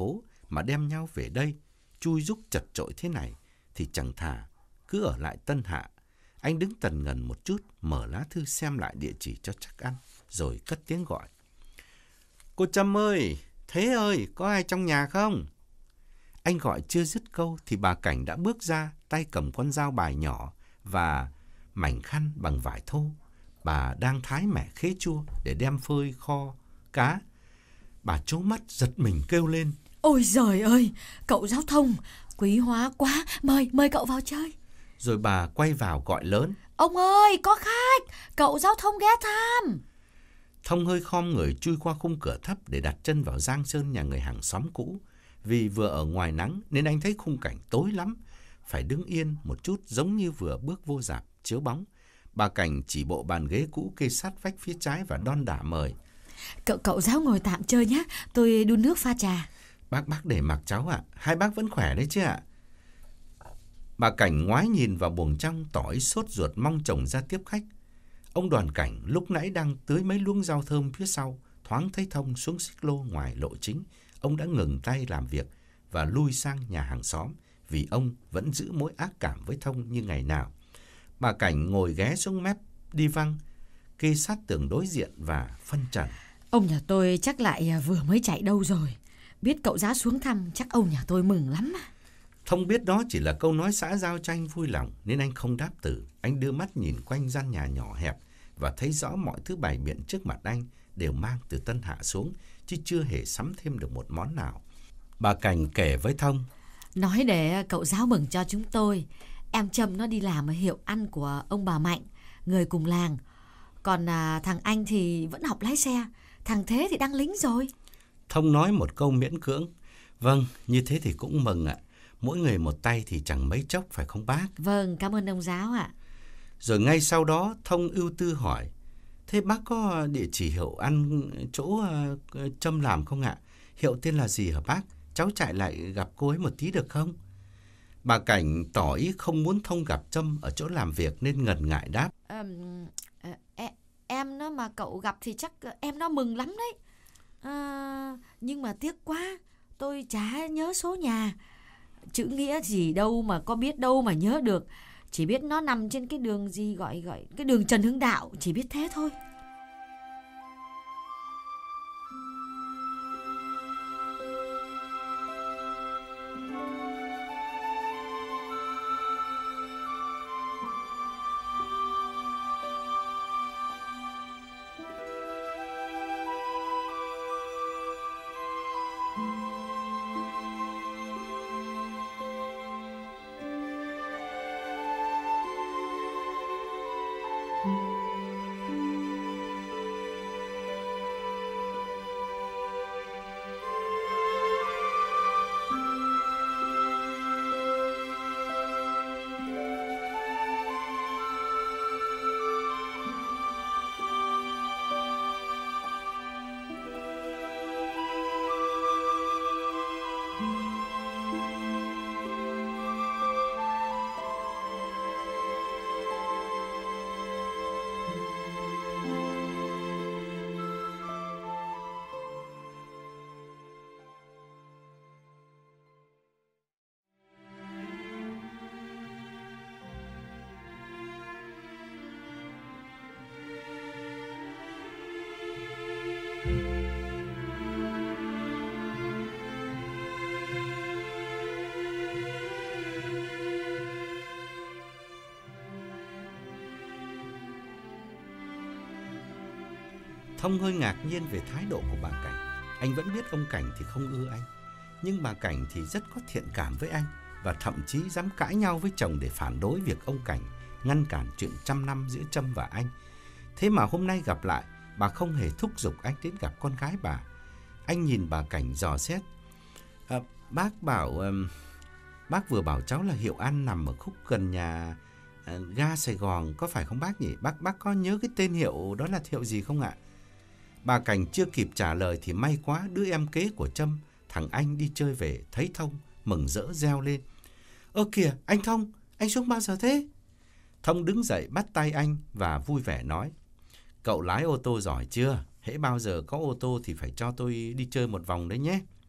mà đem nhau về đây, chui rúc chật chội thế này, thì chẳng thà cứ ở lại Tân Hạ. Anh đứng tần ngần một chút, mở lá thư xem lại địa chỉ cho chắc ăn, rồi cất tiếng gọi. Cô Trâm ơi, Thế ơi, có ai trong nhà không? Anh gọi chưa dứt câu thì bà Cảnh đã bước ra, tay cầm con dao bài nhỏ và mảnh khăn bằng vải thô. Bà đang thái mẻ khế chua để đem phơi kho cá. Bà trố mắt giật mình kêu lên. Ôi giời ơi, cậu Giáo Thông, quý hóa quá, mời, mời cậu vào chơi. Rồi bà quay vào gọi lớn. Ông ơi, có khách, cậu Giáo Thông ghé thăm. Thông hơi khom người chui qua khung cửa thấp để đặt chân vào giang sơn nhà người hàng xóm cũ. Vì vừa ở ngoài nắng nên anh thấy khung cảnh tối lắm, phải đứng yên một chút giống như vừa bước vô rạp chiếu bóng. Bà Cảnh chỉ bộ bàn ghế cũ kê sát vách phía trái và đon đả mời. Cậu cậu Giáo ngồi tạm chơi nhé, tôi đun nước pha trà. Bác bác để mặc cháu ạ, hai bác vẫn khỏe đấy chứ ạ? Bà Cảnh ngoái nhìn vào buồng trong tỏ ý sốt ruột mong chồng ra tiếp khách. Ông Đoàn Cảnh lúc nãy đang tưới mấy luống rau thơm phía sau, thoáng thấy Thông xuống xích lô ngoài lộ chính. Ông đã ngừng tay làm việc và lui sang nhà hàng xóm vì ông vẫn giữ mối ác cảm với Thông như ngày nào. Bà Cảnh ngồi ghé xuống mép đi văng, kê sát tường đối diện và phân trần. Ông nhà tôi chắc lại vừa mới chạy đâu rồi. Biết cậu Giá xuống thăm chắc ông nhà tôi mừng lắm mà. Thông biết đó chỉ là câu nói xã giao cho anh vui lòng nên anh không đáp từ. Anh đưa mắt nhìn quanh gian nhà nhỏ hẹp và thấy rõ mọi thứ bày biện trước mặt anh đều mang từ Tân Hạ xuống, chứ chưa hề sắm thêm được một món nào. Bà Cảnh kể với Thông. Nói để cậu Giáo mừng cho chúng tôi. Em Trâm nó đi làm ở hiệu ăn của ông bà Mạnh, người cùng làng. Còn à, thằng anh thì vẫn học lái xe. Thằng Thế thì đang lính rồi. Thông nói một câu miễn cưỡng. Vâng, như thế thì cũng mừng ạ. Mỗi người một tay thì chẳng mấy chốc phải không bác? Vâng, cảm ơn ông Giáo ạ. Rồi ngay sau đó Thông ưu tư hỏi. Thế bác có địa chỉ hiệu ăn chỗ uh, Trâm làm không ạ? Hiệu tên là gì hả bác? Cháu chạy lại gặp cô ấy một tí được không? Bà Cảnh tỏ ý không muốn Thông gặp Trâm ở chỗ làm việc nên ngần ngại đáp. À, em, em nó mà cậu gặp thì chắc em nó mừng lắm đấy. À, nhưng mà tiếc quá, tôi chả nhớ số nhà. Chữ nghĩa gì đâu mà có biết đâu mà nhớ được. Chỉ biết nó nằm trên cái đường gì gọi gọi cái đường Trần Hưng Đạo, chỉ biết thế thôi. Thông hơi ngạc nhiên về thái độ của bà Cảnh. Anh vẫn biết ông Cảnh thì không ưa anh, nhưng bà Cảnh thì rất có thiện cảm với anh và thậm chí dám cãi nhau với chồng để phản đối việc ông Cảnh ngăn cản chuyện trăm năm giữa Trâm và anh. Thế mà hôm nay gặp lại, bà không hề thúc giục anh đến gặp con gái bà. Anh nhìn bà Cảnh dò xét. À, bác bảo à, bác vừa bảo cháu là hiệu ăn nằm ở khúc gần nhà à, ga Sài Gòn, có phải không bác nhỉ? Bác bác có nhớ cái tên hiệu đó là hiệu gì không ạ? Bà Cảnh chưa kịp trả lời thì may quá đứa em kế của Trâm, thằng Anh đi chơi về thấy Thông mừng rỡ reo lên. Ơ kìa, anh Thông, anh xuống bao giờ thế? Thông đứng dậy bắt tay anh và vui vẻ nói. Cậu lái ô tô giỏi chưa? Hễ bao giờ có ô tô thì phải cho tôi đi chơi một vòng đấy nhé.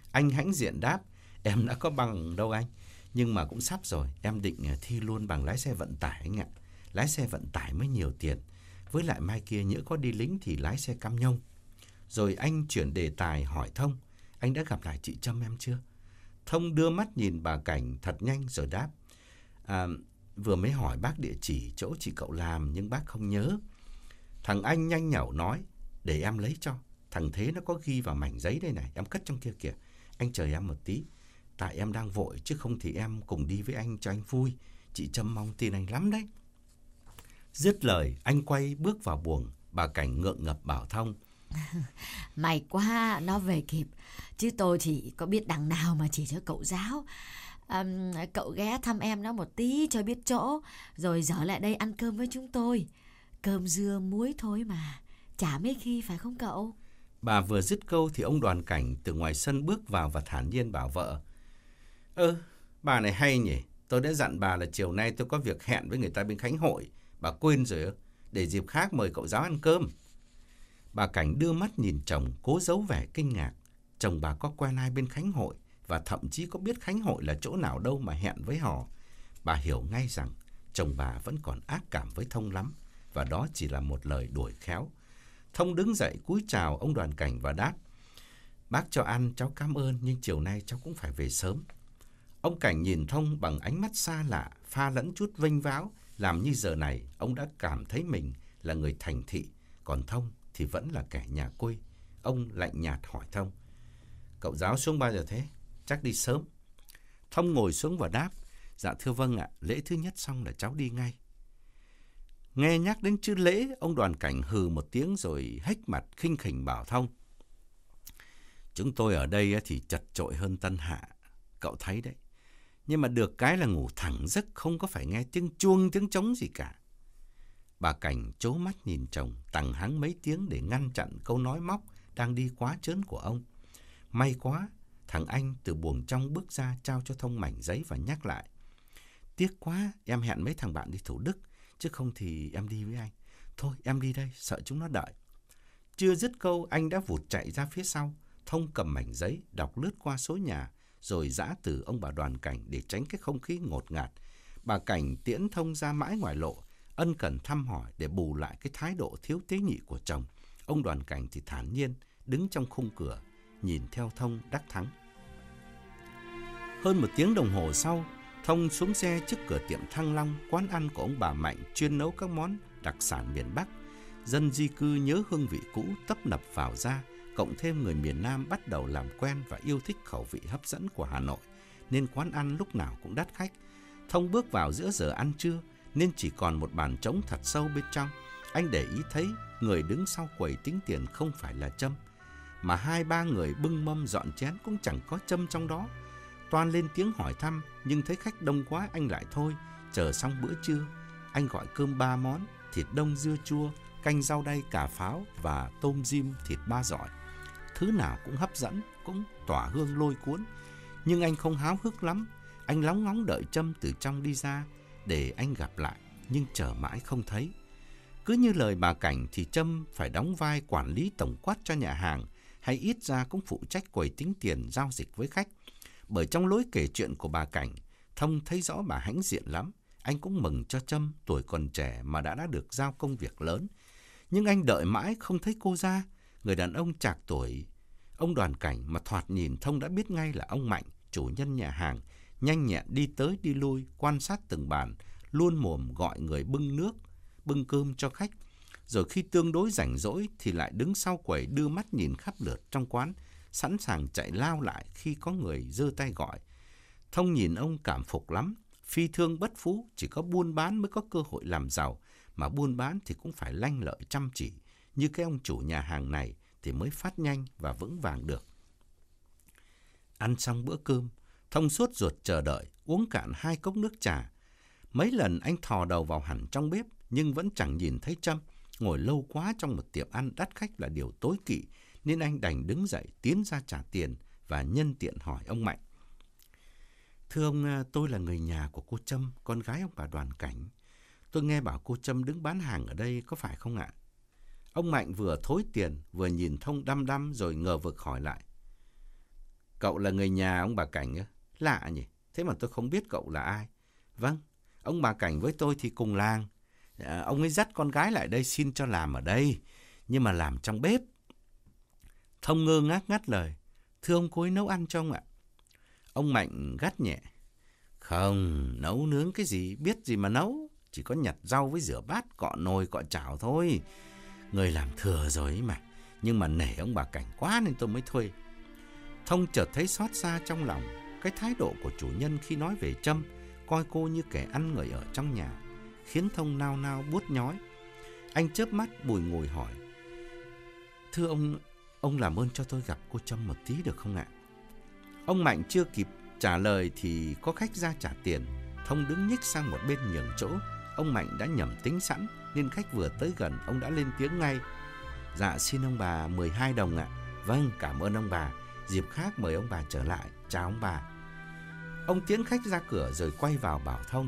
Anh hãnh diện đáp, em đã có bằng đâu anh. Nhưng mà cũng sắp rồi, em định thi luôn bằng lái xe vận tải anh ạ. Lái xe vận tải mới nhiều tiền. Với lại mai kia nhỡ có đi lính thì lái xe cam nhông. Rồi anh chuyển đề tài hỏi Thông, anh đã gặp lại chị Trâm em chưa? Thông đưa mắt nhìn bà Cảnh thật nhanh rồi đáp, à, vừa mới hỏi bác địa chỉ chỗ chị cậu làm nhưng bác không nhớ. Thằng anh nhanh nhảu nói, để em lấy cho. Thằng Thế nó có ghi vào mảnh giấy đây này, em cất trong kia kìa. Anh chờ em một tí, tại em đang vội chứ không thì em cùng đi với anh cho anh vui. Chị Trâm mong tin anh lắm đấy. Dứt lời, anh quay bước vào buồng. Bà Cảnh ngượng ngập bảo Thông, May quá nó về kịp, chứ tôi thì có biết đằng nào mà chỉ cho cậu giáo. À, cậu ghé thăm em nó một tí cho biết chỗ, rồi dở lại đây ăn cơm với chúng tôi. Cơm dưa muối thôi mà, chả mấy khi phải không cậu? Bà vừa dứt câu thì ông Đoàn Cảnh từ ngoài sân bước vào và thản nhiên bảo vợ, Ơ, bà này hay nhỉ, tôi đã dặn bà là chiều nay tôi có việc hẹn với người ta bên Khánh Hội. Bà quên rồi ư? Để dịp khác mời cậu giáo ăn cơm. Bà Cảnh đưa mắt nhìn chồng, cố giấu vẻ kinh ngạc. Chồng bà có quen ai bên Khánh Hội, và thậm chí có biết Khánh Hội là chỗ nào đâu mà hẹn với họ. Bà hiểu ngay rằng chồng bà vẫn còn ác cảm với Thông lắm, và đó chỉ là một lời đuổi khéo. Thông đứng dậy cúi chào ông Đoàn Cảnh và đáp, bác cho ăn cháu cảm ơn, nhưng chiều nay cháu cũng phải về sớm. Ông Cảnh nhìn Thông bằng ánh mắt xa lạ, pha lẫn chút vênh váo, làm như giờ này ông đã cảm thấy mình là người thành thị, còn Thông thì vẫn là kẻ nhà quê. Ông lạnh nhạt hỏi Thông, cậu giáo xuống bao giờ thế? Chắc đi sớm. Thông ngồi xuống và đáp, dạ thưa vâng ạ, lễ thứ nhất xong là cháu đi ngay. Nghe nhắc đến chữ lễ, ông Đoàn Cảnh hừ một tiếng rồi hếch mặt khinh khỉnh bảo Thông, chúng tôi ở đây thì chật chội hơn Tân Hạ, cậu thấy đấy. Nhưng mà được cái là ngủ thẳng giấc, không có phải nghe tiếng chuông tiếng trống gì cả. Bà Cảnh trố mắt nhìn chồng, tằng hắng mấy tiếng để ngăn chặn câu nói móc đang đi quá trớn của ông. May quá, thằng anh từ buồng trong bước ra trao cho Thông mảnh giấy và nhắc lại, tiếc quá, em hẹn mấy thằng bạn đi Thủ Đức, chứ không thì em đi với anh. Thôi em đi đây, sợ chúng nó đợi. Chưa dứt câu, anh đã vụt chạy ra phía sau. Thông cầm mảnh giấy, đọc lướt qua số nhà, rồi giã từ ông bà Đoàn Cảnh để tránh cái không khí ngột ngạt. Bà Cảnh tiễn Thông ra mãi ngoài lộ, ân cần thăm hỏi để bù lại cái thái độ thiếu tế nhị của chồng. Ông Đoàn Cảnh thì thản nhiên đứng trong khung cửa, nhìn theo Thông đắc thắng. Hơn một tiếng đồng hồ sau, Thông xuống xe trước cửa tiệm Thăng Long, quán ăn của ông bà Mạnh chuyên nấu các món đặc sản miền Bắc. Dân di cư nhớ hương vị cũ tấp nập vào ra, cộng thêm người miền Nam bắt đầu làm quen và yêu thích khẩu vị hấp dẫn của Hà Nội, nên quán ăn lúc nào cũng đắt khách. Thông bước vào giữa giờ ăn trưa, nên chỉ còn một bàn trống thật sâu bên trong. Anh để ý thấy người đứng sau quầy tính tiền không phải là Trâm, mà hai ba người bưng mâm dọn chén cũng chẳng có Trâm trong đó. Toan lên tiếng hỏi thăm, nhưng thấy khách đông quá anh lại thôi. Chờ xong bữa trưa, anh gọi cơm ba món: thịt đông dưa chua, canh rau đay cà pháo và tôm rim thịt ba giỏi. Thứ nào cũng hấp dẫn, cũng tỏa hương lôi cuốn. Nhưng anh không háo hức lắm. Anh lóng ngóng đợi Trâm từ trong đi ra để anh gặp lại, nhưng chờ mãi không thấy. Cứ như lời bà Cảnh thì Trâm phải đóng vai quản lý tổng quát cho nhà hàng, hay ít ra cũng phụ trách quầy tính tiền giao dịch với khách. Bởi trong lối kể chuyện của bà Cảnh, Thông thấy rõ bà hãnh diện lắm. Anh cũng mừng cho Trâm, tuổi còn trẻ mà đã đã được giao công việc lớn. Nhưng anh đợi mãi không thấy cô ra. Người đàn ông trạc tuổi ông Đoàn Cảnh mà thoạt nhìn Thông đã biết ngay là ông Mạnh, chủ nhân nhà hàng, nhanh nhẹn đi tới đi lui, quan sát từng bàn, luôn mồm gọi người bưng nước, bưng cơm cho khách. Rồi khi tương đối rảnh rỗi thì lại đứng sau quầy đưa mắt nhìn khắp lượt trong quán, sẵn sàng chạy lao lại khi có người giơ tay gọi. Thông nhìn ông cảm phục lắm. Phi thương bất phú, chỉ có buôn bán mới có cơ hội làm giàu, mà buôn bán thì cũng phải lanh lợi chăm chỉ. Như cái ông chủ nhà hàng này thì mới phát nhanh và vững vàng được. Ăn xong bữa cơm, Thông sốt ruột chờ đợi, uống cạn hai cốc nước trà. Mấy lần anh thò đầu vào hẳn trong bếp, nhưng vẫn chẳng nhìn thấy Trâm. Ngồi lâu quá trong một tiệm ăn đắt khách là điều tối kỵ, nên anh đành đứng dậy tiến ra trả tiền và nhân tiện hỏi ông Mạnh. Thưa ông, tôi là người nhà của cô Trâm, con gái ông bà Đoàn Cảnh. Tôi nghe bảo cô Trâm đứng bán hàng ở đây, có phải không ạ? Ông Mạnh vừa thối tiền, vừa nhìn Thông đăm đăm rồi ngờ vực hỏi lại. Cậu là người nhà ông bà Cảnh á? Lạ nhỉ, thế mà tôi không biết cậu là ai. Vâng, ông bà Cảnh với tôi thì cùng làng. À, ông ấy dắt con gái lại đây xin cho làm ở đây, nhưng mà làm trong bếp. Thông ngơ ngác ngắt lời. Thưa ông, cô ấy nấu ăn cho ông ạ. Ông Mạnh gắt nhẹ. Không, nấu nướng cái gì, biết gì mà nấu. Chỉ có nhặt rau với rửa bát, cọ nồi, cọ chảo thôi. Người làm thừa rồi ấy mà. Nhưng mà nể ông bà Cảnh quá nên tôi mới thuê. Thông chợt thấy xót xa trong lòng. Cái thái độ của chủ nhân khi nói về Trâm, coi cô như kẻ ăn người ở trong nhà, khiến Thông nao nao buốt nhói. Anh chớp mắt bùi ngùi hỏi. Thưa ông, ông làm ơn cho tôi gặp cô Trâm một tí được không ạ? Ông Mạnh chưa kịp trả lời thì có khách ra trả tiền. Thông đứng nhích sang một bên nhường chỗ. Ông Mạnh đã nhầm tính sẵn nên khách vừa tới gần ông đã lên tiếng ngay. Dạ xin ông bà mười hai đồng ạ. Vâng, cảm ơn ông bà. Dịp khác mời ông bà trở lại. Chào ông bà. Ông tiễn khách ra cửa rồi quay vào bảo Thông.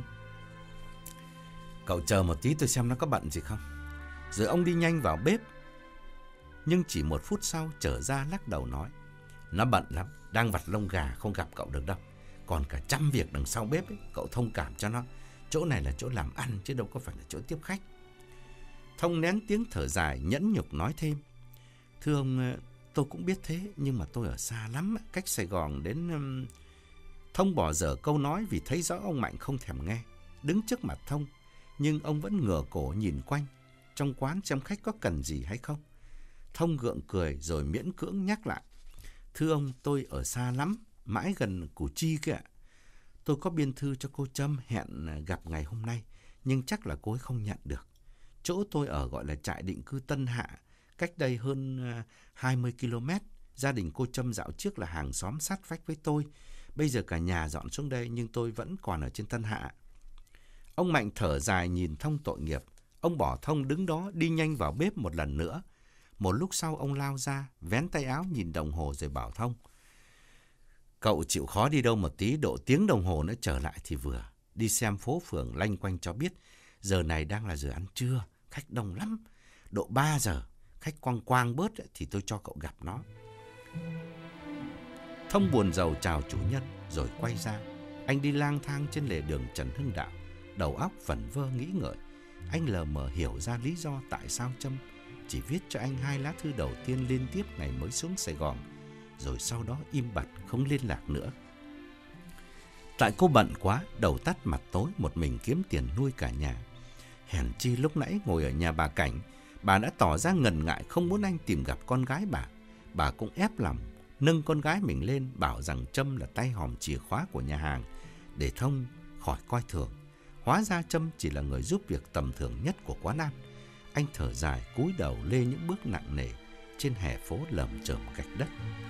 Cậu chờ một tí tôi xem nó có bận gì không. Rồi ông đi nhanh vào bếp. Nhưng chỉ một phút sau trở ra lắc đầu nói. Nó bận lắm, đang vặt lông gà không gặp cậu được đâu. Còn cả trăm việc đằng sau bếp ấy, cậu thông cảm cho nó. Chỗ này là chỗ làm ăn chứ đâu có phải là chỗ tiếp khách. Thông nén tiếng thở dài nhẫn nhục nói thêm. Thưa ông, tôi cũng biết thế, nhưng mà tôi ở xa lắm, cách Sài Gòn đến... Thông bỏ dở câu nói vì thấy rõ ông Mạnh không thèm nghe. Đứng trước mặt Thông, nhưng ông vẫn ngửa cổ nhìn quanh trong quán xem khách có cần gì hay không. Thông gượng cười rồi miễn cưỡng nhắc lại. Thưa ông, tôi ở xa lắm, mãi gần Củ Chi kìa. Tôi có biên thư cho cô Trâm hẹn gặp ngày hôm nay, nhưng chắc là cô ấy không nhận được. Chỗ tôi ở gọi là trại định cư Tân Hạ, cách đây hơn hai mươi ki lô mét. Gia đình cô Trâm dạo trước là hàng xóm sát vách với tôi. Bây giờ cả nhà dọn xuống đây nhưng tôi vẫn còn ở trên Tân Hạ. Ông Mạnh thở dài nhìn Thông tội nghiệp. Ông bỏ Thông đứng đó đi nhanh vào bếp một lần nữa. Một lúc sau ông lao ra, vén tay áo nhìn đồng hồ rồi bảo Thông. Cậu chịu khó đi đâu một tí, độ tiếng đồng hồ nữa trở lại thì vừa. Đi xem phố phường lanh quanh cho biết. Giờ này đang là giờ ăn trưa, khách đông lắm. Độ ba giờ, khách quang quang bớt thì tôi cho cậu gặp nó. Thông buồn rầu chào chủ nhân rồi quay ra. Anh đi lang thang trên lề đường Trần Hưng Đạo, đầu óc vẩn vơ nghĩ ngợi. Anh lờ mờ hiểu ra lý do tại sao Trâm chỉ viết cho anh hai lá thư đầu tiên liên tiếp ngày mới xuống Sài Gòn, rồi sau đó im bặt không liên lạc nữa. Tại cô bận quá, đầu tắt mặt tối một mình kiếm tiền nuôi cả nhà. Hèn chi lúc nãy ngồi ở nhà bà Cảnh, bà đã tỏ ra ngần ngại không muốn anh tìm gặp con gái bà. Bà cũng ép lòng nâng con gái mình lên, bảo rằng Trâm là tay hòm chìa khóa của nhà hàng, để Thông khỏi coi thường. Hóa ra Trâm chỉ là người giúp việc tầm thường nhất của quán ăn. Anh thở dài cúi đầu lê những bước nặng nề trên hè phố lởm chởm gạch đất.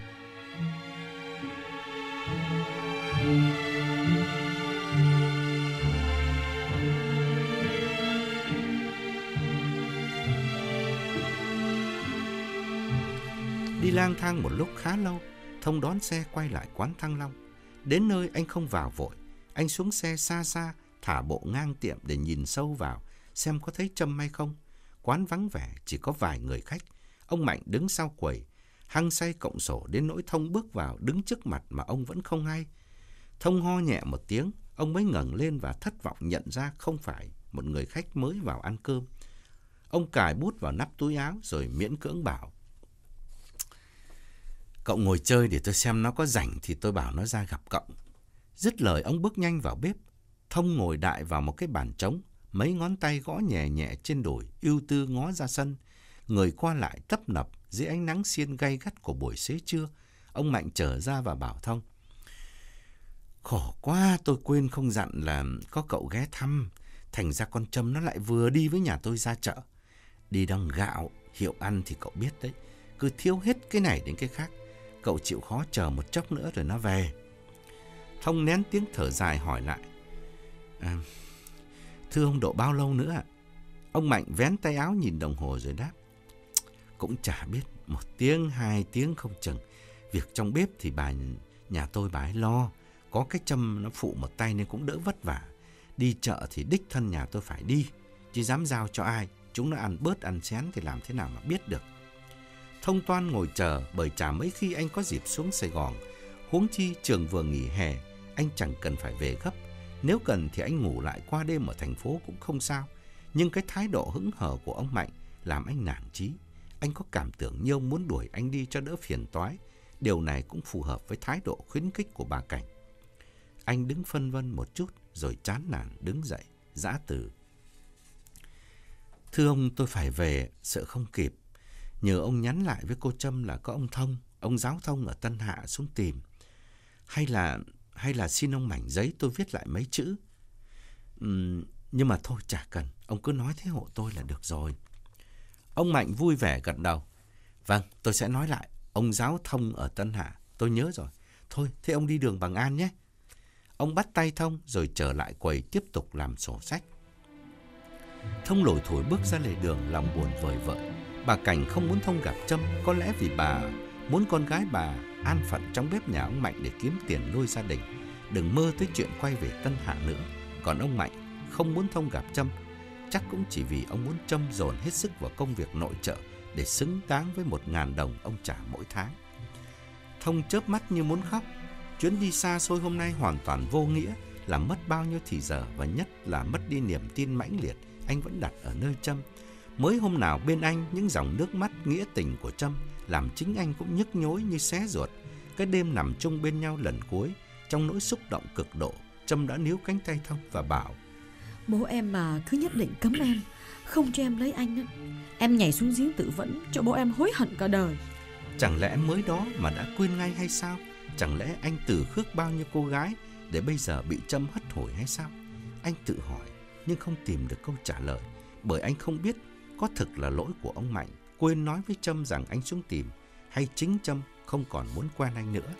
Đi lang thang một lúc khá lâu, Thông đón xe quay lại quán Thăng Long. Đến nơi anh không vào vội. Anh xuống xe xa xa, thả bộ ngang tiệm để nhìn sâu vào, xem có thấy Trâm hay không. Quán vắng vẻ, chỉ có vài người khách. Ông Mạnh đứng sau quầy, hăng say cộng sổ đến nỗi Thông bước vào đứng trước mặt mà ông vẫn không hay. Thông ho nhẹ một tiếng, ông mới ngẩng lên và thất vọng nhận ra không phải một người khách mới vào ăn cơm. Ông cài bút vào nắp túi áo rồi miễn cưỡng bảo. Cậu ngồi chơi để tôi xem nó có rảnh thì tôi bảo nó ra gặp cậu. Dứt lời ông bước nhanh vào bếp. Thông ngồi đại vào một cái bàn trống, mấy ngón tay gõ nhẹ nhẹ trên đùi, ưu tư ngó ra sân. Người qua lại tấp nập dưới ánh nắng xiên gay gắt của buổi xế trưa. Ông Mạnh trở ra và bảo Thông. Khổ quá, tôi quên không dặn là có cậu ghé thăm. Thành ra con Trâm nó lại vừa đi với nhà tôi ra chợ. Đi đong gạo, hiệu ăn thì cậu biết đấy. Cứ thiếu hết cái này đến cái khác. Cậu chịu khó chờ một chốc nữa rồi nó về. Thông nén tiếng thở dài hỏi lại. À, thưa ông độ bao lâu nữa ạ? Ông Mạnh vén tay áo nhìn đồng hồ rồi đáp. Cũng chả biết, một tiếng, hai tiếng không chừng. Việc trong bếp thì bà nhà tôi bà ấy lo. Có cái Trâm nó phụ một tay nên cũng đỡ vất vả. Đi chợ thì đích thân nhà tôi phải đi, chứ dám giao cho ai. Chúng nó ăn bớt ăn xén thì làm thế nào mà biết được. Thông toan ngồi chờ, bởi chả mấy khi anh có dịp xuống Sài Gòn. Huống chi trường vừa nghỉ hè, anh chẳng cần phải về gấp. Nếu cần thì anh ngủ lại qua đêm ở thành phố cũng không sao. Nhưng cái thái độ hững hờ của ông Mạnh làm anh nản chí. Anh có cảm tưởng như ông muốn đuổi anh đi cho đỡ phiền toái. Điều này cũng phù hợp với thái độ khuyến khích của bà Cảnh. Anh đứng phân vân một chút rồi chán nản đứng dậy, giã từ. Thưa ông, tôi phải về, sợ không kịp. Nhờ ông nhắn lại với cô Trâm là có ông Thông, ông giáo Thông ở Tân Hạ xuống tìm. Hay là hay là xin ông mảnh giấy tôi viết lại mấy chữ. Uhm, nhưng mà thôi chả cần, ông cứ nói thế hộ tôi là được rồi. Ông Mạnh vui vẻ gật đầu. Vâng, tôi sẽ nói lại, ông giáo Thông ở Tân Hạ, tôi nhớ rồi. Thôi, thế ông đi đường bằng an nhé. Ông bắt tay Thông rồi trở lại quầy tiếp tục làm sổ sách. Thông lủi thủi bước ra lề đường, lòng buồn vời vợi. Bà Cảnh không muốn Thông gặp Trâm, có lẽ vì bà muốn con gái bà an phận trong bếp nhà ông Mạnh để kiếm tiền nuôi gia đình, đừng mơ tới chuyện quay về Tân Hạ nữa. Còn ông Mạnh không muốn Thông gặp Trâm, chắc cũng chỉ vì ông muốn Trâm dồn hết sức vào công việc nội trợ để xứng đáng với một ngàn đồng ông trả mỗi tháng. Thông chớp mắt như muốn khóc. Chuyến đi xa xôi hôm nay hoàn toàn vô nghĩa, làm mất bao nhiêu thì giờ và nhất là mất đi niềm tin mãnh liệt anh vẫn đặt ở nơi Trâm. Mới hôm nào bên anh, những dòng nước mắt nghĩa tình của Trâm làm chính anh cũng nhức nhối như xé ruột. Cái đêm nằm chung bên nhau lần cuối, trong nỗi xúc động cực độ, Trâm đã níu cánh tay Thông và bảo: Bố em mà cứ nhất định cấm em, không cho em lấy anh á, em nhảy xuống giếng tự vẫn cho bố em hối hận cả đời. Chẳng lẽ mới đó mà đã quên ngay hay sao? Chẳng lẽ anh từ khước bao nhiêu cô gái để bây giờ bị Trâm hất hủi hay sao? Anh tự hỏi nhưng không tìm được câu trả lời, bởi anh không biết có thực là lỗi của ông Mạnh quên nói với Trâm rằng anh xuống tìm, hay chính Trâm không còn muốn quen anh nữa.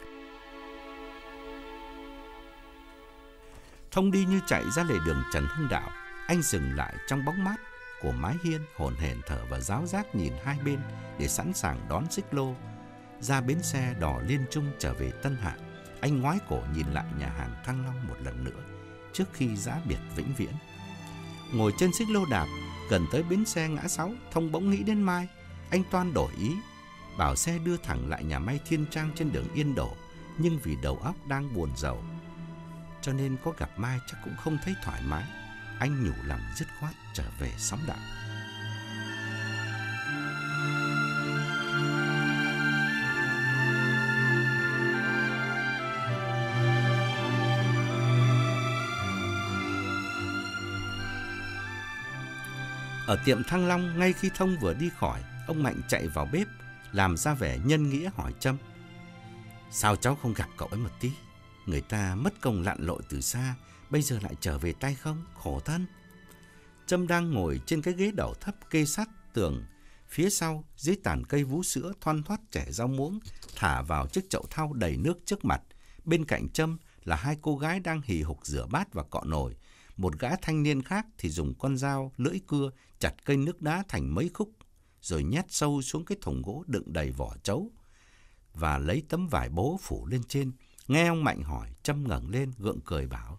Thông đi như chạy ra lề đường Trần Hưng Đạo. Anh dừng lại trong bóng mát của mái hiên, hổn hển thở và ráo rác nhìn hai bên để sẵn sàng đón xích lô ra bến xe đò Liên Trung trở về Tân Hạ. Anh ngoái cổ nhìn lại nhà hàng Thăng Long một lần nữa trước khi giã biệt vĩnh viễn. Ngồi trên xích lô đạp gần tới bến xe ngã sáu, Thông bỗng nghĩ đến Mai. Anh toan đổi ý, bảo xe đưa thẳng lại nhà may Thiên Trang trên đường Yên Đổ, nhưng vì đầu óc đang buồn rầu cho nên có gặp Mai chắc cũng không thấy thoải mái. Anh nhủ lòng dứt khoát trở về Sóng Đạo. Ở tiệm Thăng Long, ngay khi Thông vừa đi khỏi, ông Mạnh chạy vào bếp, làm ra vẻ nhân nghĩa hỏi Trâm: Sao cháu không gặp cậu ấy một tí? Người ta mất công lặn lội từ xa, bây giờ lại trở về tay không, khổ thân. Trâm đang ngồi trên cái ghế đầu thấp kê sát tường, phía sau dưới tàn cây vú sữa thoăn thoắt chẻ rau muống thả vào chiếc chậu thau đầy nước trước mặt. Bên cạnh Trâm là hai cô gái đang hì hục rửa bát và cọ nồi. Một gã thanh niên khác thì dùng con dao lưỡi cưa chặt cây nước đá thành mấy khúc, rồi nhét sâu xuống cái thùng gỗ đựng đầy vỏ trấu và lấy tấm vải bố phủ lên trên. Nghe ông Mạnh hỏi, Trâm ngẩng lên gượng cười bảo: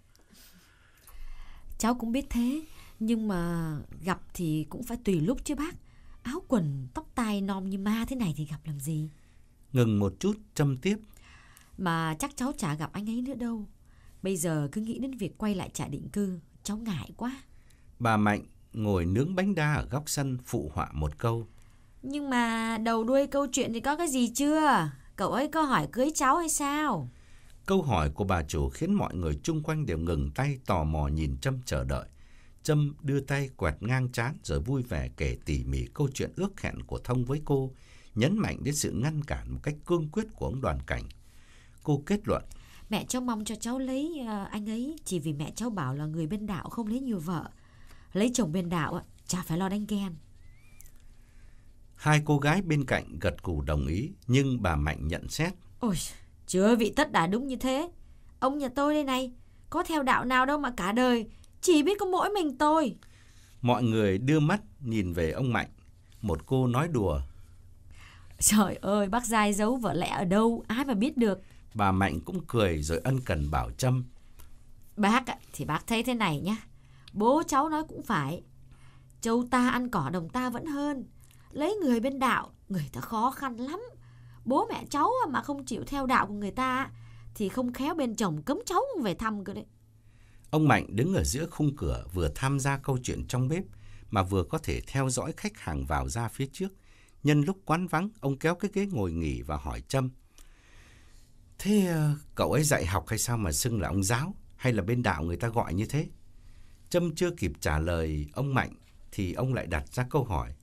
Cháu cũng biết thế, nhưng mà gặp thì cũng phải tùy lúc chứ bác. Áo quần tóc tai nom như ma thế này thì gặp làm gì. Ngừng một chút, Trâm tiếp: Mà chắc cháu chả gặp anh ấy nữa đâu. Bây giờ cứ nghĩ đến việc quay lại trại định cư, cháu ngại quá. Bà Mạnh ngồi nướng bánh đa ở góc sân phụ họa một câu: Nhưng mà đầu đuôi câu chuyện thì có cái gì chưa? Cậu ấy có hỏi cưới cháu hay sao? Câu hỏi của bà chủ khiến mọi người chung quanh đều ngừng tay tò mò nhìn Trâm chờ đợi. Trâm đưa tay quẹt ngang trán rồi vui vẻ kể tỉ mỉ câu chuyện ước hẹn của Thông với cô, nhấn mạnh đến sự ngăn cản một cách cương quyết của ông Đoàn Cảnh. Cô kết luận: Mẹ cháu mong cho cháu lấy uh, anh ấy chỉ vì mẹ cháu bảo là người bên đạo không lấy nhiều vợ. Lấy chồng bên đạo chả phải lo đánh ghen. Hai cô gái bên cạnh gật gù đồng ý, nhưng bà Mạnh nhận xét: Ôi, chưa vị tất đã đúng như thế. Ông nhà tôi đây này, có theo đạo nào đâu mà cả đời chỉ biết có mỗi mình tôi. Mọi người đưa mắt nhìn về ông Mạnh. Một cô nói đùa: Trời ơi, bác Giai giấu vợ lẽ ở đâu, ai mà biết được. Bà Mạnh cũng cười rồi ân cần bảo Trâm: Bác thì bác thấy thế này nhá, bố cháu nói cũng phải. Châu ta ăn cỏ đồng ta vẫn hơn. Lấy người bên đạo, người ta khó khăn lắm. Bố mẹ cháu mà không chịu theo đạo của người ta thì không khéo bên chồng cấm cháu về thăm cơ đấy. Ông Mạnh đứng ở giữa khung cửa, vừa tham gia câu chuyện trong bếp mà vừa có thể theo dõi khách hàng vào ra phía trước. Nhân lúc quán vắng, ông kéo cái ghế ngồi nghỉ và hỏi Trâm: Thế cậu ấy dạy học hay sao mà xưng là ông giáo, hay là bên đạo người ta gọi như thế? Trâm chưa kịp trả lời ông Mạnh thì ông lại đặt ra câu hỏi: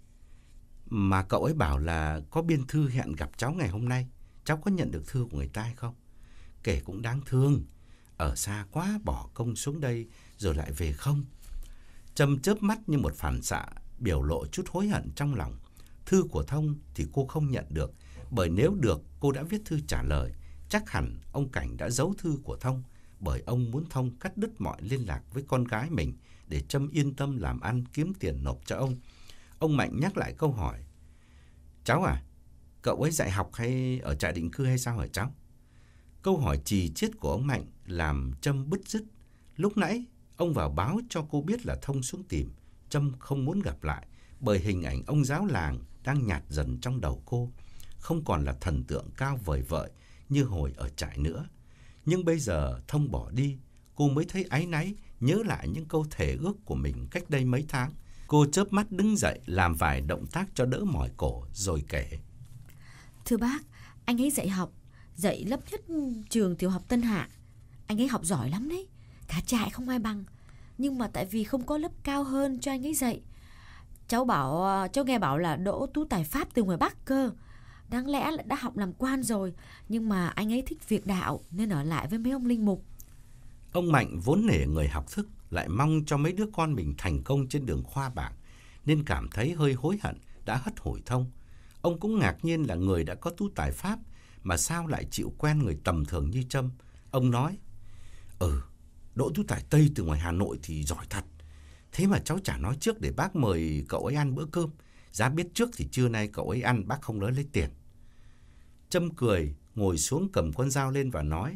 Mà cậu ấy bảo là có biên thư hẹn gặp cháu ngày hôm nay, cháu có nhận được thư của người ta hay không? Kể cũng đáng thương, ở xa quá bỏ công xuống đây rồi lại về không. Trâm chớp mắt như một phản xạ, biểu lộ chút hối hận trong lòng. Thư của Thông thì cô không nhận được, bởi nếu được cô đã viết thư trả lời. Chắc hẳn ông Cảnh đã giấu thư của Thông, bởi ông muốn Thông cắt đứt mọi liên lạc với con gái mình để Trâm yên tâm làm ăn kiếm tiền nộp cho ông. Ông Mạnh nhắc lại câu hỏi: Cháu à, cậu ấy dạy học hay ở trại định cư hay sao hả cháu? Câu hỏi chì chiết của ông Mạnh làm Trâm bứt rứt. Lúc nãy ông vào báo cho cô biết là Thông xuống tìm. Trâm không muốn gặp lại, bởi hình ảnh ông giáo làng đang nhạt dần trong đầu cô, không còn là thần tượng cao vời vợi như hồi ở trại nữa. Nhưng bây giờ Thông bỏ đi, cô mới thấy áy náy, nhớ lại những câu thề ước của mình cách đây mấy tháng. Cô chớp mắt đứng dậy, làm vài động tác cho đỡ mỏi cổ, rồi kể: Thưa bác, anh ấy dạy học, dạy lớp nhất trường tiểu học Tân Hạ. Anh ấy học giỏi lắm đấy, cả trại không ai bằng. Nhưng mà tại vì không có lớp cao hơn cho anh ấy dạy. Cháu bảo, cháu nghe bảo là đỗ tú tài Pháp từ ngoài Bắc cơ. Đáng lẽ là đã học làm quan rồi, nhưng mà anh ấy thích việc đạo nên ở lại với mấy ông linh mục. Ông Mạnh vốn nể người học thức, lại mong cho mấy đứa con mình thành công trên đường khoa bảng, nên cảm thấy hơi hối hận đã hất hủi Thông. Ông cũng ngạc nhiên là người đã có tú tài Pháp mà sao lại chịu quen người tầm thường như Trâm. Ông nói: Ừ, đỗ tú tài Tây từ ngoài Hà Nội thì giỏi thật. Thế mà cháu chả nói trước để bác mời cậu ấy ăn bữa cơm. Giá biết trước thì trưa nay cậu ấy ăn bác không lấy lấy tiền. Trâm cười, ngồi xuống cầm con dao lên và nói: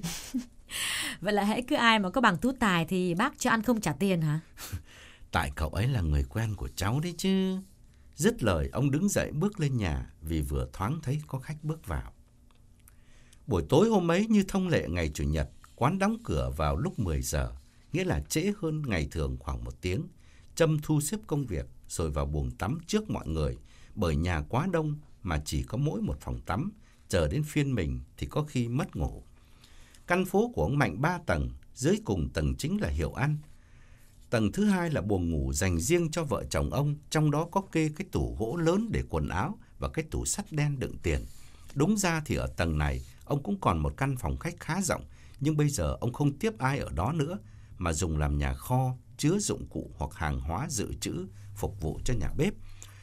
Vậy là hễ cứ ai mà có bằng tú tài thì bác cho ăn không trả tiền hả? Tại cậu ấy là người quen của cháu đấy chứ. Dứt lời, ông đứng dậy bước lên nhà vì vừa thoáng thấy có khách bước vào. Buổi tối hôm ấy như thông lệ ngày Chủ nhật, quán đóng cửa vào lúc mười giờ, nghĩa là trễ hơn ngày thường khoảng một tiếng. Trâm thu xếp công việc rồi vào buồng tắm trước mọi người, bởi nhà quá đông mà chỉ có mỗi một phòng tắm, chờ đến phiên mình thì có khi mất ngủ. Căn phố của ông Mạnh ba tầng, dưới cùng tầng chính là hiệu ăn. Tầng thứ hai là buồng ngủ dành riêng cho vợ chồng ông, trong đó có kê cái tủ gỗ lớn để quần áo và cái tủ sắt đen đựng tiền. Đúng ra thì ở tầng này, ông cũng còn một căn phòng khách khá rộng, nhưng bây giờ ông không tiếp ai ở đó nữa, mà dùng làm nhà kho, chứa dụng cụ hoặc hàng hóa dự trữ, phục vụ cho nhà bếp.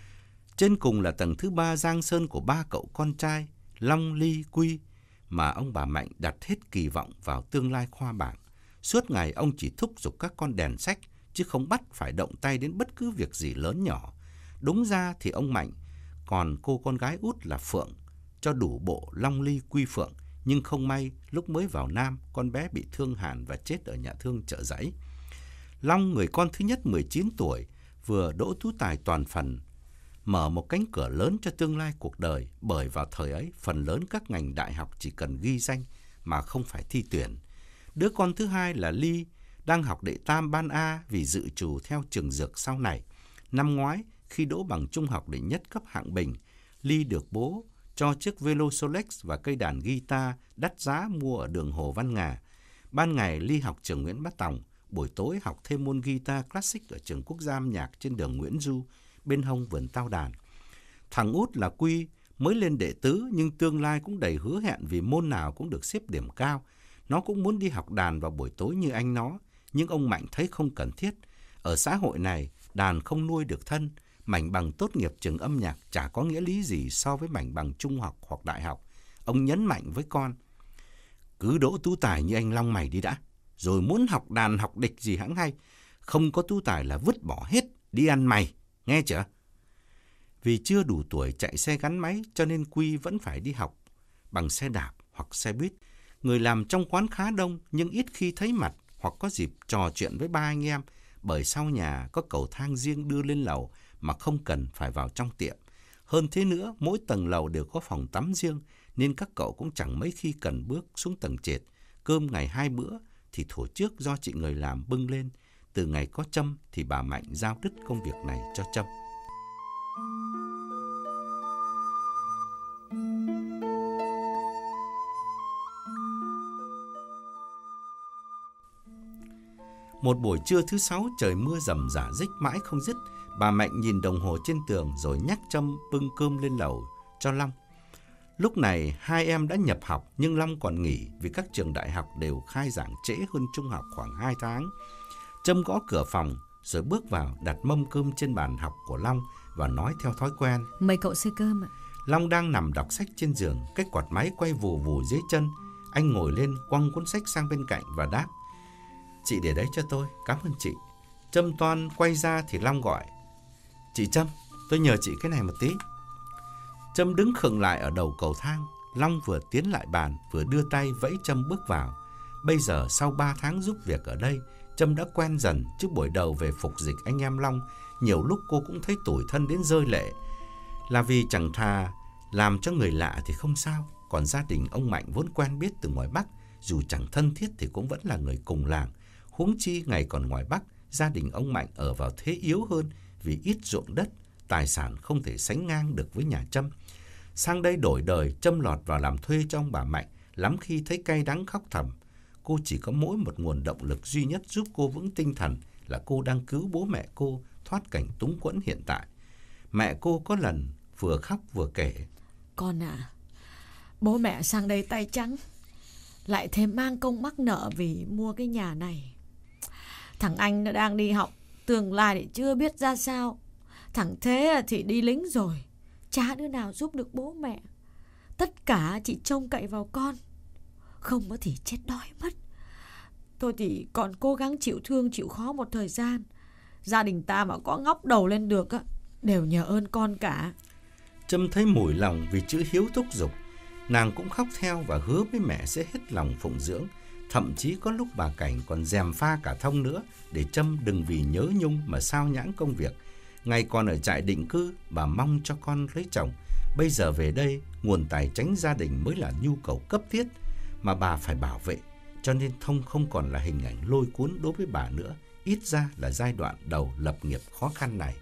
Trên cùng là tầng thứ ba giang sơn của ba cậu con trai, Long, Ly, Quy, mà ông bà Mạnh đặt hết kỳ vọng vào tương lai khoa bảng. Suốt ngày ông chỉ thúc giục các con đèn sách, chứ không bắt phải động tay đến bất cứ việc gì lớn nhỏ. Đúng ra thì ông Mạnh còn cô con gái út là Phượng, cho đủ bộ Long, Ly, Quy, Phượng. Nhưng không may, lúc mới vào Nam, con bé bị thương hàn và chết ở nhà thương Chợ Giấy. Long, người con thứ nhất mười chín tuổi, vừa đỗ tú tài toàn phần, mở một cánh cửa lớn cho tương lai cuộc đời, bởi vào thời ấy, phần lớn các ngành đại học chỉ cần ghi danh mà không phải thi tuyển. Đứa con thứ hai là Ly, đang học đệ tam ban A vì dự trù theo trường dược sau này. Năm ngoái, khi đỗ bằng trung học đệ nhất cấp hạng bình, Ly được bố cho chiếc velo Solex và cây đàn guitar đắt giá mua ở đường Hồ Văn Ngà. Ban ngày Ly học trường Nguyễn Bá Tòng, buổi tối học thêm môn guitar classic ở trường Quốc gia âm nhạc trên đường Nguyễn Du, bên hông vườn tao đàn. Thằng út là Quy, mới lên đệ tứ nhưng tương lai cũng đầy hứa hẹn vì môn nào cũng được xếp điểm cao. Nó cũng muốn đi học đàn vào buổi tối như anh nó, nhưng ông Mạnh thấy không cần thiết. Ở xã hội này, đàn không nuôi được thân, mảnh bằng tốt nghiệp trường âm nhạc chả có nghĩa lý gì so với mảnh bằng trung học hoặc đại học. Ông nhấn mạnh với con: Cứ đỗ tú tài như anh Long mày đi đã, rồi muốn học đàn học địch gì hẵng hay. Không có tú tài là vứt bỏ hết, đi ăn mày, nghe chưa? Vì chưa đủ tuổi chạy xe gắn máy cho nên Quy vẫn phải đi học bằng xe đạp hoặc xe buýt. Người làm trong quán khá đông nhưng ít khi thấy mặt hoặc có dịp trò chuyện với ba anh em, bởi sau nhà có cầu thang riêng đưa lên lầu mà không cần phải vào trong tiệm. Hơn thế nữa, mỗi tầng lầu đều có phòng tắm riêng nên các cậu cũng chẳng mấy khi cần bước xuống tầng trệt. Cơm ngày hai bữa thì thủa trước do chị người làm bưng lên. Từ ngày có Trâm thì bà Mạnh giao đứt công việc này cho Trâm. Một buổi trưa thứ sáu, trời mưa rầm rả rích mãi không dứt. Bà Mạnh nhìn đồng hồ trên tường rồi nhắc Trâm bưng cơm lên lầu cho Long. Lúc này hai em đã nhập học nhưng Long còn nghỉ vì các trường đại học đều khai giảng trễ hơn trung học khoảng hai tháng. Trâm gõ cửa phòng rồi bước vào, đặt mâm cơm trên bàn học của Long và nói theo thói quen: Mời cậu xơi cơm ạ. Long đang nằm đọc sách trên giường, cái quạt máy quay vù vù dưới chân. Anh ngồi lên quăng cuốn sách sang bên cạnh và đáp: Chị để đấy cho tôi, cảm ơn chị. Trâm toan quay ra thì Long gọi: Chị Trâm, tôi nhờ chị cái này một tí. Trâm đứng khựng lại ở đầu cầu thang. Long vừa tiến lại bàn vừa đưa tay vẫy Trâm bước vào. Bây giờ sau ba tháng giúp việc ở đây, Trâm đã quen dần, chứ buổi đầu về phục dịch anh em Long, nhiều lúc cô cũng thấy tủi thân đến rơi lệ. Là vì chẳng thà làm cho người lạ thì không sao, còn gia đình ông Mạnh vốn quen biết từ ngoài Bắc, dù chẳng thân thiết thì cũng vẫn là người cùng làng. Huống chi ngày còn ngoài Bắc, gia đình ông Mạnh ở vào thế yếu hơn vì ít ruộng đất, tài sản không thể sánh ngang được với nhà Trâm. Sang đây đổi đời, Trâm lọt vào làm thuê cho ông bà Mạnh, lắm khi thấy cay đắng khóc thầm. Cô chỉ có mỗi một nguồn động lực duy nhất giúp cô vững tinh thần là cô đang cứu bố mẹ cô thoát cảnh túng quẫn hiện tại. Mẹ cô có lần vừa khóc vừa kể: Con à, bố mẹ sang đây tay trắng, lại thêm mang công mắc nợ vì mua cái nhà này. Thằng anh nó đang đi học, tương lai thì chưa biết ra sao. Thằng Thế thì đi lính rồi, chả đứa nào giúp được bố mẹ. Tất cả chỉ trông cậy vào con, không có thì chết đói mất. Tôi thì còn cố gắng chịu thương chịu khó một thời gian. Gia đình ta mà có ngóc đầu lên được đều nhờ ơn con cả. Trâm thấy mủi lòng vì chữ hiếu thúc giục. Nàng cũng khóc theo và hứa với mẹ sẽ hết lòng phụng dưỡng. Thậm chí có lúc bà Cảnh còn gièm pha cả Thông nữa, để Trâm đừng vì nhớ nhung mà sao nhãng công việc. Ngày còn ở trại định cư, bà mong cho con lấy chồng. Bây giờ về đây, nguồn tài chính gia đình mới là nhu cầu cấp thiết mà bà phải bảo vệ. Cho nên Thông không còn là hình ảnh lôi cuốn đối với bà nữa, ít ra là giai đoạn đầu lập nghiệp khó khăn này.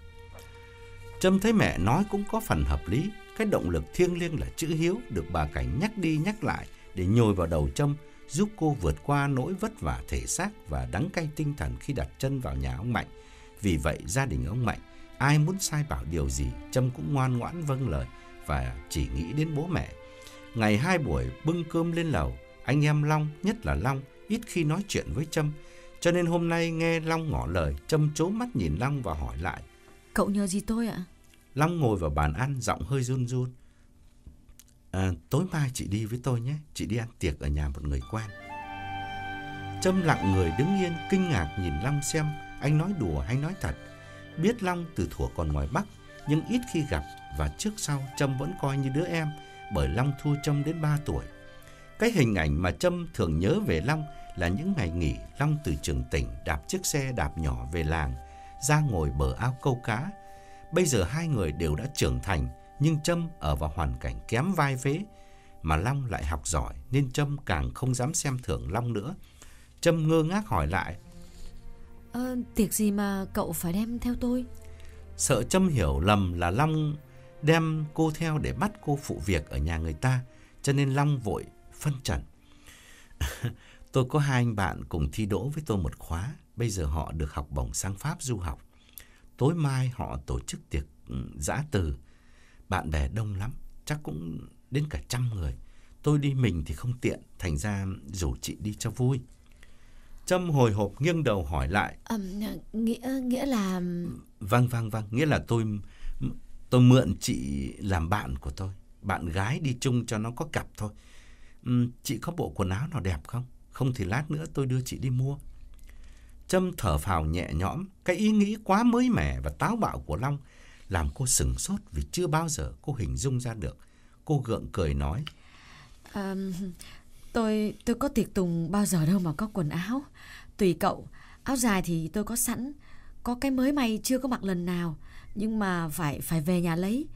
Trâm thấy mẹ nói cũng có phần hợp lý. Cái động lực thiêng liêng là chữ hiếu được bà Cảnh nhắc đi nhắc lại để nhồi vào đầu Trâm, giúp cô vượt qua nỗi vất vả thể xác và đắng cay tinh thần khi đặt chân vào nhà ông Mạnh. Vì vậy gia đình ông Mạnh, ai muốn sai bảo điều gì, Trâm cũng ngoan ngoãn vâng lời và chỉ nghĩ đến bố mẹ. Ngày hai buổi bưng cơm lên lầu, anh em Long, nhất là Long, ít khi nói chuyện với Trâm. Cho nên hôm nay nghe Long ngỏ lời, Trâm trố mắt nhìn Long và hỏi lại: Cậu nhờ gì tôi ạ? Long ngồi vào bàn ăn, giọng hơi run run. À, tối mai chị đi với tôi nhé, chị đi ăn tiệc ở nhà một người quen. Trâm lặng người đứng yên, kinh ngạc nhìn Long xem anh nói đùa hay nói thật. Biết Long từ thuở còn ngoài Bắc, nhưng ít khi gặp, và trước sau Trâm vẫn coi như đứa em, bởi Long thua Trâm đến ba tuổi. Cái hình ảnh mà Trâm thường nhớ về Long là những ngày nghỉ, Long từ trường tỉnh đạp chiếc xe đạp nhỏ về làng, ra ngồi bờ ao câu cá. Bây giờ hai người đều đã trưởng thành, nhưng Trâm ở vào hoàn cảnh kém vai vế, mà Long lại học giỏi nên Trâm càng không dám xem thường Long nữa. Trâm ngơ ngác hỏi lại: Ờ, tiệc gì mà cậu phải đem theo tôi? Sợ Trâm hiểu lầm là Long đem cô theo để bắt cô phụ việc ở nhà người ta, cho nên Long vội phân trần: Tôi có hai anh bạn cùng thi đỗ với tôi một khóa, bây giờ họ được học bổng sang Pháp du học. Tối mai họ tổ chức tiệc giã từ, bạn bè đông lắm, chắc cũng đến cả trăm người. Tôi đi mình thì không tiện, thành ra rủ chị đi cho vui. Trâm hồi hộp nghiêng đầu hỏi lại: à, nghĩa nghĩa là Vâng vâng vâng, nghĩa là tôi tôi mượn chị làm bạn của tôi, bạn gái đi chung cho nó có cặp thôi. Uhm, chị có bộ quần áo nào đẹp không? Không thì lát nữa tôi đưa chị đi mua. Trâm thở phào nhẹ nhõm. Cái ý nghĩ quá mới mẻ và táo bạo của Long làm cô sửng sốt vì chưa bao giờ cô hình dung ra được. Cô gượng cười nói: à, Tôi tôi có tiệc tùng bao giờ đâu mà có quần áo. Tùy cậu, áo dài thì tôi có sẵn, có cái mới may chưa có mặc lần nào, nhưng mà phải phải về nhà lấy.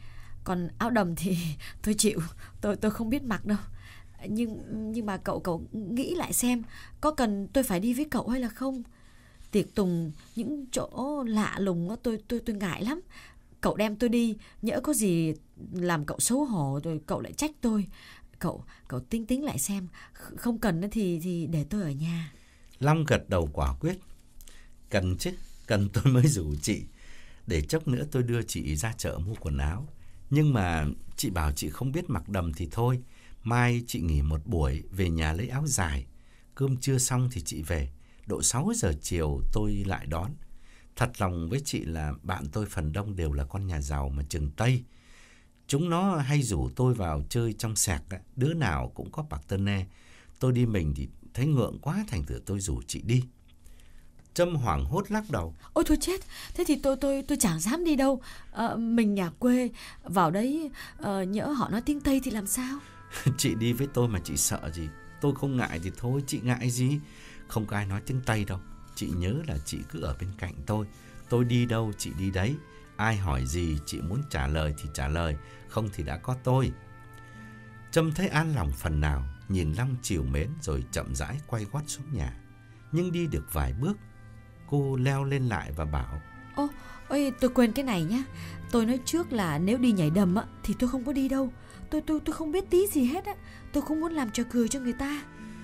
Còn áo đầm thì tôi chịu, tôi tôi không biết mặc đâu. Nhưng nhưng mà cậu cậu nghĩ lại xem, có cần tôi phải đi với cậu hay là không? Tiệc tùng những chỗ lạ lùng á, tôi tôi tôi ngại lắm. Cậu đem tôi đi, nhỡ có gì làm cậu xấu hổ rồi cậu lại trách tôi. Cậu cậu tính tính lại xem, không cần thì thì để tôi ở nhà. Long gật đầu quả quyết. Cần chứ, cần tôi mới rủ chị. Để chốc nữa tôi đưa chị ra chợ mua quần áo. Nhưng mà chị bảo chị không biết mặc đầm thì thôi. Mai chị nghỉ một buổi, về nhà lấy áo dài. Cơm trưa xong thì chị về. Độ sáu giờ chiều tôi lại đón. Thật lòng với chị là bạn tôi phần đông đều là con nhà giàu mà chừng Tây. Chúng nó hay rủ tôi vào chơi trong sẹc, đứa nào cũng có partner. Tôi đi mình thì thấy ngượng quá, thành thử tôi rủ chị đi. Trâm hoảng hốt lắc đầu. Ôi thôi chết, thế thì tôi tôi tôi chẳng dám đi đâu. À, mình nhà quê, vào đấy à, nhỡ họ nói tiếng Tây thì làm sao? Chị đi với tôi mà chị sợ gì? Tôi không ngại thì thôi, chị ngại gì? Không có ai nói tiếng Tây đâu. Chị nhớ là chị cứ ở bên cạnh tôi. Tôi đi đâu chị đi đấy. Ai hỏi gì chị muốn trả lời thì trả lời, không thì đã có tôi. Trâm thấy an lòng phần nào, nhìn Long trìu mến rồi chậm rãi quay gót xuống nhà. Nhưng đi được vài bước, cô leo lên lại và bảo: Ô, ôi tôi quên cái này nhá. Tôi nói trước là nếu đi nhảy đầm á thì tôi không có đi đâu. Tôi tôi tôi không biết tí gì hết á. Tôi không muốn làm trò cười cho người ta.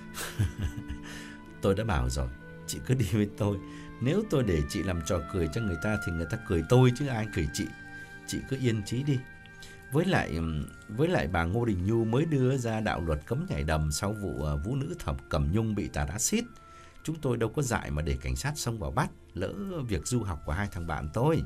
Tôi đã bảo rồi, chị cứ đi với tôi. Nếu tôi để chị làm trò cười cho người ta thì người ta cười tôi chứ ai cười chị. Chị cứ yên trí đi. Với lại với lại bà Ngô Đình Nhu mới đưa ra đạo luật cấm nhảy đầm sau vụ vũ nữ Thẩm Cẩm Nhung bị tạt axit. Chúng tôi đâu có dại mà để cảnh sát xông vào bắt, lỡ việc du học của hai thằng bạn tôi.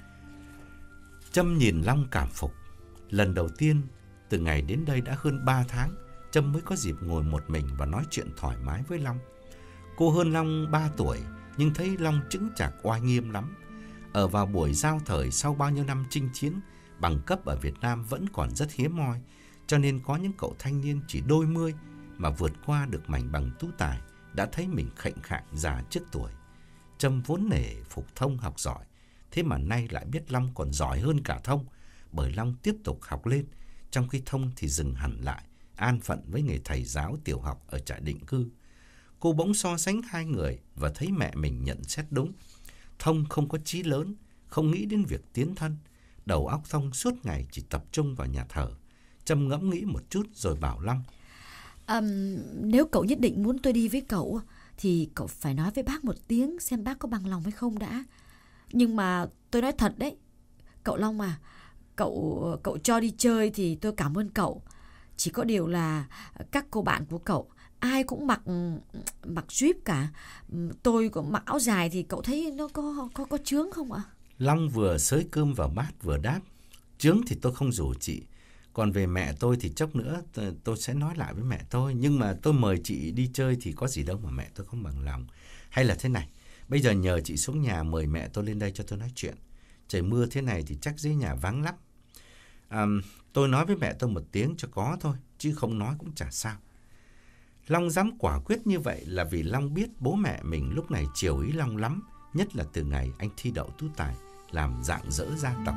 Trâm nhìn Long cảm phục. Lần đầu tiên từ ngày đến đây đã hơn ba tháng, Trâm mới có dịp ngồi một mình và nói chuyện thoải mái với Long. Cô hơn Long ba tuổi, nhưng thấy Long chững chạc oai nghiêm lắm. Ở vào buổi giao thời sau bao nhiêu năm chinh chiến, bằng cấp ở Việt Nam vẫn còn rất hiếm hoi, cho nên có những cậu thanh niên chỉ đôi mươi mà vượt qua được mảnh bằng tú tài đã thấy mình khệnh khạng già trước tuổi. Trâm vốn nể phục Thông học giỏi, thế mà nay lại biết Long còn giỏi hơn cả Thông, bởi Long tiếp tục học lên, trong khi Thông thì dừng hẳn lại, an phận với nghề thầy giáo tiểu học ở trại định cư. Cô bỗng so sánh hai người và thấy mẹ mình nhận xét đúng. Thông không có chí lớn, không nghĩ đến việc tiến thân. Đầu óc Thông suốt ngày chỉ tập trung vào nhà thờ. Trâm ngẫm nghĩ một chút rồi bảo Long: à, Nếu cậu nhất định muốn tôi đi với cậu thì cậu phải nói với bác một tiếng xem bác có bằng lòng hay không đã. Nhưng mà tôi nói thật đấy, cậu Long à, Cậu cậu cho đi chơi thì tôi cảm ơn cậu. Chỉ có điều là các cô bạn của cậu ai cũng mặc mặc jeep cả. Tôi cũng mặc áo dài thì cậu thấy nó có có có chướng không ạ? Long vừa xới cơm vào bát vừa đáp: Chướng thì tôi không rủ chị. Còn về mẹ tôi thì chốc nữa tôi sẽ nói lại với mẹ tôi. Nhưng mà tôi mời chị đi chơi thì có gì đâu mà mẹ tôi không bằng lòng. Hay là thế này, bây giờ nhờ chị xuống nhà mời mẹ tôi lên đây cho tôi nói chuyện. Trời mưa thế này thì chắc dưới nhà vắng lắm. À, tôi nói với mẹ tôi một tiếng cho có thôi, chứ không nói cũng chả sao. Long dám quả quyết như vậy là vì Long biết bố mẹ mình lúc này chiều ý Long lắm, nhất là từ ngày anh thi đậu tú tài, làm rạng rỡ gia tộc.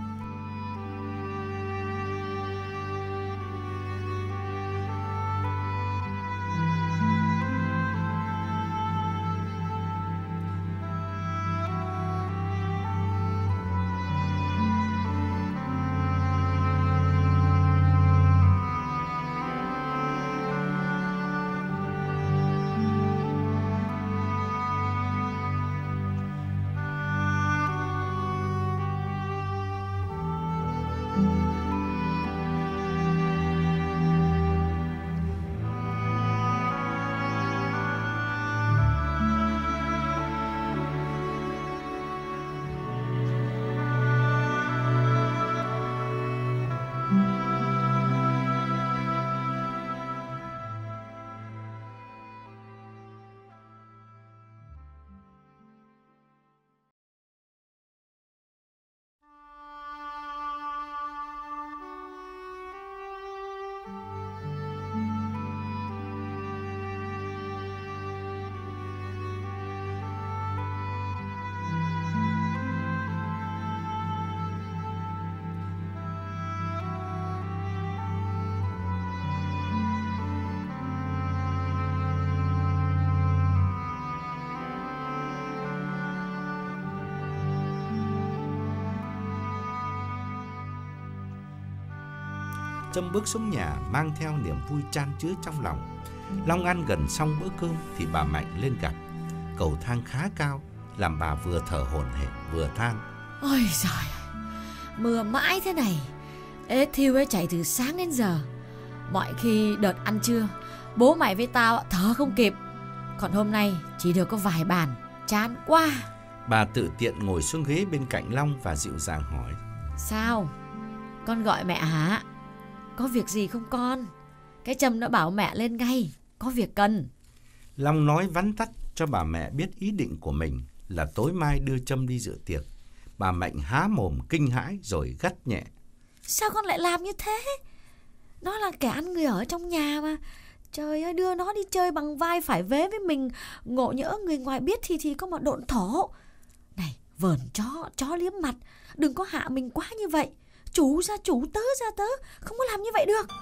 Trâm bước xuống nhà mang theo niềm vui chan chứa trong lòng. Long ăn gần xong bữa cơm thì bà Mạnh lên gặp. Cầu thang khá cao, làm bà vừa thở hổn hển vừa than: Ôi giời, mưa mãi thế này, ế thiêu ấy chạy từ sáng đến giờ. Mọi khi đợt ăn trưa, bố mày với tao thở không kịp. Còn hôm nay chỉ được có vài bàn, chán quá. Bà tự tiện ngồi xuống ghế bên cạnh Long và dịu dàng hỏi: Sao? Con gọi mẹ hả? Có việc gì không con? Cái Trâm nó bảo mẹ lên ngay, có việc cần. Long nói vắn tắt cho bà mẹ biết ý định của mình là tối mai đưa Trâm đi dự tiệc. Bà Mạnh há mồm kinh hãi rồi gắt nhẹ: Sao con lại làm như thế? Nó là kẻ ăn người ở trong nhà mà. Trời ơi, đưa nó đi chơi bằng vai phải vế với mình, ngộ nhỡ người ngoài biết thì thì có mà độn thổ. Này, vờn chó, chó liếm mặt, đừng có hạ mình quá như vậy. Chủ ra chủ, tớ ra tớ, không có làm như vậy được.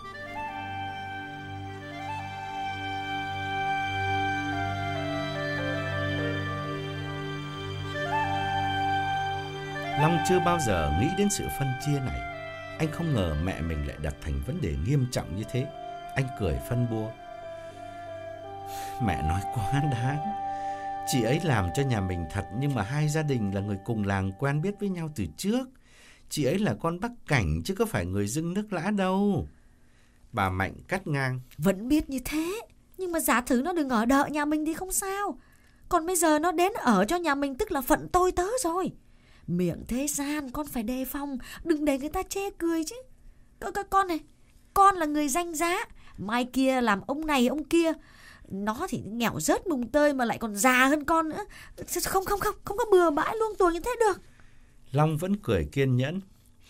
Long chưa bao giờ nghĩ đến sự phân chia này. Anh không ngờ mẹ mình lại đặt thành vấn đề nghiêm trọng như thế. Anh cười phân bua: Mẹ nói quá đáng. Chị ấy làm cho nhà mình thật, nhưng mà hai gia đình là người cùng làng quen biết với nhau từ trước. Chị ấy là con Bắc Cảnh chứ có phải người Dưng Nước Lã đâu. Bà Mạnh cắt ngang: Vẫn biết như thế, nhưng mà giả thử nó đừng ở đợi nhà mình thì không sao. Còn bây giờ nó đến ở cho nhà mình tức là phận tôi tớ rồi. Miệng thế gian con phải đề phòng, đừng để người ta chê cười chứ. Các con này, con là người danh giá, mai kia làm ông này ông kia. Nó thì nghèo rớt mùng tơi mà lại còn già hơn con nữa. Không không không, không có bừa bãi luông tuồng như thế được. Long vẫn cười kiên nhẫn: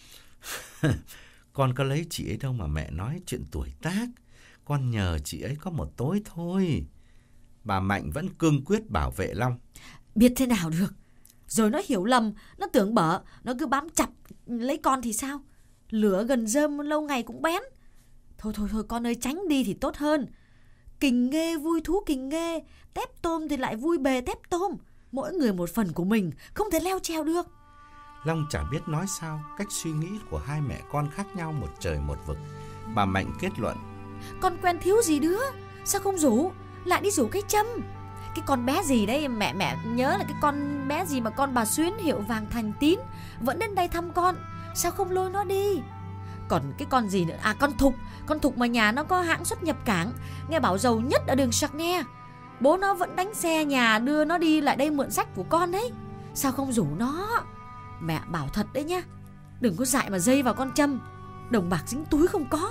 Con có lấy chị ấy đâu mà mẹ nói chuyện tuổi tác. Con nhờ chị ấy có một tối thôi. Bà Mạnh vẫn cương quyết bảo vệ Long: Biết thế nào được. Rồi nó hiểu lầm, nó tưởng bở, nó cứ bám chặt lấy con thì sao? Lửa gần rơm lâu ngày cũng bén. Thôi thôi thôi con ơi, tránh đi thì tốt hơn. Kình nghê vui thú kình nghê, tép tôm thì lại vui bề tép tôm. Mỗi người một phần của mình, không thể leo trèo được. Long chả biết nói sao. Cách suy nghĩ của hai mẹ con khác nhau một trời một vực. Bà Mạnh kết luận: Con quen thiếu gì đứa, sao không rủ, lại đi rủ cái Trâm. Cái con bé gì đấy, mẹ mẹ nhớ là cái con bé gì mà con bà Xuyến hiệu vàng Thành Tín vẫn đến đây thăm con, sao không lôi nó đi? Còn cái con gì nữa, à con Thục, con Thục mà nhà nó có hãng xuất nhập cảng, nghe bảo giàu nhất ở đường Sacne. Bố nó vẫn đánh xe nhà đưa nó đi lại đây mượn sách của con đấy, sao không rủ nó? Mẹ bảo thật đấy nhá, đừng có dại mà dây vào con Trâm, đồng bạc dính túi không có.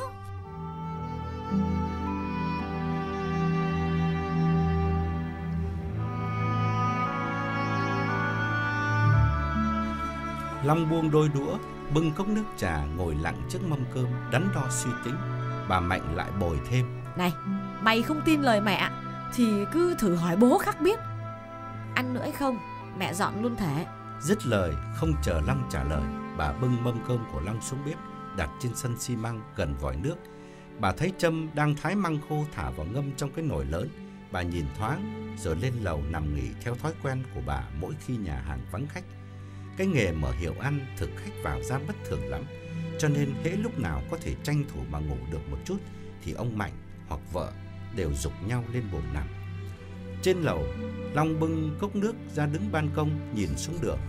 Long buông đôi đũa, bưng cốc nước trà, ngồi lặng trước mâm cơm, đắn đo suy tính. Bà Mạnh lại bồi thêm: Này, mày không tin lời mẹ thì cứ thử hỏi bố khắc biết. Ăn nữa hay không, mẹ dọn luôn thể. Dứt lời, không chờ Long trả lời, bà bưng mâm cơm của Long xuống bếp, đặt trên sân xi măng gần vòi nước. Bà thấy Trâm đang thái măng khô thả vào ngâm trong cái nồi lớn. Bà nhìn thoáng rồi lên lầu nằm nghỉ theo thói quen của bà mỗi khi nhà hàng vắng khách. Cái nghề mở hiệu ăn thực khách vào ra bất thường lắm, cho nên hễ lúc nào có thể tranh thủ mà ngủ được một chút thì ông Mạnh hoặc vợ đều giục nhau lên buồng nằm. Trên lầu, Long bưng cốc nước ra đứng ban công nhìn xuống đường.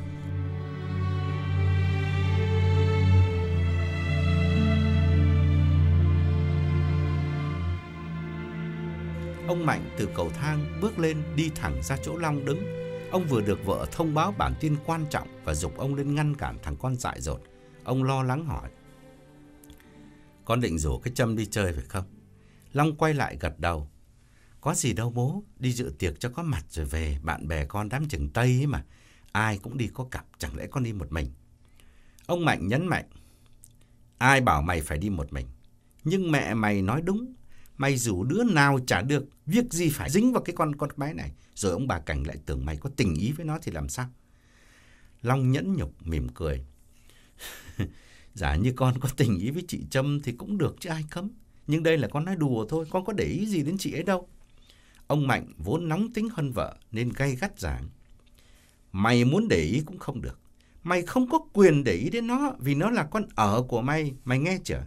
Ông Mạnh từ cầu thang bước lên đi thẳng ra chỗ Long đứng. Ông vừa được vợ thông báo bản tin quan trọng và giục ông lên ngăn cản thằng con dại dột. Ông lo lắng hỏi: Con định rủ cái Trâm đi chơi phải không? Long quay lại gật đầu: Có gì đâu bố, đi dự tiệc cho có mặt rồi về. Bạn bè con đám chừng Tây ấy mà, ai cũng đi có cặp, chẳng lẽ con đi một mình? Ông Mạnh nhấn mạnh: Ai bảo mày phải đi một mình? Nhưng mẹ mày nói đúng, mày rủ đứa nào chả được, việc gì phải dính vào cái con con bé này. Rồi ông bà Cảnh lại tưởng mày có tình ý với nó thì làm sao? Long nhẫn nhục mỉm cười: Giả như con có tình ý với chị Trâm thì cũng được chứ ai cấm. Nhưng đây là con nói đùa thôi, con có để ý gì đến chị ấy đâu. Ông Mạnh vốn nóng tính hơn vợ nên gay gắt giảng: Mày muốn để ý cũng không được. Mày không có quyền để ý đến nó vì nó là con ở của mày, mày nghe chưa?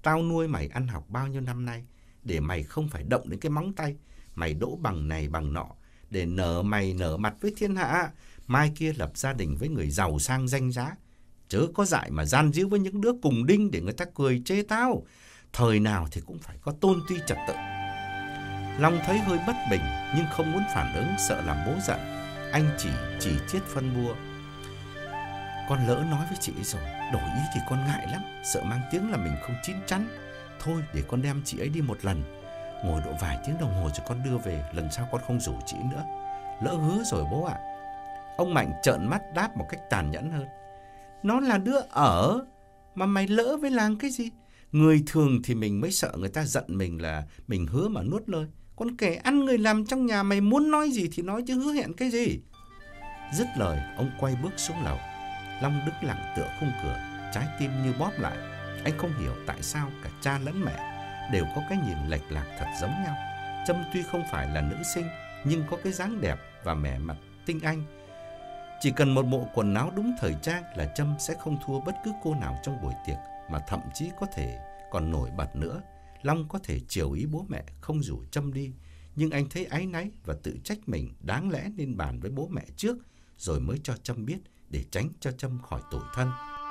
Tao nuôi mày ăn học bao nhiêu năm nay, để mày không phải động đến cái móng tay. Mày đỗ bằng này bằng nọ, để nở mày nở mặt với thiên hạ. Mai kia lập gia đình với người giàu sang danh giá. Chớ có dại mà gian díu với những đứa cùng đinh để người ta cười chê tao. Thời nào thì cũng phải có tôn ti trật tự. Long thấy hơi bất bình nhưng không muốn phản ứng, sợ làm bố giận. Anh chỉ chỉ chiết phân bua. Con lỡ nói với chị ấy rồi, đổi ý thì con ngại lắm, sợ mang tiếng là mình không chín chắn. Thôi để con đem chị ấy đi một lần, ngồi độ vài tiếng đồng hồ rồi con đưa về. Lần sau con không rủ chị ấy nữa. Lỡ hứa rồi bố ạ. Ông Mạnh trợn mắt đáp một cách tàn nhẫn hơn. Nó là đứa ở, mà mày lỡ với làng cái gì? Người thường thì mình mới sợ người ta giận mình là mình hứa mà nuốt lời. Còn kẻ ăn người làm trong nhà, mày muốn nói gì thì nói chứ hứa hẹn cái gì. Dứt lời, ông quay bước xuống lầu. Long đứng lặng tựa khung cửa, trái tim như bóp lại. Anh không hiểu tại sao cả cha lẫn mẹ đều có cái nhìn lệch lạc thật giống nhau. Trâm tuy không phải là nữ sinh, nhưng có cái dáng đẹp và vẻ mặt tinh anh. Chỉ cần một bộ quần áo đúng thời trang là Trâm sẽ không thua bất cứ cô nào trong buổi tiệc, mà thậm chí có thể còn nổi bật nữa. Long có thể chiều ý bố mẹ không rủ Trâm đi, nhưng anh thấy áy náy và tự trách mình, đáng lẽ nên bàn với bố mẹ trước rồi mới cho Trâm biết, để tránh cho Trâm khỏi tủi thân.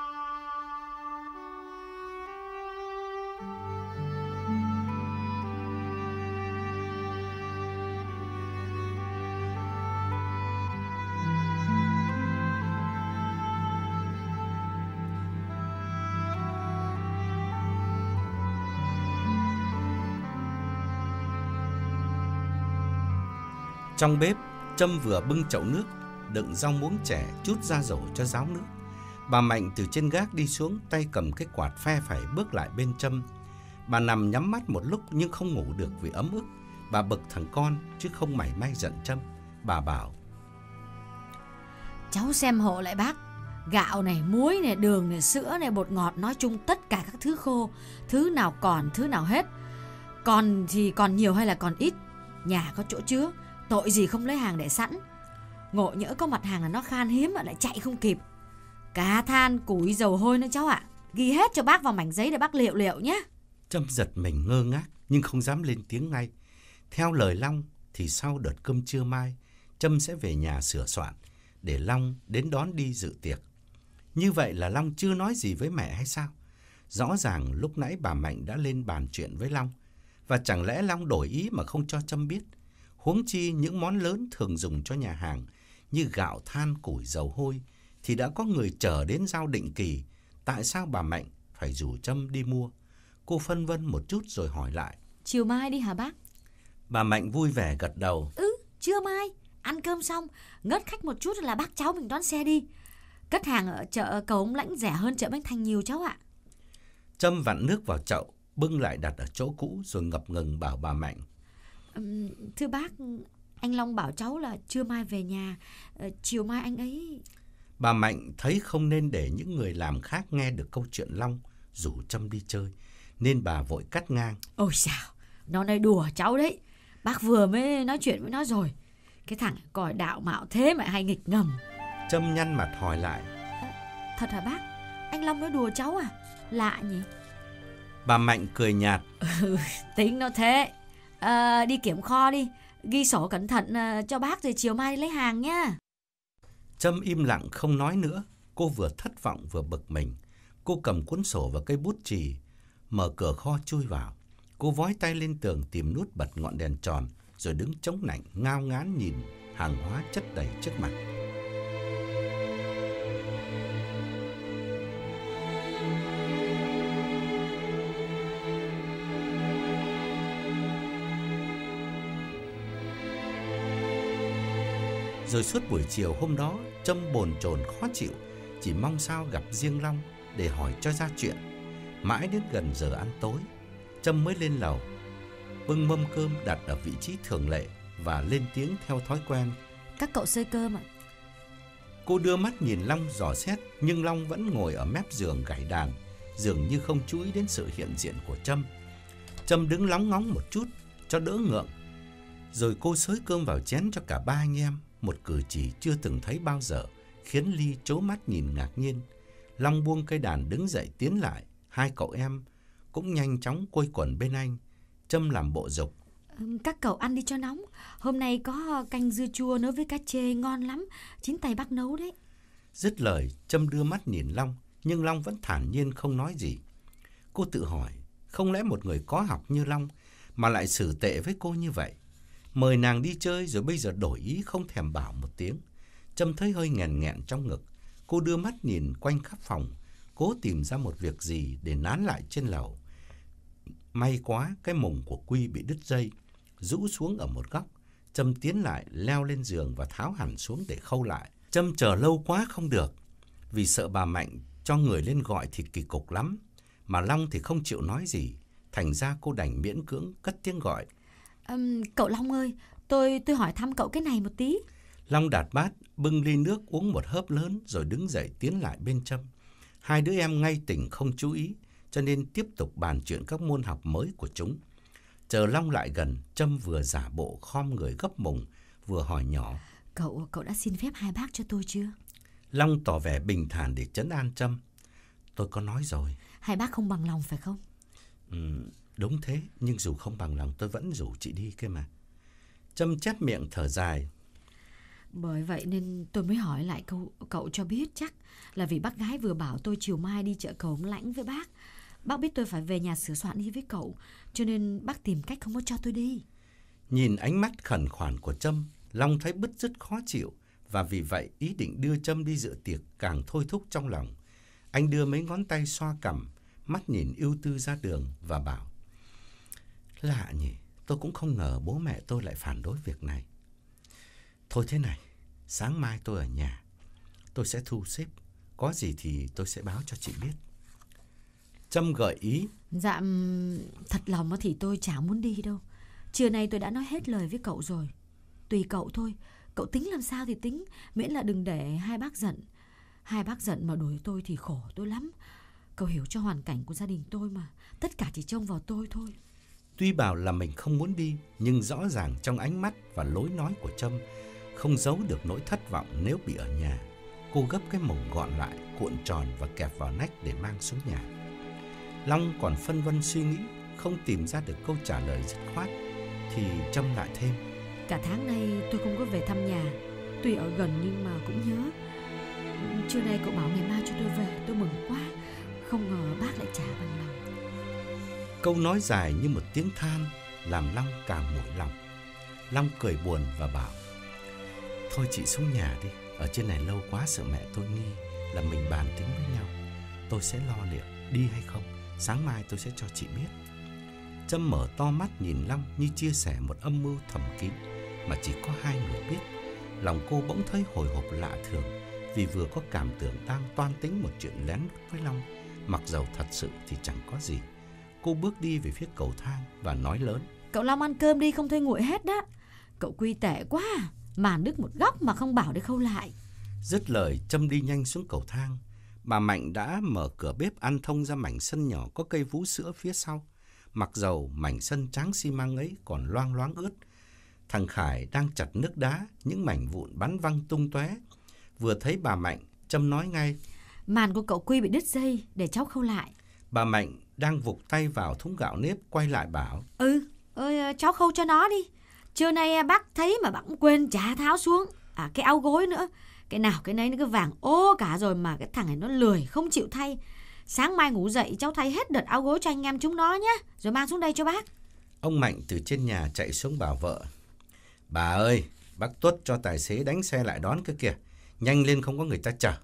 Trong bếp, Trâm vừa bưng chậu nước đựng rau muống trẻ chút ra rổ cho ráo nước. Bà Mạnh từ trên gác đi xuống, tay cầm cái quạt phe phẩy bước lại bên Trâm. Bà nằm nhắm mắt một lúc nhưng không ngủ được vì ấm ức. Bà bực thằng con chứ không mảy may giận Trâm. Bà bảo: Cháu xem hộ lại bác. Gạo này, muối này, đường này, sữa này, bột ngọt, nói chung tất cả các thứ khô. Thứ nào còn, thứ nào hết. Còn thì còn nhiều hay là còn ít? Nhà có chỗ chứa, tội gì không lấy hàng để sẵn. Ngộ nhỡ có mặt hàng là nó khan hiếm mà lại chạy không kịp. Cá, than, củi, dầu hôi nữa cháu ạ. Ghi hết cho bác vào mảnh giấy để bác liệu liệu nhé. Trâm giật mình ngơ ngác nhưng không dám lên tiếng ngay. Theo lời Long thì sau đợt cơm trưa mai, Trâm sẽ về nhà sửa soạn để Long đến đón đi dự tiệc. Như vậy là Long chưa nói gì với mẹ hay sao? Rõ ràng lúc nãy bà Mạnh đã lên bàn chuyện với Long. Và chẳng lẽ Long đổi ý mà không cho Trâm biết? Huống chi những món lớn thường dùng cho nhà hàng như gạo, than, củi, dầu hôi thì đã có người chở đến giao định kỳ. Tại sao bà Mạnh phải rủ Trâm đi mua? Cô phân vân một chút rồi hỏi lại: Chiều mai đi hả bác? Bà Mạnh vui vẻ gật đầu. Ừ, trưa mai, ăn cơm xong, ngớt khách một chút là bác cháu mình đón xe đi. Cất hàng ở chợ Cầu Ông Lãnh rẻ hơn chợ Bến Thành nhiều cháu ạ. Trâm vặn nước vào chậu, bưng lại đặt ở chỗ cũ rồi ngập ngừng bảo bà Mạnh: um, Thưa bác, anh Long bảo cháu là trưa mai về nhà, uh, chiều mai anh ấy... Bà Mạnh thấy không nên để những người làm khác nghe được câu chuyện Long rủ Trâm đi chơi, nên bà vội cắt ngang: Ôi sao, nó nói đùa cháu đấy. Bác vừa mới nói chuyện với nó rồi. Cái thằng còi đạo mạo thế mà hay nghịch ngầm. Trâm nhăn mặt hỏi lại: à, Thật hả bác? Anh Long nói đùa cháu à? Lạ nhỉ? Bà Mạnh cười nhạt: ừ, Tính nó thế. à, Đi kiểm kho đi, ghi sổ cẩn thận uh, cho bác rồi chiều mai đi lấy hàng nhá. Trâm im lặng không nói nữa. Cô vừa thất vọng vừa bực mình. Cô cầm cuốn sổ và cây bút chì, mở cửa kho chui vào. Cô vói tay lên tường tìm nút bật ngọn đèn tròn, rồi đứng chống nạnh ngao ngán nhìn hàng hóa chất đầy trước mặt. Rồi suốt buổi chiều hôm đó, Trâm bồn chồn khó chịu, chỉ mong sao gặp riêng Long để hỏi cho ra chuyện. Mãi đến gần giờ ăn tối, Trâm mới lên lầu, bưng mâm cơm đặt ở vị trí thường lệ và lên tiếng theo thói quen: Các cậu xơi cơm ạ. Cô đưa mắt nhìn Long dò xét, nhưng Long vẫn ngồi ở mép giường gảy đàn, dường như không chú ý đến sự hiện diện của Trâm. Trâm đứng lóng ngóng một chút cho đỡ ngượng, rồi cô xới cơm vào chén cho cả ba anh em, một cử chỉ chưa từng thấy bao giờ, khiến Ly trố mắt nhìn ngạc nhiên. Long buông cây đàn đứng dậy tiến lại, hai cậu em cũng nhanh chóng quây quần bên anh. Trâm làm bộ giục: Các cậu ăn đi cho nóng. Hôm nay có canh dưa chua nấu với cá chê ngon lắm, chính tay bác nấu đấy. Dứt lời, Trâm đưa mắt nhìn Long, nhưng Long vẫn thản nhiên không nói gì. Cô tự hỏi, không lẽ một người có học như Long mà lại xử tệ với cô như vậy? Mời nàng đi chơi rồi bây giờ đổi ý không thèm bảo một tiếng. Trâm thấy hơi nghẹn nghẹn trong ngực. Cô đưa mắt nhìn quanh khắp phòng, cố tìm ra một việc gì để nán lại trên lầu. May quá cái mùng của Quy bị đứt dây, rũ xuống ở một góc. Trâm tiến lại, leo lên giường và tháo hẳn xuống để khâu lại. Trâm chờ lâu quá không được, vì sợ bà Mạnh cho người lên gọi thì kỳ cục lắm. Mà Long thì không chịu nói gì, thành ra cô đành miễn cưỡng cất tiếng gọi. Um, cậu Long ơi, tôi tôi hỏi thăm cậu cái này một tí. Long đặt bát, bưng ly nước uống một hớp lớn rồi đứng dậy tiến lại bên Trâm. Hai đứa em ngay tỉnh không chú ý, cho nên tiếp tục bàn chuyện các môn học mới của chúng. Chờ Long lại gần, Trâm vừa giả bộ khom người gấp mùng, vừa hỏi nhỏ. Cậu, cậu đã xin phép hai bác cho tôi chưa? Long tỏ vẻ bình thản để trấn an Trâm. Tôi có nói rồi. Hai bác không bằng lòng phải không? Ừ, đúng thế, nhưng dù không bằng lòng tôi vẫn rủ chị đi kia mà. Trâm chép miệng thở dài. Bởi vậy nên tôi mới hỏi lại cậu, cậu cho biết chắc là vì bác gái vừa bảo tôi chiều mai đi chợ Cầu Lãnh với bác. Bác biết tôi phải về nhà sửa soạn đi với cậu, cho nên bác tìm cách không có cho tôi đi. Nhìn ánh mắt khẩn khoản của Trâm, Long thấy bứt rứt khó chịu, và vì vậy ý định đưa Trâm đi dự tiệc càng thôi thúc trong lòng. Anh đưa mấy ngón tay xoa cằm, mắt nhìn ưu tư ra đường và bảo. Lạ nhỉ, tôi cũng không ngờ bố mẹ tôi lại phản đối việc này. Thôi thế này, sáng mai tôi ở nhà, tôi sẽ thu xếp, có gì thì tôi sẽ báo cho chị biết. Trâm gợi ý. Dạ, thật lòng thì tôi chả muốn đi đâu. Trưa nay tôi đã nói hết lời với cậu rồi. Tùy cậu thôi, cậu tính làm sao thì tính, miễn là đừng để hai bác giận. Hai bác giận mà đuổi tôi thì khổ tôi lắm. Cậu hiểu cho hoàn cảnh của gia đình tôi mà, tất cả chỉ trông vào tôi thôi. Tuy bảo là mình không muốn đi, nhưng rõ ràng trong ánh mắt và lối nói của Trâm không giấu được nỗi thất vọng nếu bị ở nhà. Cô gấp cái mồng gọn lại, cuộn tròn và kẹp vào nách để mang xuống nhà. Long còn phân vân suy nghĩ, không tìm ra được câu trả lời dứt khoát, thì Trâm lại thêm. Cả tháng nay tôi không có về thăm nhà, tuy ở gần nhưng mà cũng nhớ. Trưa nay cậu bảo ngày mai cho tôi về, tôi mừng quá. Không ngờ bác lại trả bằng lòng. Câu nói dài như một tiếng than làm Long càng mỏi lòng. Long cười buồn và bảo. Thôi chị xuống nhà đi, ở trên này lâu quá sợ mẹ tôi nghi là mình bàn tính với nhau. Tôi sẽ lo liệu, đi hay không, sáng mai tôi sẽ cho chị biết. Trâm mở to mắt nhìn Long như chia sẻ một âm mưu thầm kín mà chỉ có hai người biết. Lòng cô bỗng thấy hồi hộp lạ thường, vì vừa có cảm tưởng đang toan tính một chuyện lén lút với Long, mặc dầu thật sự thì chẳng có gì. Cô bước đi về phía cầu thang và nói lớn. Cậu Long ăn cơm đi, không thôi nguội hết đó. Cậu Quy tệ quá, màn đứt một góc mà không bảo để khâu lại. Dứt lời, Trâm đi nhanh xuống cầu thang. Bà Mạnh đã mở cửa bếp ăn thông ra mảnh sân nhỏ có cây vú sữa phía sau. Mặc dầu mảnh sân trắng xi măng ấy còn loang loáng ướt. Thằng Khải đang chặt nước đá, những mảnh vụn bắn văng tung tóe. Vừa thấy bà Mạnh, Trâm nói ngay. Màn của cậu Quy bị đứt dây, để cháu khâu lại. Bà Mạnh đang vục tay vào thúng gạo nếp, quay lại bảo. Ừ, ơi, cháu khâu cho nó đi. Trưa nay bác thấy mà bác cũng quên chả tháo xuống. À, cái áo gối nữa. Cái nào cái nấy nó cứ vàng ô cả rồi mà cái thằng này nó lười không chịu thay. Sáng mai ngủ dậy cháu thay hết đợt áo gối cho anh em chúng nó nhé, rồi mang xuống đây cho bác. Ông Mạnh từ trên nhà chạy xuống bảo vợ. Bà ơi, bác Tuất cho tài xế đánh xe lại đón cơ kìa, nhanh lên không có người ta chở.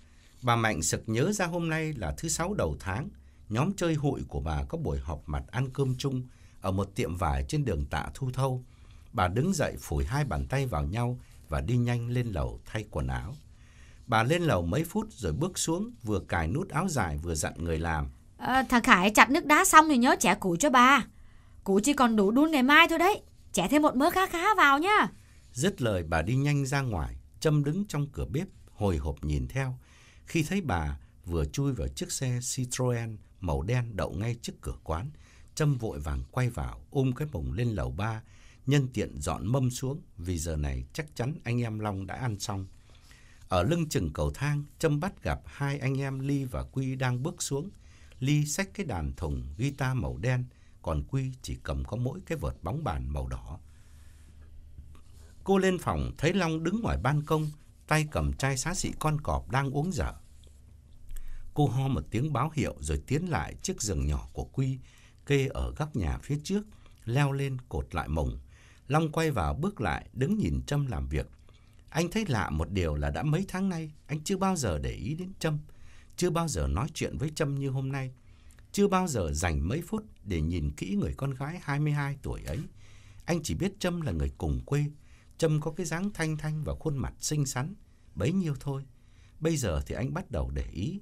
Bà Mạnh sực nhớ ra hôm nay là thứ sáu đầu tháng, nhóm chơi hụi của bà có buổi họp mặt ăn cơm chung ở một tiệm vải trên đường Tạ Thu Thâu. Bà đứng dậy phủi hai bàn tay vào nhau và đi nhanh lên lầu thay quần áo. Bà lên lầu mấy phút rồi bước xuống, vừa cài nút áo dài vừa dặn người làm. À, thằng Khải chặt nước đá xong thì nhớ chẻ củi cho bà. Củi chỉ còn đủ đun ngày mai thôi đấy. Chẻ thêm một mớ khá khá vào nhá. Dứt lời bà đi nhanh ra ngoài. Trâm đứng trong cửa bếp hồi hộp nhìn theo. Khi thấy bà vừa chui vào chiếc xe Citroen màu đen đậu ngay trước cửa quán, Trâm vội vàng quay vào, ôm cái mồng lên lầu ba, nhân tiện dọn mâm xuống, vì giờ này chắc chắn anh em Long đã ăn xong. Ở lưng chừng cầu thang, Trâm bắt gặp hai anh em Ly và Quy đang bước xuống. Ly xách cái đàn thùng guitar màu đen, còn Quy chỉ cầm có mỗi cái vợt bóng bàn màu đỏ. Cô lên phòng thấy Long đứng ngoài ban công, tay cầm chai xá xị con cọp đang uống dở. Cô ho một tiếng báo hiệu rồi tiến lại chiếc giường nhỏ của Quy kê ở góc nhà phía trước, leo lên cột lại mùng. Long quay vào bước lại, đứng nhìn Trâm làm việc. Anh thấy lạ một điều là đã mấy tháng nay anh chưa bao giờ để ý đến Trâm, chưa bao giờ nói chuyện với Trâm như hôm nay, chưa bao giờ dành mấy phút để nhìn kỹ người con gái hai mươi hai tuổi ấy. Anh chỉ biết Trâm là người cùng quê, Trâm có cái dáng thanh thanh và khuôn mặt xinh xắn, bấy nhiêu thôi. Bây giờ thì anh bắt đầu để ý.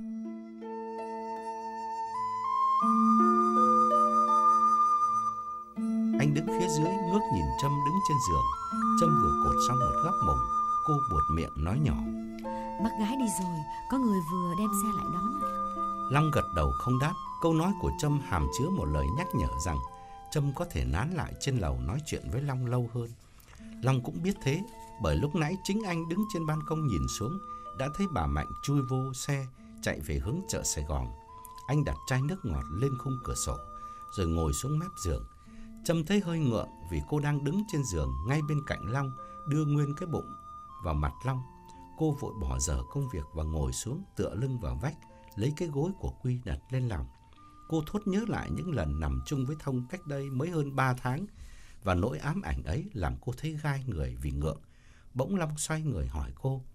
Anh đứng phía dưới ngước nhìn Trâm đứng trên giường. Trâm vừa cột xong một góc mùng. Cô buột miệng nói nhỏ: Bác gái đi rồi, có người vừa đem xe lại đón. Long gật đầu không đáp. Câu nói của Trâm hàm chứa một lời nhắc nhở rằng Trâm có thể nán lại trên lầu nói chuyện với Long lâu hơn. Long cũng biết thế, bởi lúc nãy chính anh đứng trên ban công nhìn xuống đã thấy bà Mạnh chui vô xe chạy về hướng chợ Sài Gòn. Anh đặt chai nước ngọt lên khung cửa sổ rồi ngồi xuống mép giường. Trâm thấy hơi ngượng vì cô đang đứng trên giường ngay bên cạnh Long, đưa nguyên cái bụng vào mặt Long. Cô vội bỏ dở công việc và ngồi xuống tựa lưng vào vách, lấy cái gối của Quy đặt lên lòng. Cô thốt nhớ lại những lần nằm chung với Thông cách đây mới hơn ba tháng, và nỗi ám ảnh ấy làm cô thấy gai người vì ngượng. Bỗng Long xoay người hỏi cô: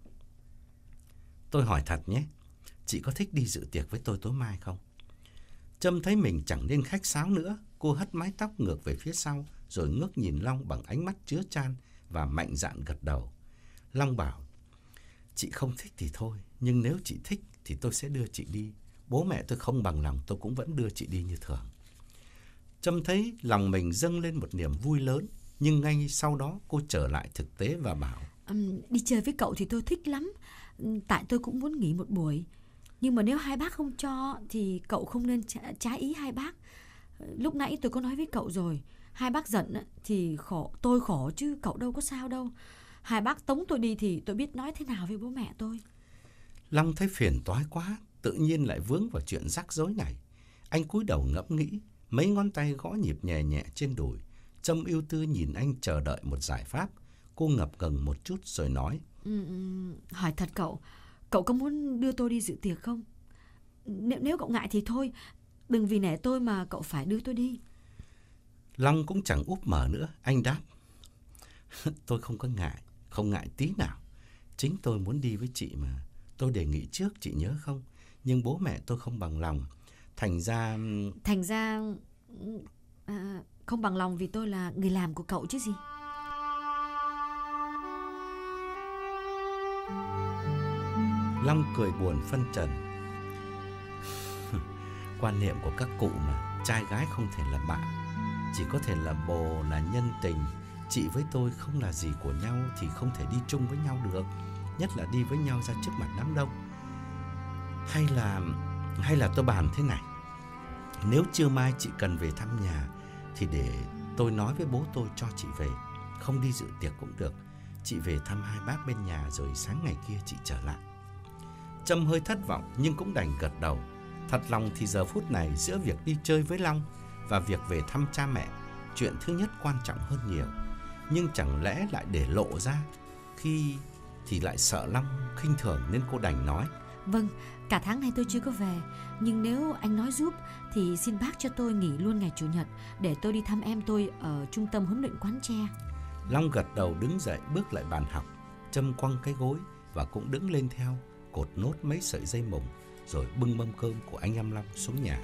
Tôi hỏi thật nhé, chị có thích đi dự tiệc với tôi tối mai không? Trâm thấy mình chẳng nên khách sáo nữa. Cô hất mái tóc ngược về phía sau rồi ngước nhìn Long bằng ánh mắt chứa chan và mạnh dạn gật đầu. Long bảo: Chị không thích thì thôi, nhưng nếu chị thích thì tôi sẽ đưa chị đi. Bố mẹ tôi không bằng lòng, tôi cũng vẫn đưa chị đi như thường. Trâm thấy lòng mình dâng lên một niềm vui lớn, nhưng ngay sau đó cô trở lại thực tế và bảo: um, Đi chơi với cậu thì tôi thích lắm, tại tôi cũng muốn nghỉ một buổi. Nhưng mà nếu hai bác không cho thì cậu không nên trái ý hai bác. Lúc nãy tôi có nói với cậu rồi, hai bác giận thì khổ, tôi khổ chứ cậu đâu có sao đâu. Hai bác tống tôi đi thì tôi biết nói thế nào với bố mẹ tôi. Long thấy phiền toái quá, tự nhiên lại vướng vào chuyện rắc rối này. Anh cúi đầu ngẫm nghĩ, mấy ngón tay gõ nhịp nhẹ nhẹ trên đùi. Trâm ưu tư nhìn anh chờ đợi một giải pháp. Cô ngập ngừng một chút rồi nói: ừ, Hỏi thật cậu, cậu có muốn đưa tôi đi dự tiệc không? Nếu, nếu cậu ngại thì thôi, đừng vì nể tôi mà cậu phải đưa tôi đi. Long cũng chẳng úp mở nữa, anh đáp: Tôi không có ngại, không ngại tí nào. Chính tôi muốn đi với chị mà. Tôi đề nghị trước, chị nhớ không? Nhưng bố mẹ tôi không bằng lòng. Thành ra... Thành ra... À, không bằng lòng vì tôi là người làm của cậu chứ gì. Long cười buồn phân trần. Quan niệm của các cụ mà, trai gái không thể là bạn, chỉ có thể là bồ, là nhân tình. Chị với tôi không là gì của nhau thì không thể đi chung với nhau được, nhất là đi với nhau ra trước mặt đám đông. Hay là hay là tôi bàn thế này, nếu trưa mai chị cần về thăm nhà thì để tôi nói với bố tôi cho chị về. Không đi dự tiệc cũng được, chị về thăm hai bác bên nhà rồi sáng ngày kia chị trở lại. Trâm hơi thất vọng nhưng cũng đành gật đầu. Thật lòng thì giờ phút này giữa việc đi chơi với Long và việc về thăm cha mẹ, chuyện thứ nhất quan trọng hơn nhiều. Nhưng chẳng lẽ lại để lộ ra, khi thì lại sợ Long khinh thường nên cô đành nói: Vâng, cả tháng nay tôi chưa có về, nhưng nếu anh nói giúp thì xin bác cho tôi nghỉ luôn ngày Chủ nhật để tôi đi thăm em tôi ở trung tâm huấn luyện Quán Tre. Long gật đầu đứng dậy bước lại bàn học. Trâm quăng cái gối và cũng đứng lên theo, cột nốt mấy sợi dây mùng rồi bưng mâm cơm của anh em Long xuống nhà.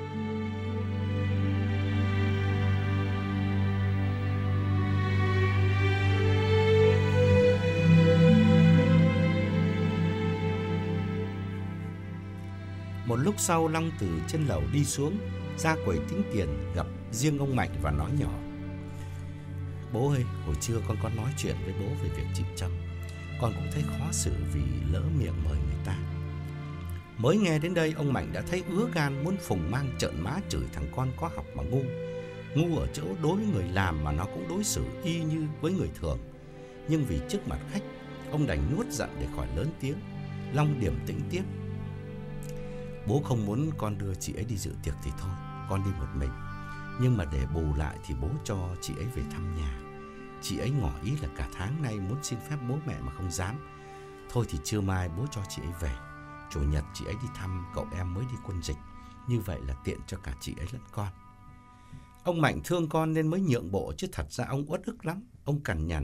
Một lúc sau, Long từ trên lầu đi xuống, ra quầy tính tiền, gặp riêng ông Mạnh và nói nhỏ: Bố ơi, hồi trưa con có nói chuyện với bố về việc chị Trâm. Con cũng thấy khó xử vì lỡ miệng mời người ta. Mới nghe đến đây, ông Mạnh đã thấy ứa gan muốn phùng mang trợn má chửi thằng con có học mà ngu. Ngu ở chỗ đối với người làm mà nó cũng đối xử y như với người thường. Nhưng vì trước mặt khách, ông đành nuốt giận để khỏi lớn tiếng. Long điềm tĩnh tiếp: Bố không muốn con đưa chị ấy đi dự tiệc thì thôi, con đi một mình. Nhưng mà để bù lại thì bố cho chị ấy về thăm nhà. Chị ấy ngỏ ý là cả tháng nay muốn xin phép bố mẹ mà không dám. Thôi thì trưa mai bố cho chị ấy về. Chủ nhật chị ấy đi thăm cậu em mới đi quân dịch. Như vậy là tiện cho cả chị ấy lẫn con. Ông Mạnh thương con nên mới nhượng bộ, chứ thật ra ông uất ức lắm. Ông cằn nhằn: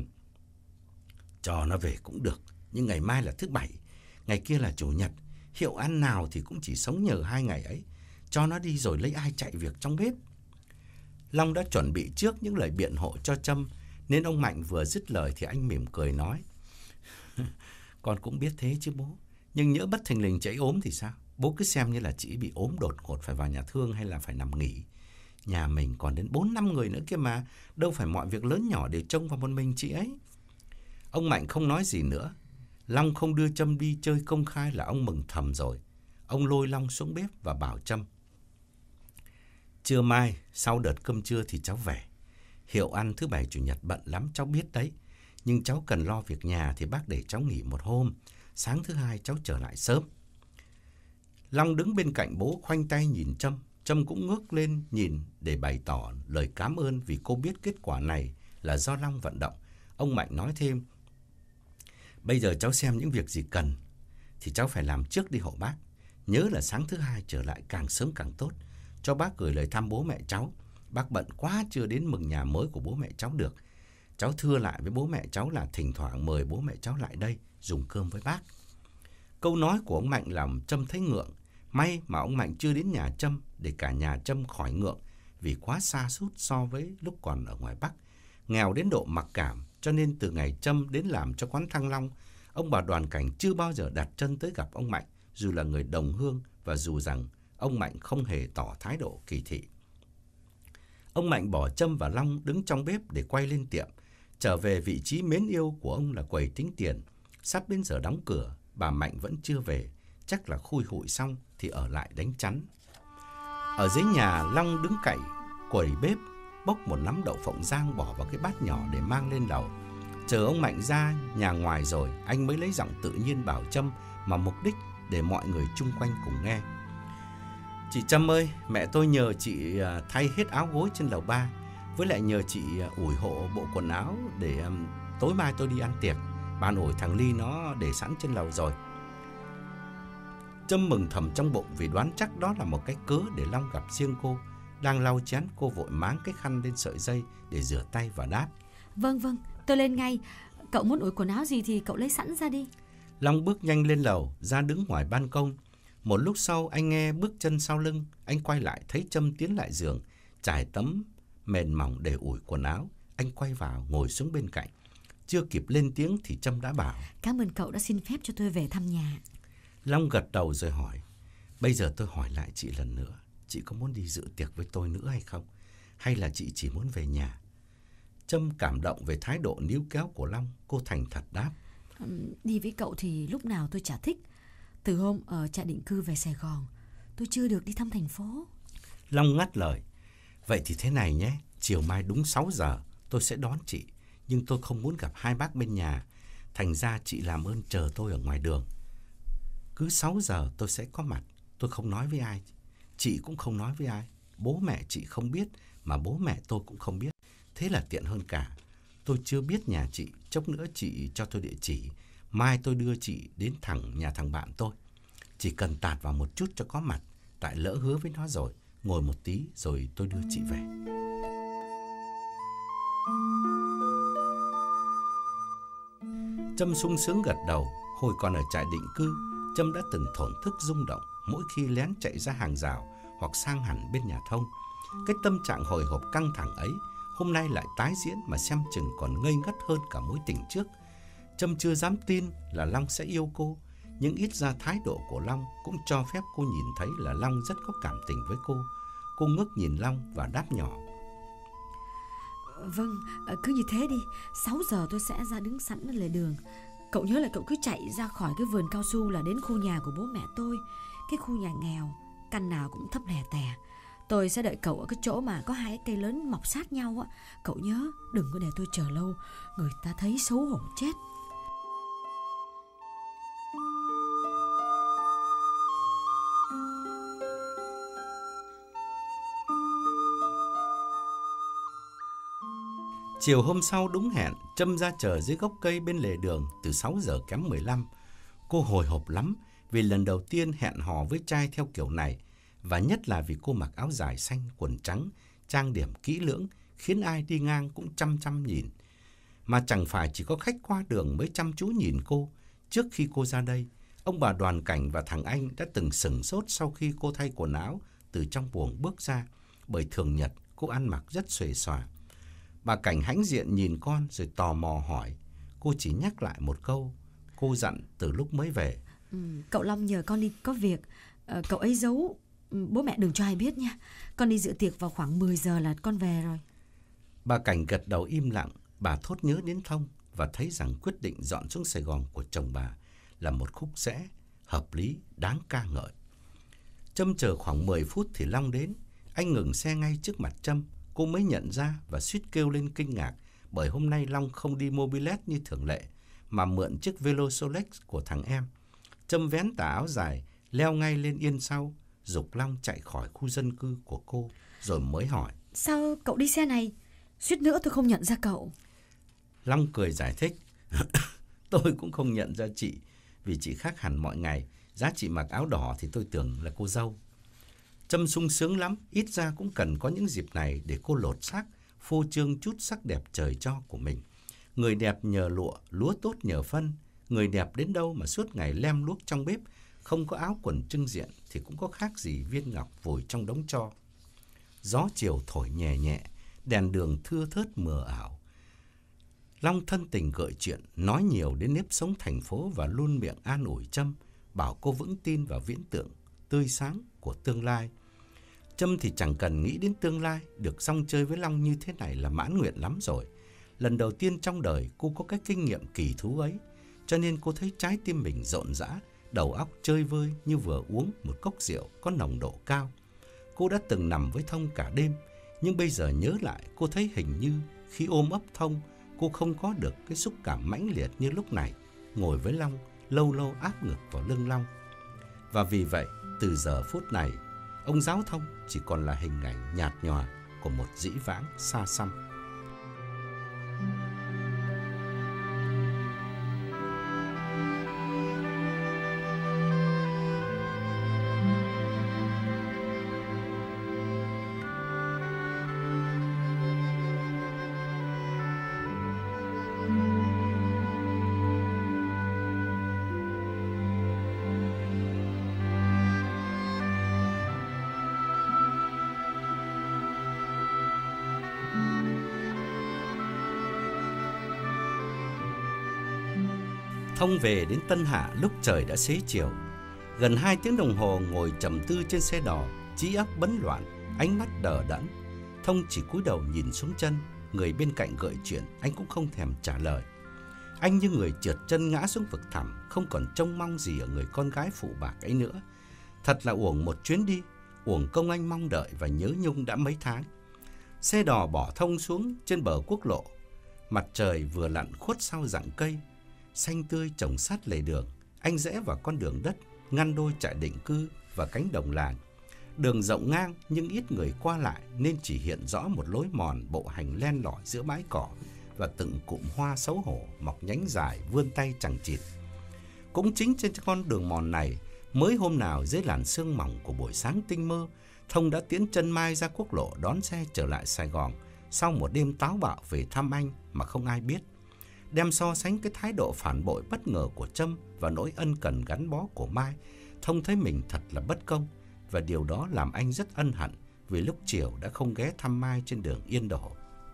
cho nó về cũng được, nhưng ngày mai là thứ bảy, ngày kia là chủ nhật. Hiệu ăn nào thì cũng chỉ sống nhờ hai ngày ấy. Cho nó đi rồi lấy ai chạy việc trong bếp. Long đã chuẩn bị trước những lời biện hộ cho Trâm, nên ông Mạnh vừa dứt lời thì anh mỉm cười nói: con cũng biết thế chứ bố, nhưng nhỡ bất thình lình chị ấy ốm thì sao? Bố cứ xem như là chị bị ốm đột ngột phải vào nhà thương hay là phải nằm nghỉ. Nhà mình còn đến bốn năm người nữa kia mà, đâu phải mọi việc lớn nhỏ đều trông vào một mình chị ấy. Ông Mạnh không nói gì nữa. Long không đưa Trâm đi chơi công khai là ông mừng thầm rồi. Ông lôi Long xuống bếp và bảo Trâm: trưa mai sau đợt cơm trưa thì cháu về. Hiệu ăn thứ bảy chủ nhật bận lắm cháu biết đấy, nhưng cháu cần lo việc nhà thì bác để cháu nghỉ một hôm. Sáng thứ hai cháu trở lại sớm. Long đứng bên cạnh bố khoanh tay nhìn Trâm. Trâm cũng ngước lên nhìn để bày tỏ lời cảm ơn vì cô biết kết quả này là do Long vận động. Ông Mạnh nói thêm: bây giờ cháu xem những việc gì cần thì cháu phải làm trước đi hộ bác. Nhớ là sáng thứ hai trở lại càng sớm càng tốt. Cho bác gửi lời thăm bố mẹ cháu. Bác bận quá chưa đến mừng nhà mới của bố mẹ cháu được. Cháu thưa lại với bố mẹ cháu là thỉnh thoảng mời bố mẹ cháu lại đây dùng cơm với bác. Câu nói của ông Mạnh làm Trâm thấy ngượng. May mà ông Mạnh chưa đến nhà Trâm để cả nhà Trâm khỏi ngượng, vì quá xa sút so với lúc còn ở ngoài Bắc. Nghèo đến độ mặc cảm, cho nên từ ngày Trâm đến làm cho quán Thăng Long, ông bà Đoàn Cảnh chưa bao giờ đặt chân tới gặp ông Mạnh, dù là người đồng hương và dù rằng ông Mạnh không hề tỏ thái độ kỳ thị. Ông Mạnh bỏ Trâm và Long đứng trong bếp để quay lên tiệm. Trở về vị trí mến yêu của ông là quầy tính tiền. Sắp đến giờ đóng cửa, bà Mạnh vẫn chưa về. Chắc là khui hụi xong thì ở lại đánh chắn. Ở dưới nhà, Long đứng cạnh quầy bếp, bốc một nắm đậu phộng rang bỏ vào cái bát nhỏ để mang lên lầu. Chờ ông Mạnh ra nhà ngoài rồi, anh mới lấy giọng tự nhiên bảo Trâm, mà mục đích để mọi người chung quanh cùng nghe: chị Trâm ơi, mẹ tôi nhờ chị thay hết áo gối trên lầu ba, với lại nhờ chị ủi hộ bộ quần áo để um, tối mai tôi đi ăn tiệc. Bàn ủi thằng Ly nó để sẵn trên lầu rồi. Trâm mừng thầm trong bụng vì đoán chắc đó là một cái cớ để Long gặp riêng cô. Đang lau chén, cô vội máng cái khăn lên sợi dây để rửa tay và đáp: Vâng vâng, tôi lên ngay. Cậu muốn ủi quần áo gì thì cậu lấy sẵn ra đi. Long bước nhanh lên lầu, ra đứng ngoài ban công. Một lúc sau anh nghe bước chân sau lưng. Anh quay lại thấy Trâm tiến lại giường, trải tấm mền mỏng để ủi quần áo. Anh quay vào ngồi xuống bên cạnh. Chưa kịp lên tiếng thì Trâm đã bảo: Cảm ơn cậu đã xin phép cho tôi về thăm nhà. Long gật đầu rồi hỏi: bây giờ tôi hỏi lại chị lần nữa, chị có muốn đi dự tiệc với tôi nữa hay không? Hay là chị chỉ muốn về nhà? Trâm cảm động về thái độ níu kéo của Long. Cô thành thật đáp: Đi với cậu thì lúc nào tôi chả thích. Từ hôm ở trại định cư về Sài Gòn, tôi chưa được đi thăm thành phố. Long ngắt lời: vậy thì thế này nhé, chiều mai đúng sáu giờ tôi sẽ đón chị. Nhưng tôi không muốn gặp hai bác bên nhà, thành ra chị làm ơn chờ tôi ở ngoài đường. Cứ sáu giờ tôi sẽ có mặt. Tôi không nói với ai, chị cũng không nói với ai. Bố mẹ chị không biết, mà bố mẹ tôi cũng không biết. Thế là tiện hơn cả. Tôi chưa biết nhà chị, chốc nữa chị cho tôi địa chỉ. Mai tôi đưa chị đến thẳng nhà thằng bạn tôi. Chỉ cần tạt vào một chút cho có mặt, tại lỡ hứa với nó rồi. Ngồi một tí rồi tôi đưa chị về. Trâm sung sướng gật đầu. Hồi còn ở trại định cư, Trâm đã từng thổn thức rung động mỗi khi lén chạy ra hàng rào hoặc sang hẳn bên nhà thông. Cái tâm trạng hồi hộp căng thẳng ấy hôm nay lại tái diễn, mà xem chừng còn ngây ngất hơn cả mối tình trước. Trâm chưa dám tin là Long sẽ yêu cô, nhưng ít ra thái độ của Long cũng cho phép cô nhìn thấy là Long rất có cảm tình với cô. Cô ngước nhìn Long và đáp nhỏ: Vâng, cứ như thế đi. Sáu giờ tôi sẽ ra đứng sẵn ở lề đường. Cậu nhớ là cậu cứ chạy ra khỏi cái vườn cao su là đến khu nhà của bố mẹ tôi. Cái khu nhà nghèo, căn nào cũng thấp lè tè. Tôi sẽ đợi cậu ở cái chỗ mà có hai cái cây lớn mọc sát nhau á. Cậu nhớ đừng có để tôi chờ lâu, người ta thấy xấu hổ chết. Chiều hôm sau đúng hẹn, Trâm ra chờ dưới gốc cây bên lề đường từ sáu giờ kém mười lăm. Cô hồi hộp lắm vì lần đầu tiên hẹn hò với trai theo kiểu này, và nhất là vì cô mặc áo dài xanh, quần trắng, trang điểm kỹ lưỡng, khiến ai đi ngang cũng chăm chăm nhìn. Mà chẳng phải chỉ có khách qua đường mới chăm chú nhìn cô. Trước khi cô ra đây, ông bà Đoàn Cảnh và thằng Anh đã từng sửng sốt sau khi cô thay quần áo từ trong buồng bước ra, bởi thường nhật cô ăn mặc rất xuề xòa. Bà Cảnh hãnh diện nhìn con rồi tò mò hỏi. Cô chỉ nhắc lại một câu cô dặn từ lúc mới về. Ừ, cậu Long nhờ con đi có việc, ờ, cậu ấy giấu, bố mẹ đừng cho ai biết nha. Con đi dự tiệc vào khoảng mười giờ là con về rồi. Bà Cảnh gật đầu im lặng. Bà thốt nhớ đến Thông và thấy rằng quyết định dọn xuống Sài Gòn của chồng bà là một khúc rẽ hợp lý, đáng ca ngợi. Trâm chờ khoảng mười phút thì Long đến. Anh ngừng xe ngay trước mặt Trâm. Cô mới nhận ra và suýt kêu lên kinh ngạc, bởi hôm nay Long không đi Mobilet như thường lệ, mà mượn chiếc Velo Solex của thằng em. Trâm vén tà áo dài, leo ngay lên yên sau, giục Long chạy khỏi khu dân cư của cô, rồi mới hỏi. Sao cậu đi xe này? Suýt nữa tôi không nhận ra cậu. Long cười giải thích. Tôi cũng không nhận ra chị, vì chị khác hẳn mọi ngày. Giá chị mặc áo đỏ thì tôi tưởng là cô dâu. Trâm sung sướng lắm, ít ra cũng cần có những dịp này để cô lột xác, phô trương chút sắc đẹp trời cho của mình. Người đẹp nhờ lụa, lúa tốt nhờ phân. Người đẹp đến đâu mà suốt ngày lem luốc trong bếp, không có áo quần trưng diện thì cũng có khác gì viên ngọc vùi trong đống tro. Gió chiều thổi nhẹ nhẹ, đèn đường thưa thớt mờ ảo. Long thân tình gợi chuyện, nói nhiều đến nếp sống thành phố và luôn miệng an ủi Trâm, bảo cô vững tin vào viễn tượng tươi sáng của tương lai. Trâm thì chẳng cần nghĩ đến tương lai, được song chơi với Long như thế này là mãn nguyện lắm rồi. Lần đầu tiên trong đời cô có cái kinh nghiệm kỳ thú ấy, cho nên cô thấy trái tim mình rộn rã, đầu óc chơi vơi như vừa uống một cốc rượu có nồng độ cao. Cô đã từng nằm với Thông cả đêm, nhưng bây giờ nhớ lại cô thấy hình như khi ôm ấp Thông, cô không có được cái xúc cảm mãnh liệt như lúc này, ngồi với Long, lâu lâu áp ngực vào lưng Long. Và vì vậy, từ giờ phút này, ông giáo Thông chỉ còn là hình ảnh nhạt nhòa của một dĩ vãng xa xăm. Thông về đến Tân Hạ lúc trời đã xế chiều. Gần hai tiếng đồng hồ ngồi trầm tư trên xe đò, trí óc bấn loạn, ánh mắt đờ đẫn. Thông chỉ cúi đầu nhìn xuống chân, người bên cạnh gợi chuyện, anh cũng không thèm trả lời. Anh như người trượt chân ngã xuống vực thẳm, không còn trông mong gì ở người con gái phụ bạc ấy nữa. Thật là uổng một chuyến đi, uổng công anh mong đợi và nhớ nhung đã mấy tháng. Xe đò bỏ Thông xuống trên bờ quốc lộ. Mặt trời vừa lặn khuất sau rặng cây xanh tươi trồng sát lề đường. Anh rẽ vào con đường đất ngăn đôi trại định cư và cánh đồng làng. Đường rộng ngang nhưng ít người qua lại, nên chỉ hiện rõ một lối mòn bộ hành len lỏi giữa bãi cỏ và từng cụm hoa xấu hổ mọc nhánh dài vươn tay chằng chịt. Cũng chính trên con đường mòn này, mới hôm nào dưới làn sương mỏng của buổi sáng tinh mơ, Thông đã tiến chân mai ra quốc lộ đón xe trở lại Sài Gòn sau một đêm táo bạo về thăm anh mà không ai biết. Đem so sánh cái thái độ phản bội bất ngờ của Trâm và nỗi ân cần gắn bó của Mai, Thông thấy mình thật là bất công, và điều đó làm anh rất ân hận vì lúc chiều đã không ghé thăm Mai trên đường Yên Đổ.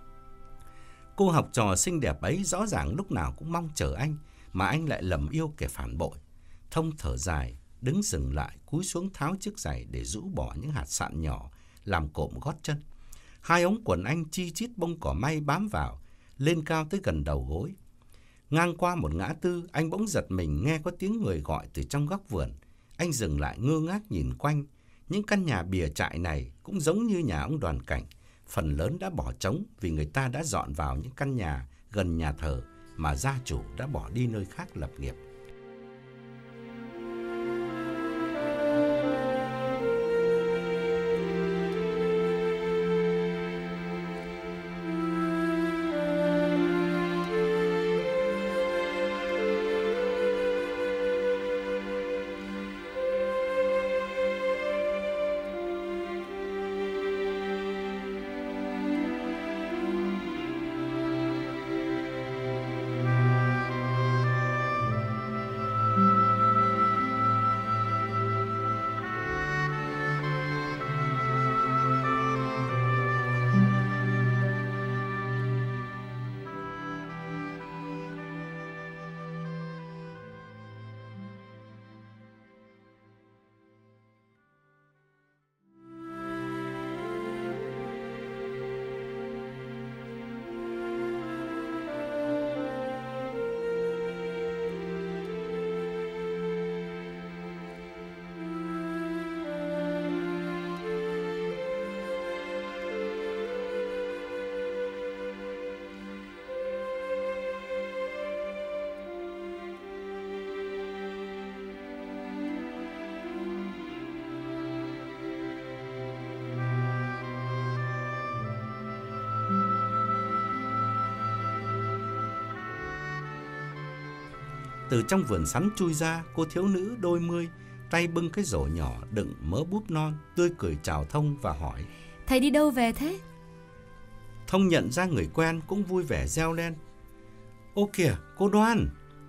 Cô học trò xinh đẹp ấy rõ ràng lúc nào cũng mong chờ anh, mà anh lại lầm yêu kẻ phản bội. Thông thở dài, đứng dừng lại, cúi xuống tháo chiếc giày để rũ bỏ những hạt sạn nhỏ làm cộm gót chân. Hai ống quần anh chi chít bông cỏ may bám vào, lên cao tới gần đầu gối. Ngang qua một ngã tư, anh bỗng giật mình nghe có tiếng người gọi từ trong góc vườn. Anh dừng lại ngơ ngác nhìn quanh. Những căn nhà bìa trại này cũng giống như nhà ông Đoàn Cảnh, phần lớn đã bỏ trống vì người ta đã dọn vào những căn nhà gần nhà thờ mà gia chủ đã bỏ đi nơi khác lập nghiệp. từ trong vườn sắn chui ra cô thiếu nữ đôi mươi, tay bưng cái rổ nhỏ đựng mớ búp non, tươi cười chào Thông và hỏi: Thầy đi đâu về thế? Thông nhận ra người quen cũng vui vẻ reo lên: Ô kìa, cô Đoan!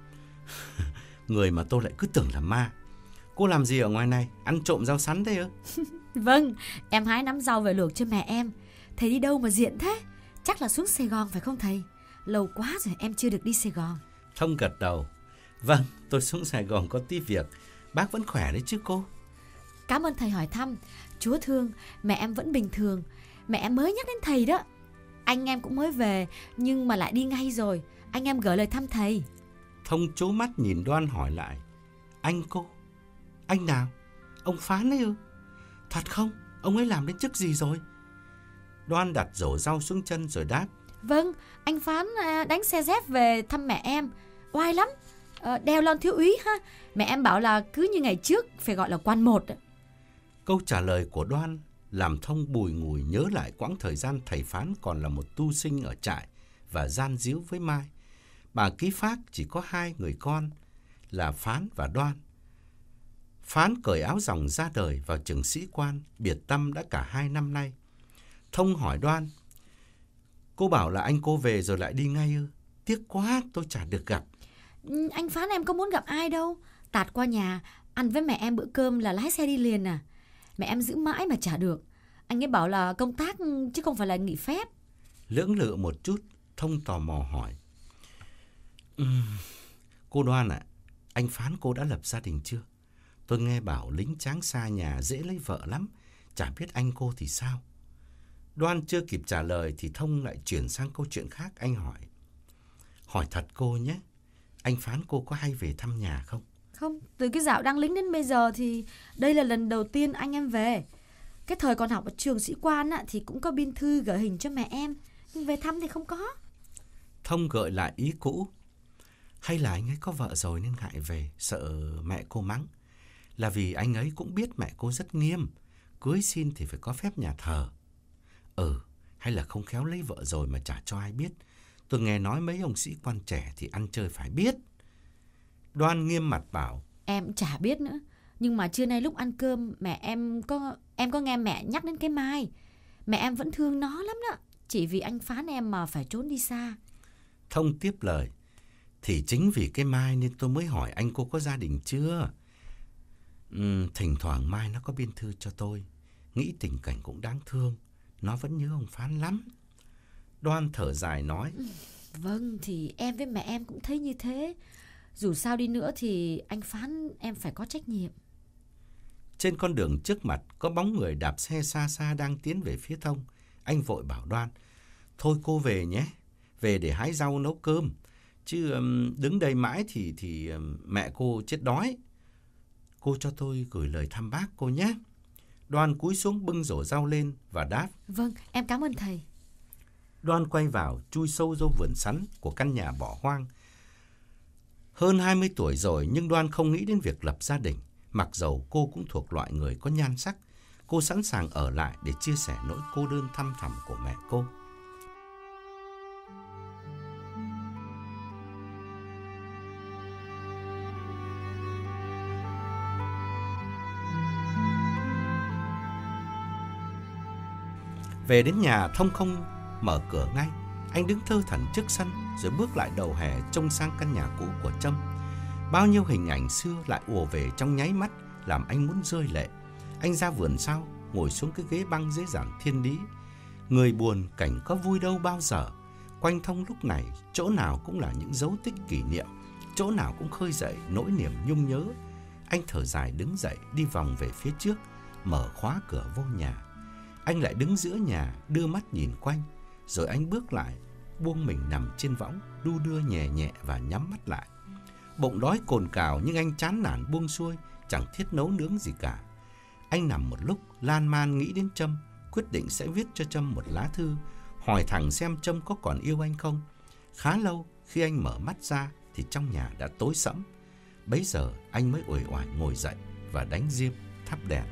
Người mà tôi lại cứ tưởng là ma. Cô làm gì ở ngoài này? Ăn trộm rau sắn thế ư? Vâng, em hái nắm rau về luộc cho mẹ em. Thầy đi đâu mà diện thế? Chắc là xuống Sài Gòn phải không thầy? Lâu quá rồi em chưa được đi Sài Gòn. Thông gật đầu: Vâng, tôi xuống Sài Gòn có tí việc. Bác vẫn khỏe đấy chứ cô? Cảm ơn thầy hỏi thăm. Chúa thương, mẹ em vẫn bình thường. Mẹ em mới nhắc đến thầy đó. Anh em cũng mới về, nhưng mà lại đi ngay rồi. Anh em gửi lời thăm thầy. Thông trố mắt nhìn Đoan hỏi lại: Anh cô? Anh nào? Ông Phán ấy ư? Thật không? Ông ấy làm đến chức gì rồi? Đoan đặt rổ rau xuống chân rồi đáp: Vâng, anh Phán đánh xe dép về thăm mẹ em. Oai lắm, à, đeo lon thiếu úy ha. Mẹ em bảo là cứ như ngày trước phải gọi là quan một. Câu trả lời của Đoan làm Thông bùi ngùi nhớ lại quãng thời gian thầy Phán còn là một tu sinh ở trại và gian díu với Mai. Bà ký phác chỉ có hai người con là Phán và Đoan. Phán cởi áo ròng ra đời vào trường sĩ quan, biệt tâm đã cả hai năm nay. Thông hỏi Đoan: Cô bảo là anh cô về rồi lại đi ngay ư? Tiếc quá, tôi chả được gặp. Anh Phán em có muốn gặp ai đâu. Tạt qua nhà, ăn với mẹ em bữa cơm là lái xe đi liền à. Mẹ em giữ mãi mà chả được. Anh ấy bảo là công tác chứ không phải là nghỉ phép. Lưỡng lự một chút, Thông tò mò hỏi: uhm, Cô Đoan ạ, à, anh Phán cô đã lập gia đình chưa? Tôi nghe bảo lính tráng xa nhà dễ lấy vợ lắm. Chả biết anh cô thì sao? Đoan chưa kịp trả lời thì Thông lại chuyển sang câu chuyện khác. Anh hỏi: Hỏi thật cô nhé, anh Phán cô có hay về thăm nhà không? Không, từ cái dạo đăng lính đến bây giờ thì đây là lần đầu tiên anh em về. Cái thời còn học ở trường sĩ quan á, thì cũng có biên thư gửi hình cho mẹ em, nhưng về thăm thì không có. Thông gợi lại ý cũ: Hay là anh ấy có vợ rồi nên ngại về, sợ mẹ cô mắng? Là vì anh ấy cũng biết mẹ cô rất nghiêm, cưới xin thì phải có phép nhà thờ. Ừ, hay là không khéo lấy vợ rồi mà chả cho ai biết. Tôi nghe nói mấy ông sĩ quan trẻ thì ăn chơi phải biết. Đoan nghiêm mặt bảo: Em chả biết nữa. Nhưng mà trưa nay lúc ăn cơm mẹ em có em có nghe mẹ nhắc đến cái Mai. Mẹ em vẫn thương nó lắm đó. Chỉ vì anh Phán em mà phải trốn đi xa. Thông tiếp lời: Thì chính vì cái Mai nên tôi mới hỏi anh cô có gia đình chưa. uhm, Thỉnh thoảng Mai nó có biên thư cho tôi. Nghĩ tình cảnh cũng đáng thương. Nó vẫn nhớ ông Phán lắm. Đoan thở dài nói: Vâng, thì em với mẹ em cũng thấy như thế. Dù sao đi nữa thì anh Phán em phải có trách nhiệm. Trên con đường trước mặt có bóng người đạp xe xa xa đang tiến về phía Thông. Anh vội bảo Đoan: Thôi cô về nhé, về để hái rau nấu cơm. Chứ um, đứng đây mãi thì, thì um, mẹ cô chết đói. Cô cho tôi gửi lời thăm bác cô nhé. Đoan cúi xuống bưng rổ rau lên và đáp: Vâng, em cảm ơn thầy. Đoan quay vào chui sâu vô vườn sắn của căn nhà bỏ hoang. Hơn hai mươi tuổi rồi nhưng Đoan không nghĩ đến việc lập gia đình. Mặc dầu cô cũng thuộc loại người có nhan sắc, cô sẵn sàng ở lại để chia sẻ nỗi cô đơn thăm thẳm của mẹ cô. Về đến nhà, Thông không mở cửa ngay. Anh đứng thơ thẩn trước sân rồi bước lại đầu hè trông sang căn nhà cũ của Trâm. Bao nhiêu hình ảnh xưa lại ùa về trong nháy mắt, làm anh muốn rơi lệ. Anh ra vườn sau, ngồi xuống cái ghế băng dưới giản thiên lý. Người buồn cảnh có vui đâu bao giờ. Quanh Thông lúc này, chỗ nào cũng là những dấu tích kỷ niệm, chỗ nào cũng khơi dậy nỗi niềm nhung nhớ. Anh thở dài đứng dậy, đi vòng về phía trước, mở khóa cửa vô nhà. Anh lại đứng giữa nhà, đưa mắt nhìn quanh, rồi anh bước lại, buông mình nằm trên võng, đu đưa nhẹ nhẹ và nhắm mắt lại. Bụng đói cồn cào nhưng anh chán nản buông xuôi, chẳng thiết nấu nướng gì cả. Anh nằm một lúc, lan man nghĩ đến Trâm, quyết định sẽ viết cho Trâm một lá thư, hỏi thẳng xem Trâm có còn yêu anh không. Khá lâu, khi anh mở mắt ra thì trong nhà đã tối sẫm. Bấy giờ anh mới uể oải ngồi dậy và đánh diêm, thắp đèn.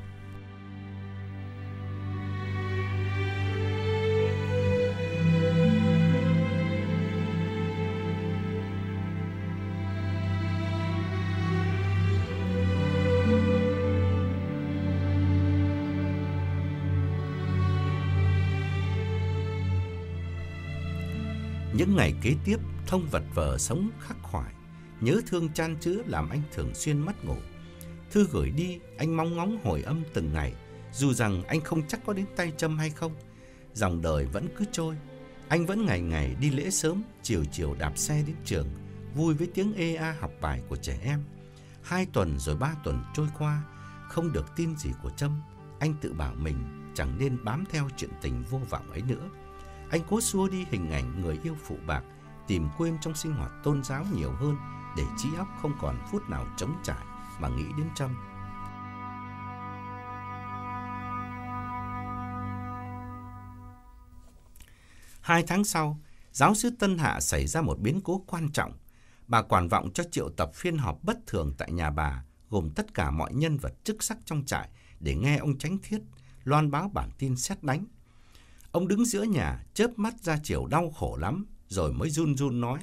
Những ngày kế tiếp, Thông vật vờ sống khắc khoải, nhớ thương chan chứa làm anh thường xuyên mất ngủ. Thư gửi đi, anh mong ngóng hồi âm từng ngày, dù rằng anh không chắc có đến tay Trâm hay không. Dòng đời vẫn cứ trôi, anh vẫn ngày ngày đi lễ sớm, chiều chiều đạp xe đến trường, vui với tiếng ê a học bài của trẻ em. Hai tuần rồi ba tuần trôi qua, không được tin gì của Trâm. Anh tự bảo mình chẳng nên bám theo chuyện tình vô vọng ấy nữa. Anh cố xua đi hình ảnh người yêu phụ bạc, tìm quên trong sinh hoạt tôn giáo nhiều hơn, để trí óc không còn phút nào trống trải mà nghĩ đến Trâm. Hai tháng sau, giáo xứ Tân Hạ xảy ra một biến cố quan trọng. Bà quản vọng cho triệu tập phiên họp bất thường tại nhà bà, gồm tất cả mọi nhân vật chức sắc trong trại để nghe ông Chánh Thiết loan báo bản tin sét đánh. Ông đứng giữa nhà, chớp mắt ra chiều đau khổ lắm, rồi mới run run nói: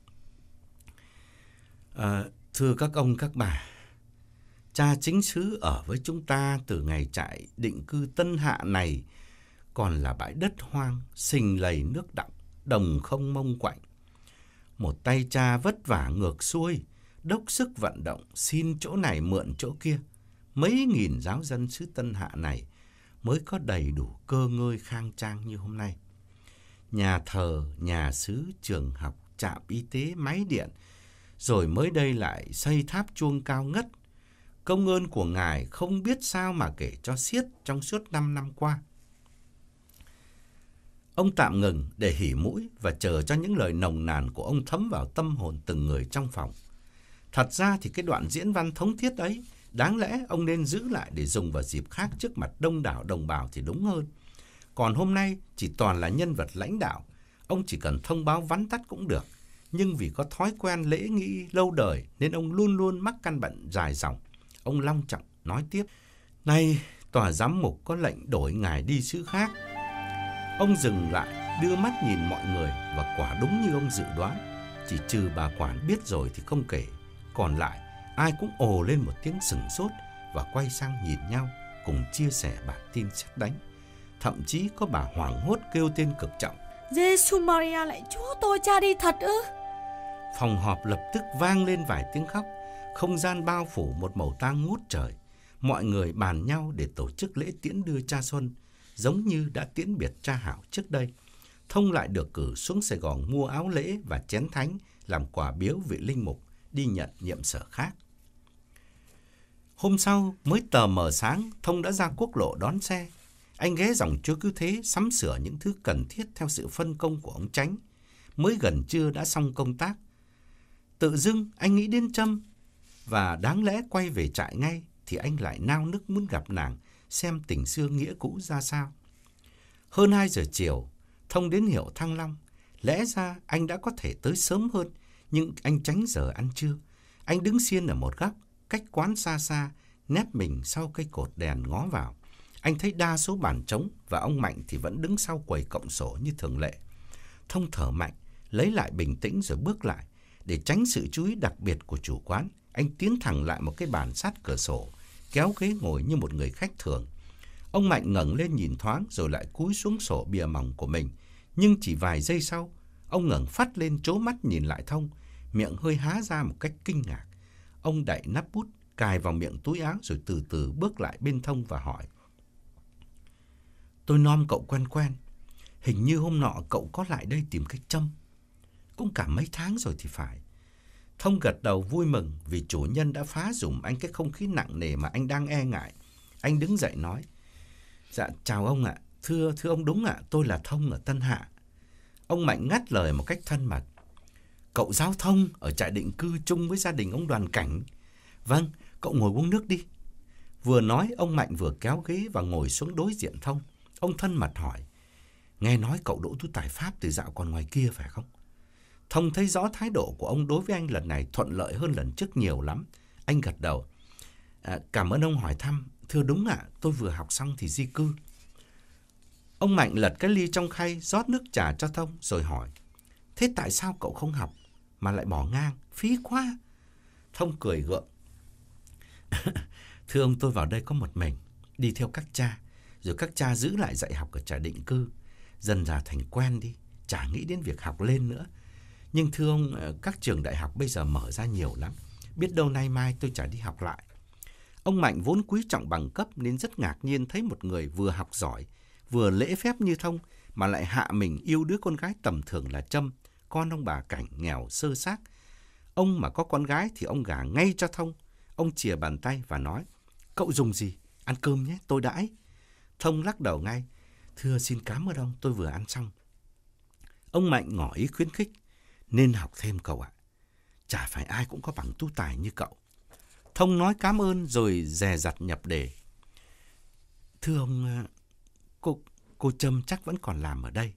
à, Thưa các ông các bà, cha chính xứ ở với chúng ta từ ngày trại định cư Tân Hạ này còn là bãi đất hoang, sình lầy nước đọng, đồng không mông quạnh. Một tay cha vất vả ngược xuôi, đốc sức vận động, xin chỗ này mượn chỗ kia. Mấy nghìn giáo dân xứ Tân Hạ này mới có đầy đủ cơ ngơi khang trang như hôm nay. Nhà thờ, nhà xứ, trường học, trạm y tế, máy điện, rồi mới đây lại xây tháp chuông cao ngất. Công ơn của Ngài không biết sao mà kể cho xiết trong suốt năm năm qua. Ông tạm ngừng để hỉ mũi và chờ cho những lời nồng nàn của ông thấm vào tâm hồn từng người trong phòng. Thật ra thì cái đoạn diễn văn thống thiết ấy, đáng lẽ ông nên giữ lại để dùng vào dịp khác trước mặt đông đảo đồng bào thì đúng hơn. Còn hôm nay chỉ toàn là nhân vật lãnh đạo, ông chỉ cần thông báo vắn tắt cũng được. Nhưng vì có thói quen lễ nghi lâu đời nên ông luôn luôn mắc căn bệnh dài dòng. Ông long trọng nói tiếp: Nay tòa giám mục có lệnh đổi Ngài đi xứ khác. Ông dừng lại, đưa mắt nhìn mọi người, và quả đúng như ông dự đoán. Chỉ trừ bà quản biết rồi thì không kể, còn lại ai cũng ồ lên một tiếng sửng sốt và quay sang nhìn nhau, cùng chia sẻ bản tin sét đánh. Thậm chí có bà hoảng hốt kêu tên cực trọng: Giê-xu Maria lạy Chúa, tôi cha đi thật ư? Phòng họp lập tức vang lên vài tiếng khóc. Không gian bao phủ một màu tang ngút trời. Mọi người bàn nhau để tổ chức lễ tiễn đưa cha Xuân, giống như đã tiễn biệt cha Hảo trước đây. Thông lại được cử xuống Sài Gòn mua áo lễ và chén thánh làm quà biếu vị linh mục đi nhận nhiệm sở khác. Hôm sau mới tờ mờ sáng, Thông đã ra quốc lộ đón xe. Anh ghé dòng Chúa Cứu Thế sắm sửa những thứ cần thiết theo sự phân công của ông Chánh. Mới gần trưa đã xong công tác. Tự dưng anh nghĩ đến Trâm, và đáng lẽ quay về trại ngay thì anh lại nao nức muốn gặp nàng, xem tình xưa nghĩa cũ ra sao. Hơn hai giờ chiều, Thông đến hiệu Thăng Long. Lẽ ra anh đã có thể tới sớm hơn, nhưng anh tránh giờ ăn trưa. Anh đứng xiên ở một góc, cách quán xa xa, nép mình sau cây cột đèn ngó vào. Anh thấy đa số bàn trống và ông Mạnh thì vẫn đứng sau quầy cộng sổ như thường lệ. Thông thở mạnh, lấy lại bình tĩnh rồi bước lại. Để tránh sự chú ý đặc biệt của chủ quán, anh tiến thẳng lại một cái bàn sát cửa sổ, kéo ghế ngồi như một người khách thường. Ông Mạnh ngẩng lên nhìn thoáng rồi lại cúi xuống sổ bìa mỏng của mình. Nhưng chỉ vài giây sau, ông ngẩng phát lên trố mắt nhìn lại Thông, miệng hơi há ra một cách kinh ngạc. Ông đậy nắp bút, cài vào miệng túi áo rồi từ từ bước lại bên Thông và hỏi: Tôi nom cậu quen quen, hình như hôm nọ cậu có lại đây tìm cách Trâm. Cũng cả mấy tháng rồi thì phải. Thông gật đầu vui mừng vì chủ nhân đã phá dùm anh cái không khí nặng nề mà anh đang e ngại. Anh đứng dậy nói: Dạ chào ông ạ, thưa thưa ông đúng ạ, tôi là Thông ở Tân Hạ. Ông Mạnh ngắt lời một cách thân mật: Cậu giáo Thông ở trại định cư chung với gia đình ông Đoàn Cảnh. Vâng, cậu ngồi uống nước đi. Vừa nói ông Mạnh vừa kéo ghế và ngồi xuống đối diện Thông. Ông thân mật hỏi: Nghe nói cậu đỗ tú tài Pháp từ dạo còn ngoài kia phải không? Thông thấy rõ thái độ của ông đối với anh lần này thuận lợi hơn lần trước nhiều lắm. Anh gật đầu: à, Cảm ơn ông hỏi thăm. Thưa đúng ạ, tôi vừa học xong thì di cư. Ông Mạnh lật cái ly trong khay, rót nước trà cho Thông rồi hỏi: Thế tại sao cậu không học mà lại bỏ ngang? Phí quá. Thông cười gượng: Thưa ông, tôi vào đây có một mình, đi theo các cha, rồi các cha giữ lại dạy học ở trại định cư. Dần dà thành quen đi, chả nghĩ đến việc học lên nữa. Nhưng thưa ông, các trường đại học bây giờ mở ra nhiều lắm. Biết đâu nay mai tôi chả đi học lại. Ông Mạnh vốn quý trọng bằng cấp nên rất ngạc nhiên thấy một người vừa học giỏi, vừa lễ phép như Thông mà lại hạ mình yêu đứa con gái tầm thường là Trâm, con ông bà Cảnh nghèo sơ xác. Ông mà có con gái thì ông gả ngay cho Thông. Ông chìa bàn tay và nói: "Cậu dùng gì? Ăn cơm nhé, tôi đãi." Thông lắc đầu ngay: "Thưa xin cảm ơn ông, tôi vừa ăn xong." Ông Mạnh ngỏ ý khuyến khích: "Nên học thêm cậu ạ. Chả phải ai cũng có bằng tu tài như cậu." Thông nói cảm ơn rồi dè dặt nhập đề: "Thưa ông, cô, cô Trâm chắc vẫn còn làm ở đây."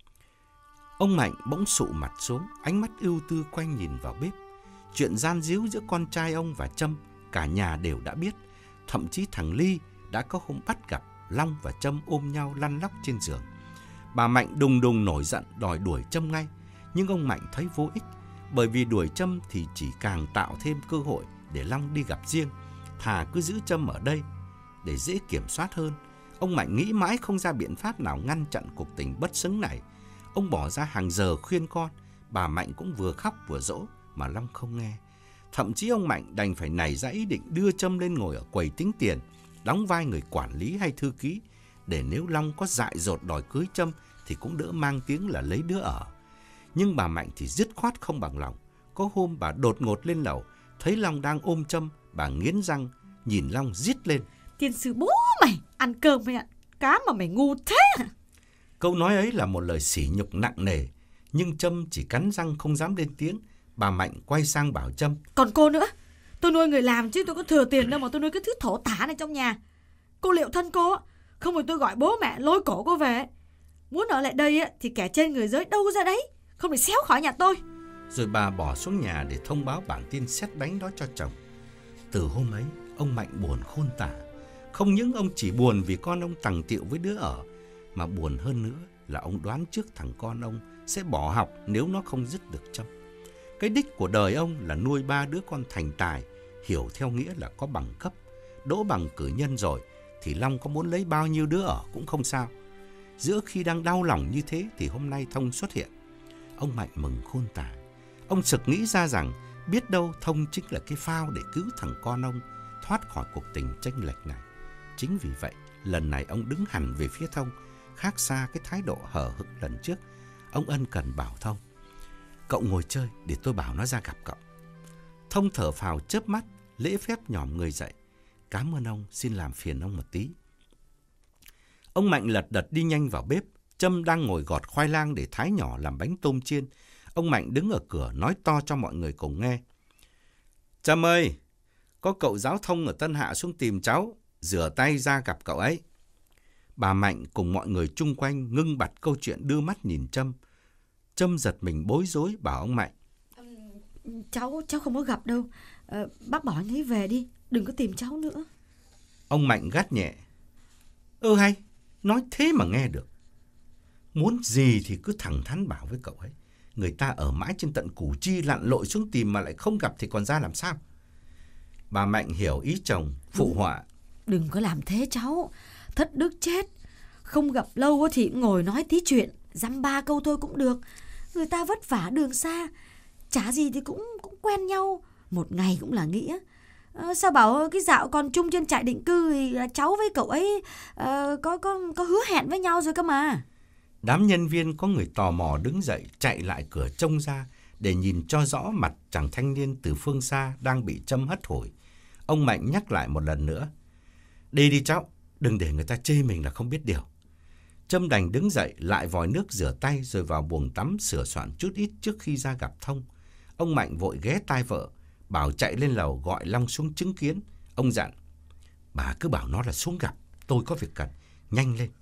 Ông Mạnh bỗng sụ mặt xuống, ánh mắt ưu tư quanh nhìn vào bếp. Chuyện gian díu giữa con trai ông và Trâm, cả nhà đều đã biết. Thậm chí thằng Ly đã có hôm bắt gặp Long và Trâm ôm nhau lăn lóc trên giường. Bà Mạnh đùng đùng nổi giận đòi đuổi Trâm ngay. Nhưng ông Mạnh thấy vô ích, bởi vì đuổi Trâm thì chỉ càng tạo thêm cơ hội để Long đi gặp riêng. Thà cứ giữ Trâm ở đây để dễ kiểm soát hơn. Ông Mạnh nghĩ mãi không ra biện pháp nào ngăn chặn cuộc tình bất xứng này. Ông bỏ ra hàng giờ khuyên con, bà Mạnh cũng vừa khóc vừa dỗ mà Long không nghe. Thậm chí ông Mạnh đành phải nảy ra ý định đưa Trâm lên ngồi ở quầy tính tiền, đóng vai người quản lý hay thư ký, để nếu Long có dại dột đòi cưới Trâm thì cũng đỡ mang tiếng là lấy đứa ở. Nhưng bà Mạnh thì dứt khoát không bằng lòng. Có hôm bà đột ngột lên lầu, thấy Long đang ôm Trâm, bà nghiến răng nhìn Long rít lên: "Tiền sư bố mày, ăn cơm mày ạ, cá mà mày ngu thế." Câu nói ấy là một lời sỉ nhục nặng nề, nhưng Trâm chỉ cắn răng không dám lên tiếng. Bà Mạnh quay sang bảo Trâm: "Còn cô nữa, tôi nuôi người làm chứ tôi có thừa tiền đâu mà tôi nuôi cái thứ thổ tả này trong nhà. Cô liệu thân cô, không phải tôi gọi bố mẹ lôi cổ cô về. Muốn ở lại đây thì kẻ trên người dưới đâu ra đấy, không được xéo khỏi nhà tôi." Rồi bà bỏ xuống nhà để thông báo bản tin sét đánh đó cho chồng. Từ hôm ấy, ông Mạnh buồn khôn tả. Không những ông chỉ buồn vì con ông tằng tiệu với đứa ở, mà buồn hơn nữa là ông đoán trước thằng con ông sẽ bỏ học nếu nó không dứt được Trâm. Cái đích của đời ông là nuôi ba đứa con thành tài, hiểu theo nghĩa là có bằng cấp. Đỗ bằng cử nhân rồi thì Long có muốn lấy bao nhiêu đứa ở cũng không sao. Giữa khi đang đau lòng như thế thì hôm nay Thông xuất hiện. Ông Mạnh mừng khôn tả. Ông sực nghĩ ra rằng biết đâu Thông chính là cái phao để cứu thằng con ông thoát khỏi cuộc tình chênh lệch này. Chính vì vậy, lần này ông đứng hẳn về phía Thông, khác xa cái thái độ hờ hững lần trước. Ông ân cần bảo Thông: "Cậu ngồi chơi để tôi bảo nó ra gặp cậu." Thông thở phào chớp mắt, lễ phép nhòm người dậy: "Cảm ơn ông, xin làm phiền ông một tí." Ông Mạnh lật đật đi nhanh vào bếp. Trâm đang ngồi gọt khoai lang để thái nhỏ làm bánh tôm chiên. Ông Mạnh đứng ở cửa nói to cho mọi người cùng nghe: "Trâm ơi, có cậu giáo Thông ở Tân Hạ xuống tìm cháu, rửa tay ra gặp cậu ấy." Bà Mạnh cùng mọi người chung quanh ngưng bặt câu chuyện đưa mắt nhìn Trâm. Trâm giật mình bối rối bảo ông Mạnh: Cháu cháu không có gặp đâu. à, Bác bỏ anh ấy về đi, đừng có tìm cháu nữa." Ông Mạnh gắt nhẹ: "Ơ hay, nói thế mà nghe được. Muốn gì thì cứ thẳng thắn bảo với cậu ấy. Người ta ở mãi trên tận Củ Chi lặn lội xuống tìm mà lại không gặp thì còn ra làm sao?" Bà Mạnh hiểu ý chồng, phụ họa: "Đừng có làm thế cháu, thất đức chết. Không gặp lâu thì ngồi nói tí chuyện, dăm ba câu thôi cũng được. Người ta vất vả đường xa, chả gì thì cũng cũng quen nhau, một ngày cũng là nghĩa. À, sao bảo cái dạo còn chung trên trại định cư thì cháu với cậu ấy à, có có có hứa hẹn với nhau rồi cơ mà." Đám nhân viên có người tò mò đứng dậy chạy lại cửa trông ra để nhìn cho rõ mặt chàng thanh niên từ phương xa đang bị Trâm hất hủi. Ông Mạnh nhắc lại một lần nữa: "Đi đi cháu, đừng để người ta chê mình là không biết điều." Trâm đành đứng dậy lại vòi nước rửa tay rồi vào buồng tắm sửa soạn chút ít trước khi ra gặp Thông. Ông Mạnh vội ghé tai vợ, bảo chạy lên lầu gọi Long xuống chứng kiến. Ông dặn: "Bà cứ bảo nó là xuống gặp, tôi có việc cần, nhanh lên."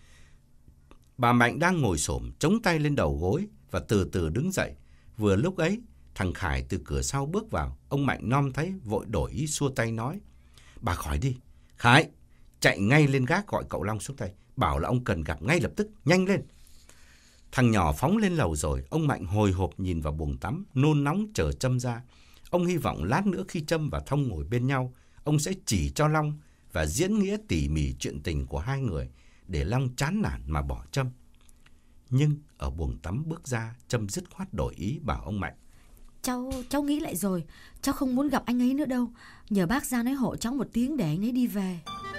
Bà Mạnh đang ngồi xổm chống tay lên đầu gối và từ từ đứng dậy. Vừa lúc ấy, thằng Khải từ cửa sau bước vào. Ông Mạnh nom thấy vội đổi ý xua tay nói: "Bà khỏi đi. Khải, chạy ngay lên gác gọi cậu Long xuống đây, bảo là ông cần gặp ngay lập tức, nhanh lên." Thằng nhỏ phóng lên lầu rồi. Ông Mạnh hồi hộp nhìn vào buồng tắm, nôn nóng chờ Trâm ra. Ông hy vọng lát nữa khi Trâm và Thông ngồi bên nhau, ông sẽ chỉ cho Long và diễn nghĩa tỉ mỉ chuyện tình của hai người để Long chán nản mà bỏ Trâm. Nhưng ở buồng tắm bước ra, Trâm dứt khoát đổi ý bảo ông Mạnh. Cháu cháu nghĩ lại rồi, cháu không muốn gặp anh ấy nữa đâu. Nhờ bác ra nói hộ cháu một tiếng để anh ấy đi về.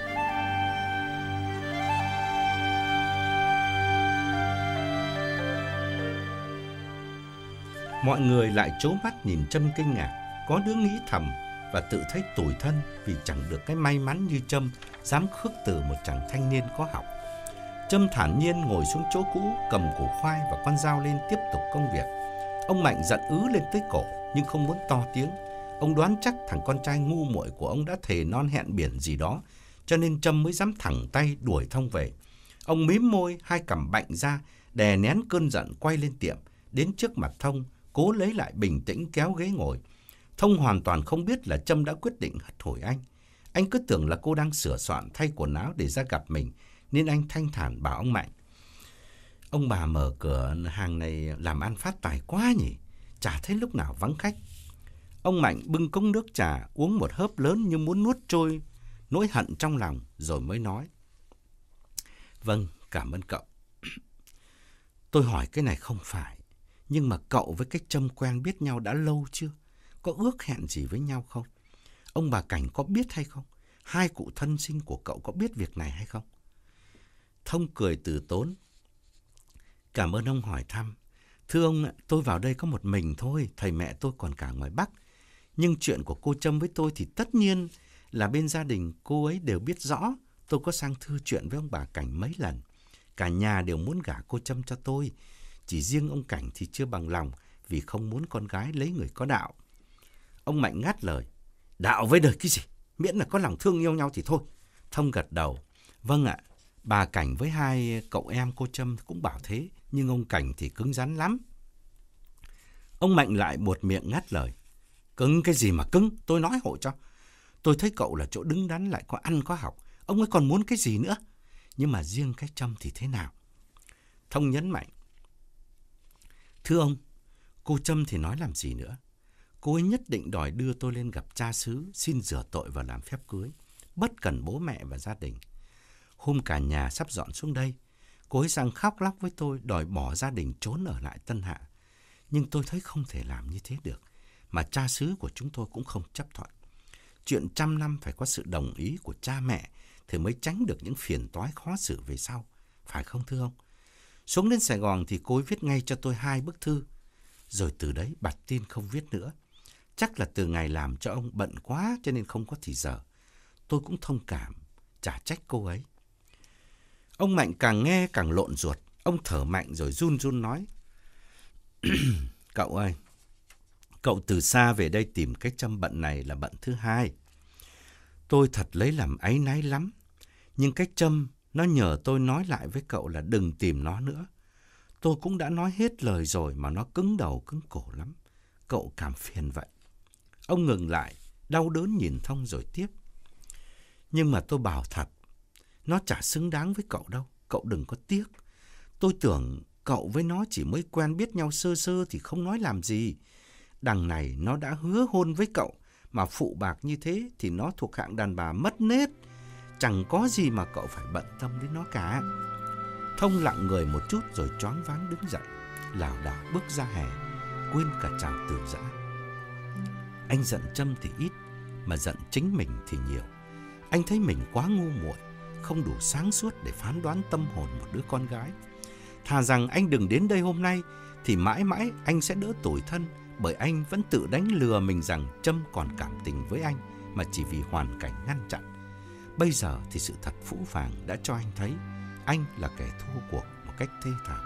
Mọi người lại trố mắt nhìn Trâm kinh ngạc. Có đứa nghĩ thầm và tự thấy tủi thân vì chẳng được cái may mắn như Trâm dám khước từ một chàng thanh niên có học. Trâm thản nhiên ngồi xuống chỗ cũ, cầm củ khoai và con dao lên tiếp tục công việc. Ông Mạnh giận ứ lên tới cổ nhưng không muốn to tiếng. Ông đoán chắc thằng con trai ngu muội của ông đã thề non hẹn biển gì đó, cho nên Trâm mới dám thẳng tay đuổi Thông về. Ông mím môi, hai cằm bạnh ra, đè nén cơn giận quay lên tiệm, đến trước mặt Thông, cố lấy lại bình tĩnh kéo ghế ngồi. Thông hoàn toàn không biết là Trâm đã quyết định hất hủi anh. Anh cứ tưởng là cô đang sửa soạn thay quần áo để ra gặp mình, nên anh thanh thản bảo ông Mạnh. Ông bà mở cửa hàng này làm ăn phát tài quá nhỉ, chả thấy lúc nào vắng khách. Ông Mạnh bưng cốc nước trà uống một hớp lớn như muốn nuốt trôi nỗi hận trong lòng rồi mới nói. Vâng, cảm ơn cậu. Tôi hỏi cái này không phải, nhưng mà cậu với cái Trâm quen biết nhau đã lâu chưa? Có ước hẹn gì với nhau không? Ông bà Cảnh có biết hay không? Hai cụ thân sinh của cậu có biết việc này hay không? Thông cười từ tốn. Cảm ơn ông hỏi thăm. Thưa ông, tôi vào đây có một mình thôi, thầy mẹ tôi còn cả ngoài Bắc. Nhưng chuyện của cô Trâm với tôi thì tất nhiên là bên gia đình cô ấy đều biết rõ. Tôi có sang thư chuyện với ông bà Cảnh mấy lần. Cả nhà đều muốn gả cô Trâm cho tôi. Chỉ riêng ông Cảnh thì chưa bằng lòng vì không muốn con gái lấy người có đạo. Ông Mạnh ngắt lời. Đạo với đời cái gì? Miễn là có lòng thương yêu nhau thì thôi. Thông gật đầu. Vâng ạ, bà Cảnh với hai cậu em cô Trâm cũng bảo thế. Nhưng ông Cảnh thì cứng rắn lắm. Ông Mạnh lại buột miệng ngắt lời. Cứng cái gì mà cứng? Tôi nói hộ cho. Tôi thấy cậu là chỗ đứng đắn lại có ăn có học. Ông ấy còn muốn cái gì nữa? Nhưng mà riêng cái Trâm thì thế nào? Thông nhấn mạnh. Thưa ông, cô Trâm thì nói làm gì nữa? Cô ấy nhất định đòi đưa tôi lên gặp cha xứ, xin rửa tội và làm phép cưới, bất cần bố mẹ và gia đình. Hôm cả nhà sắp dọn xuống đây, cô ấy sang khóc lóc với tôi đòi bỏ gia đình trốn ở lại Tân Hạ. Nhưng tôi thấy không thể làm như thế được, mà cha xứ của chúng tôi cũng không chấp thuận. Chuyện trăm năm phải có sự đồng ý của cha mẹ thì mới tránh được những phiền toái khó xử về sau, phải không thưa ông? Xuống đến Sài Gòn thì cô ấy viết ngay cho tôi hai bức thư, rồi từ đấy bặt tin không viết nữa. Chắc là từ ngày làm cho ông bận quá cho nên không có thì giờ. Tôi cũng thông cảm, chả trách cô ấy. Ông Mạnh càng nghe càng lộn ruột. Ông thở mạnh rồi run run nói. Cậu ơi, cậu từ xa về đây tìm cái Trâm bận này là bận thứ hai. Tôi thật lấy làm áy náy lắm. Nhưng cái Trâm nó nhờ tôi nói lại với cậu là đừng tìm nó nữa. Tôi cũng đã nói hết lời rồi mà nó cứng đầu cứng cổ lắm. Cậu cảm phiền vậy. Ông ngừng lại, đau đớn nhìn Thông rồi tiếp. Nhưng mà tôi bảo thật, nó chả xứng đáng với cậu đâu. Cậu đừng có tiếc. Tôi tưởng cậu với nó chỉ mới quen biết nhau sơ sơ thì không nói làm gì. Đằng này nó đã hứa hôn với cậu, mà phụ bạc như thế thì nó thuộc hạng đàn bà mất nết. Chẳng có gì mà cậu phải bận tâm đến nó cả. Thông lặng người một chút rồi choáng váng đứng dậy, lảo đảo bước ra hè, quên cả chào từ giã. Anh giận Trâm thì ít, mà giận chính mình thì nhiều. Anh thấy mình quá ngu muội, không đủ sáng suốt để phán đoán tâm hồn một đứa con gái. Thà rằng anh đừng đến đây hôm nay thì mãi mãi anh sẽ đỡ tủi thân, bởi anh vẫn tự đánh lừa mình rằng Trâm còn cảm tình với anh mà chỉ vì hoàn cảnh ngăn chặn. Bây giờ thì sự thật phũ phàng đã cho anh thấy anh là kẻ thua cuộc một cách thê thảm.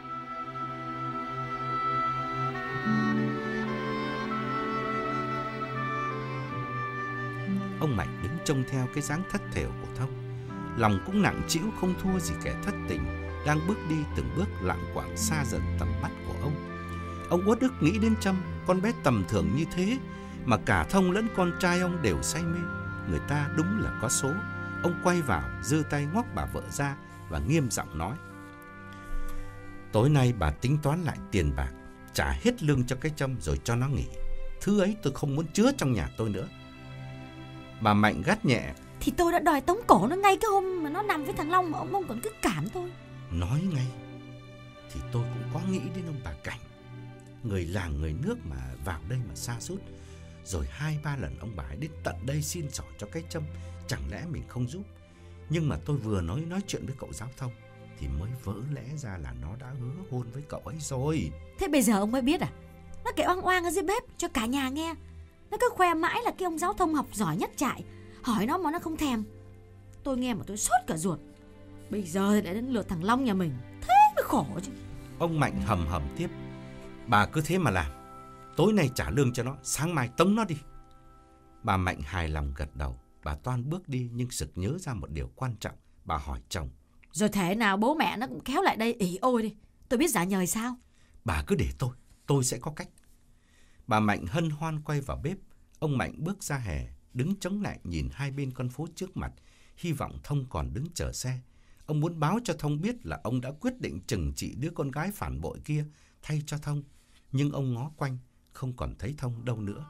Ông Mạnh đứng trông theo cái dáng thất thểu của Thông, lòng cũng nặng trĩu không thua gì kẻ thất tình đang bước đi từng bước lạng quạng xa dần tầm mắt của ông. Ông uất ức nghĩ đến Trâm, con bé tầm thường như thế mà cả Thông lẫn con trai ông đều say mê. Người ta đúng là có số. Ông quay vào, giơ tay ngoắc bà vợ ra và nghiêm giọng nói. Tối nay bà tính toán lại tiền bạc, trả hết lương cho cái Trâm rồi cho nó nghỉ. Thứ ấy tôi không muốn chứa trong nhà tôi nữa. Bà Mạnh gắt nhẹ. Thì tôi đã đòi tống cổ nó ngay cái hôm mà nó nằm với thằng Long mà ông ông còn cứ cản tôi. Nói ngay thì tôi cũng có nghĩ đến ông bà Cảnh. Người làng người nước mà vào đây mà sa sút. Rồi hai ba lần ông bà ấy đến tận đây xin xỏ cho cái Trâm, chẳng lẽ mình không giúp. Nhưng mà tôi vừa nói nói chuyện với cậu giáo thông thì mới vỡ lẽ ra là nó đã hứa hôn với cậu ấy rồi. Thế bây giờ ông mới biết à? Nó kể oang oang ở dưới bếp cho cả nhà nghe. Nó cứ khoe mãi là cái ông giáo thông học giỏi nhất trại, hỏi nó mà nó không thèm. Tôi nghe mà tôi sốt cả ruột. Bây giờ thì đã đến lượt thằng Long nhà mình, thế mới khổ chứ. Ông Mạnh hầm hầm tiếp: bà cứ thế mà làm, tối nay trả lương cho nó, sáng mai tống nó đi. Bà Mạnh hài lòng gật đầu. Bà toan bước đi nhưng sực nhớ ra một điều quan trọng. Bà hỏi chồng: rồi thế nào bố mẹ nó cũng kéo lại đây ỉ ôi đi, tôi biết giả nhời sao? Bà cứ để tôi, tôi sẽ có cách. Bà Mạnh hân hoan quay vào bếp. Ông Mạnh bước ra hè, đứng chống lại nhìn hai bên con phố trước mặt, hy vọng Thông còn đứng chờ xe. Ông muốn báo cho Thông biết là ông đã quyết định trừng trị đứa con gái phản bội kia thay cho Thông. Nhưng ông ngó quanh, không còn thấy Thông đâu nữa.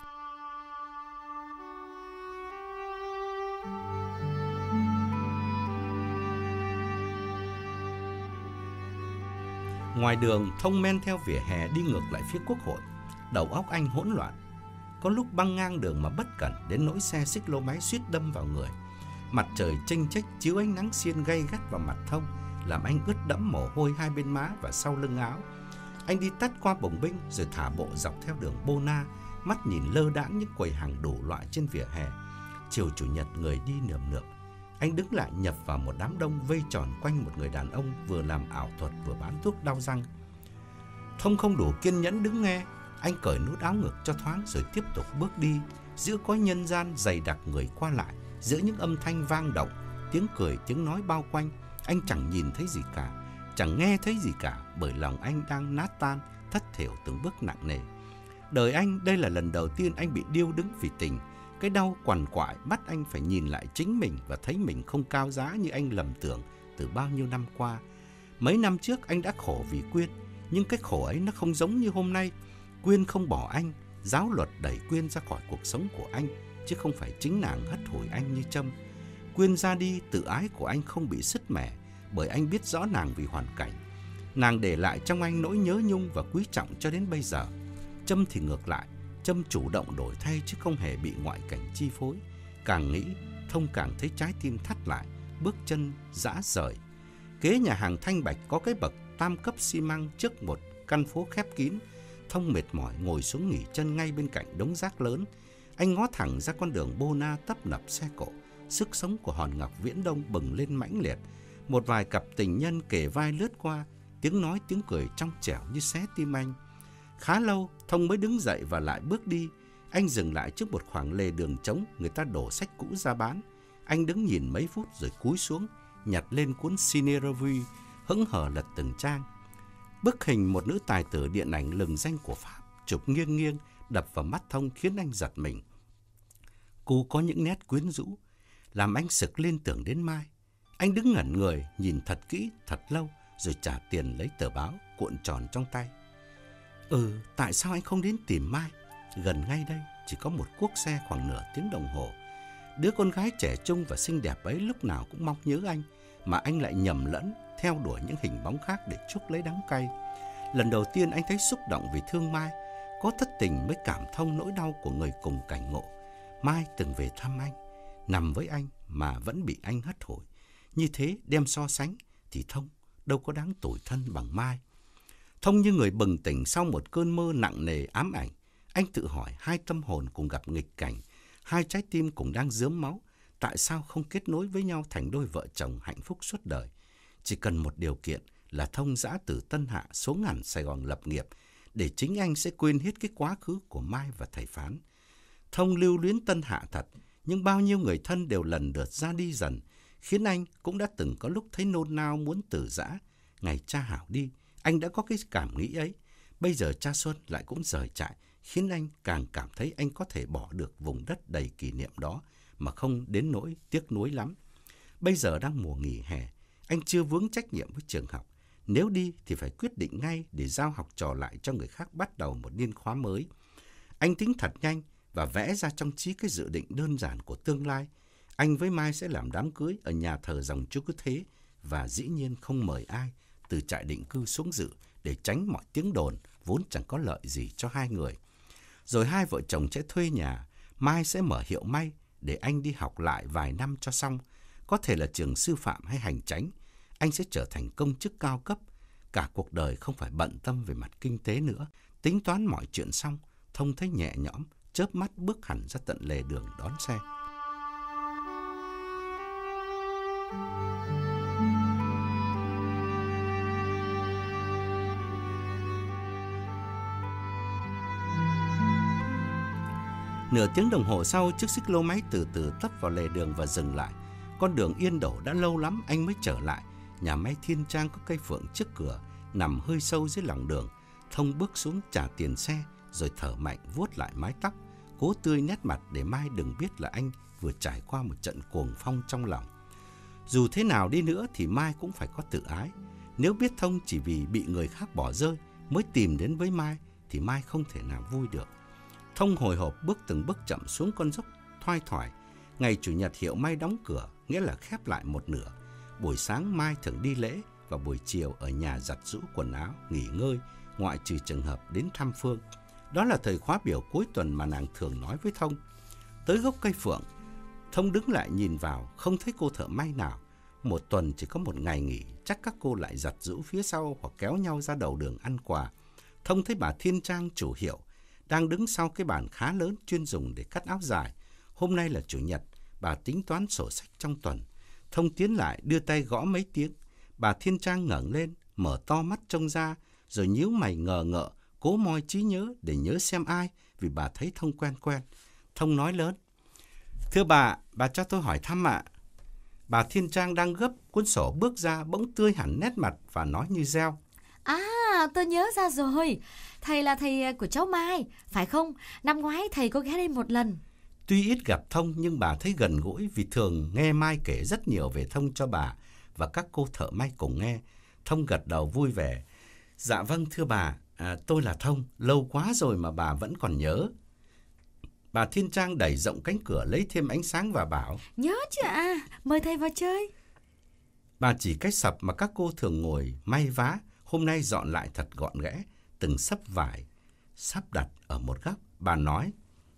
Ngoài đường, Thông men theo vỉa hè đi ngược lại phía Quốc hội. Đầu óc anh hỗn loạn. Có lúc băng ngang đường mà bất cẩn đến nỗi xe xích lô máy suýt đâm vào người. Mặt trời chênh chếch chiếu ánh nắng xiên gay gắt vào mặt Thông, làm anh ướt đẫm mồ hôi hai bên má và sau lưng áo. Anh đi tắt qua bồng binh rồi thả bộ dọc theo đường Bô Na, mắt nhìn lơ đãng những quầy hàng đủ loại trên vỉa hè. Chiều chủ nhật người đi nườm nượp. Anh đứng lại nhập vào một đám đông vây tròn quanh một người đàn ông vừa làm ảo thuật vừa bán thuốc đau răng. Thông không đủ kiên nhẫn đứng nghe. Anh cởi nút áo ngực cho thoáng rồi tiếp tục bước đi giữa cõi nhân gian dày đặc người qua lại, giữa những âm thanh vang động, tiếng cười tiếng nói bao quanh. Anh chẳng nhìn thấy gì cả, chẳng nghe thấy gì cả, bởi lòng anh đang nát tan, thất thểu từng bước nặng nề. Đời anh đây là lần đầu tiên anh bị điêu đứng vì tình. Cái đau quằn quại bắt anh phải nhìn lại chính mình và thấy mình không cao giá như anh lầm tưởng từ bao nhiêu năm qua. Mấy năm trước anh đã khổ vì Quyên, nhưng cái khổ ấy nó không giống như hôm nay. Quyên không bỏ anh, giáo luật đẩy Quyên ra khỏi cuộc sống của anh, chứ không phải chính nàng hất hủi anh như Trâm. Quyên ra đi, tự ái của anh không bị sứt mẻ, bởi anh biết rõ nàng vì hoàn cảnh. Nàng để lại trong anh nỗi nhớ nhung và quý trọng cho đến bây giờ. Trâm thì ngược lại, Trâm chủ động đổi thay chứ không hề bị ngoại cảnh chi phối. Càng nghĩ, Thông càng thấy trái tim thắt lại, bước chân rã rời. Kế nhà hàng Thanh Bạch có cái bậc tam cấp xi măng trước một căn phố khép kín. Thông mệt mỏi ngồi xuống nghỉ chân ngay bên cạnh đống rác lớn. Anh ngó thẳng ra con đường Bô Na tấp nập xe cộ. Sức sống của hòn ngọc Viễn Đông bừng lên mãnh liệt. Một vài cặp tình nhân kề vai lướt qua, tiếng nói tiếng cười trong trẻo như xé tim anh. Khá lâu, Thông mới đứng dậy và lại bước đi. Anh dừng lại trước một khoảng lề đường trống, người ta đổ sách cũ ra bán. Anh đứng nhìn mấy phút rồi cúi xuống, nhặt lên cuốn Cine Revue, hững hờ lật từng trang. Bức hình một nữ tài tử điện ảnh lừng danh của Pháp chụp nghiêng nghiêng đập vào mắt Thông khiến anh giật mình. Cô có những nét quyến rũ, làm anh sực liên tưởng đến Mai. Anh đứng ngẩn người, nhìn thật kỹ, thật lâu, rồi trả tiền lấy tờ báo cuộn tròn trong tay. Ừ, tại sao anh không đến tìm Mai? Gần ngay đây, chỉ có một cuốc xe khoảng nửa tiếng đồng hồ. Đứa con gái trẻ trung và xinh đẹp ấy lúc nào cũng mong nhớ anh, mà anh lại nhầm lẫn, theo đuổi những hình bóng khác để chuốc lấy đắng cay. Lần đầu tiên anh thấy xúc động vì thương Mai, có thất tình mới cảm thông nỗi đau của người cùng cảnh ngộ. Mai từng về thăm anh, nằm với anh mà vẫn bị anh hất hủi. Như thế đem so sánh thì Thông đâu có đáng tủi thân bằng Mai. Thông như người bừng tỉnh sau một cơn mơ nặng nề ám ảnh. Anh tự hỏi hai tâm hồn cùng gặp nghịch cảnh, hai trái tim cùng đang rớm máu, tại sao không kết nối với nhau thành đôi vợ chồng hạnh phúc suốt đời? Chỉ cần một điều kiện là Thông giã từ Tân Hạ xuống hẳn Sài Gòn lập nghiệp, để chính anh sẽ quên hết cái quá khứ của Mai và thầy Phán. Thông lưu luyến Tân Hạ thật, nhưng bao nhiêu người thân đều lần lượt ra đi dần, khiến anh cũng đã từng có lúc thấy nôn nao muốn từ giã. Ngày cha Hảo đi, anh đã có cái cảm nghĩ ấy. Bây giờ cha Xuân lại cũng rời trại, khiến anh càng cảm thấy anh có thể bỏ được vùng đất đầy kỷ niệm đó mà không đến nỗi tiếc nuối lắm. Bây giờ đang mùa nghỉ hè, anh chưa vướng trách nhiệm với trường học. Nếu đi thì phải quyết định ngay để giao học trò lại cho người khác bắt đầu một niên khóa mới. Anh tính thật nhanh và vẽ ra trong trí cái dự định đơn giản của tương lai. Anh với Mai sẽ làm đám cưới ở nhà thờ dòng Chúa Cứu Thế và dĩ nhiên không mời ai, từ trại định cư xuống dự để tránh mọi tiếng đồn vốn chẳng có lợi gì cho hai người. Rồi hai vợ chồng sẽ thuê nhà, Mai sẽ mở hiệu may để anh đi học lại vài năm cho xong. Có thể là trường sư phạm hay hành chánh, anh sẽ trở thành công chức cao cấp. Cả cuộc đời không phải bận tâm về mặt kinh tế nữa. Tính toán mọi chuyện xong, Thông thấy nhẹ nhõm, chớp mắt bước hẳn ra tận lề đường đón xe. Nửa tiếng đồng hồ sau, chiếc xích lô máy từ từ tấp vào lề đường và dừng lại. Con đường yên đổ đã lâu lắm anh mới trở lại. Nhà máy Thiên Trang có cây phượng trước cửa, nằm hơi sâu dưới lòng đường. Thông bước xuống trả tiền xe, rồi thở mạnh vuốt lại mái tóc, cố tươi nét mặt để Mai đừng biết là anh vừa trải qua một trận cuồng phong trong lòng. Dù thế nào đi nữa thì Mai cũng phải có tự ái. Nếu biết Thông chỉ vì bị người khác bỏ rơi mới tìm đến với Mai thì Mai không thể nào vui được. Thông hồi hộp bước từng bước chậm xuống con dốc thoai thoải. Ngày Chủ nhật hiệu may đóng cửa, nghĩa là khép lại một nửa. Buổi sáng Mai thường đi lễ và buổi chiều ở nhà giặt giũ quần áo, nghỉ ngơi, ngoại trừ trường hợp đến thăm Phương. Đó là thời khóa biểu cuối tuần mà nàng thường nói với Thông. Tới gốc cây phượng, Thông đứng lại nhìn vào, không thấy cô thợ may nào. Một tuần chỉ có một ngày nghỉ, chắc các cô lại giặt giũ phía sau hoặc kéo nhau ra đầu đường ăn quà. Thông thấy bà Thiên Trang chủ hiệu đang đứng sau cái bàn khá lớn chuyên dùng để cắt áo dài. Hôm nay là Chủ nhật, bà tính toán sổ sách trong tuần. Thông tiến lại đưa tay gõ mấy tiếng. Bà Thiên Trang ngẩng lên, mở to mắt trông ra, rồi nhíu mày ngờ ngợ, cố moi trí nhớ để nhớ xem ai, vì bà thấy Thông quen quen. Thông nói lớn: "Thưa bà, bà cho tôi hỏi thăm ạ." Bà Thiên Trang đang gấp cuốn sổ bước ra, bỗng tươi hẳn nét mặt và nói như reo: "À, tôi nhớ ra rồi. Thầy là thầy của cháu Mai, phải không? Năm ngoái thầy có ghé đây một lần." Tuy ít gặp Thông nhưng bà thấy gần gũi vì thường nghe Mai kể rất nhiều về Thông cho bà và các cô thợ may cùng nghe. Thông gật đầu vui vẻ: "Dạ vâng thưa bà, à, tôi là Thông, lâu quá rồi mà bà vẫn còn nhớ." Bà Thiên Trang đẩy rộng cánh cửa lấy thêm ánh sáng và bảo: "Nhớ chứ ạ, à, mời thầy vào chơi." Bà chỉ cái sập mà các cô thường ngồi may vá, hôm nay dọn lại thật gọn ghẽ, từng sấp vải sắp đặt ở một góc. Bà nói: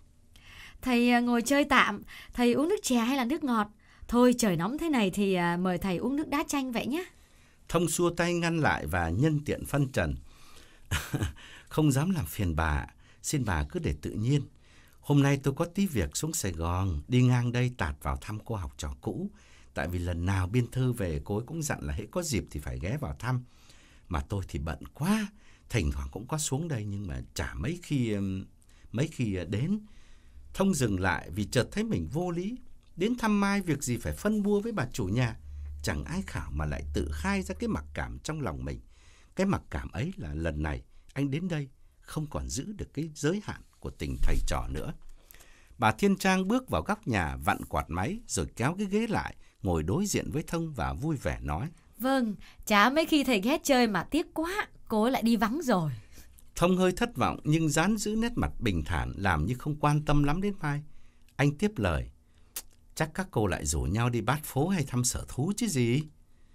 "Thầy ngồi chơi tạm, thầy uống nước chè hay là nước ngọt? Thôi trời nóng thế này thì mời thầy uống nước đá chanh vậy nhé." Thông xua tay ngăn lại và nhân tiện phân trần: "Không dám làm phiền bà, xin bà cứ để tự nhiên. Hôm nay tôi có tí việc xuống Sài Gòn, đi ngang đây tạt vào thăm cô học trò cũ. Tại vì lần nào biên thư về cô ấy cũng dặn là hễ có dịp thì phải ghé vào thăm. Mà tôi thì bận quá, thỉnh thoảng cũng có xuống đây nhưng mà chả mấy khi mấy khi đến." Thông dừng lại vì chợt thấy mình vô lý. Đến thăm Mai việc gì phải phân bua với bà chủ nhà. Chẳng ai khảo mà lại tự khai ra cái mặc cảm trong lòng mình. Cái mặc cảm ấy là lần này anh đến đây không còn giữ được cái giới hạn của tình thầy trò nữa. Bà Thiên Trang bước vào góc nhà, vặn quạt máy rồi kéo cái ghế lại, ngồi đối diện với Thông và vui vẻ nói: "Vâng, chả mấy khi thầy ghé chơi mà tiếc quá, cô ấy lại đi vắng rồi." Thông hơi thất vọng nhưng dán giữ nét mặt bình thản, làm như không quan tâm lắm đến Mai. Anh tiếp lời: "Chắc các cô lại rủ nhau đi bát phố hay thăm sở thú chứ gì."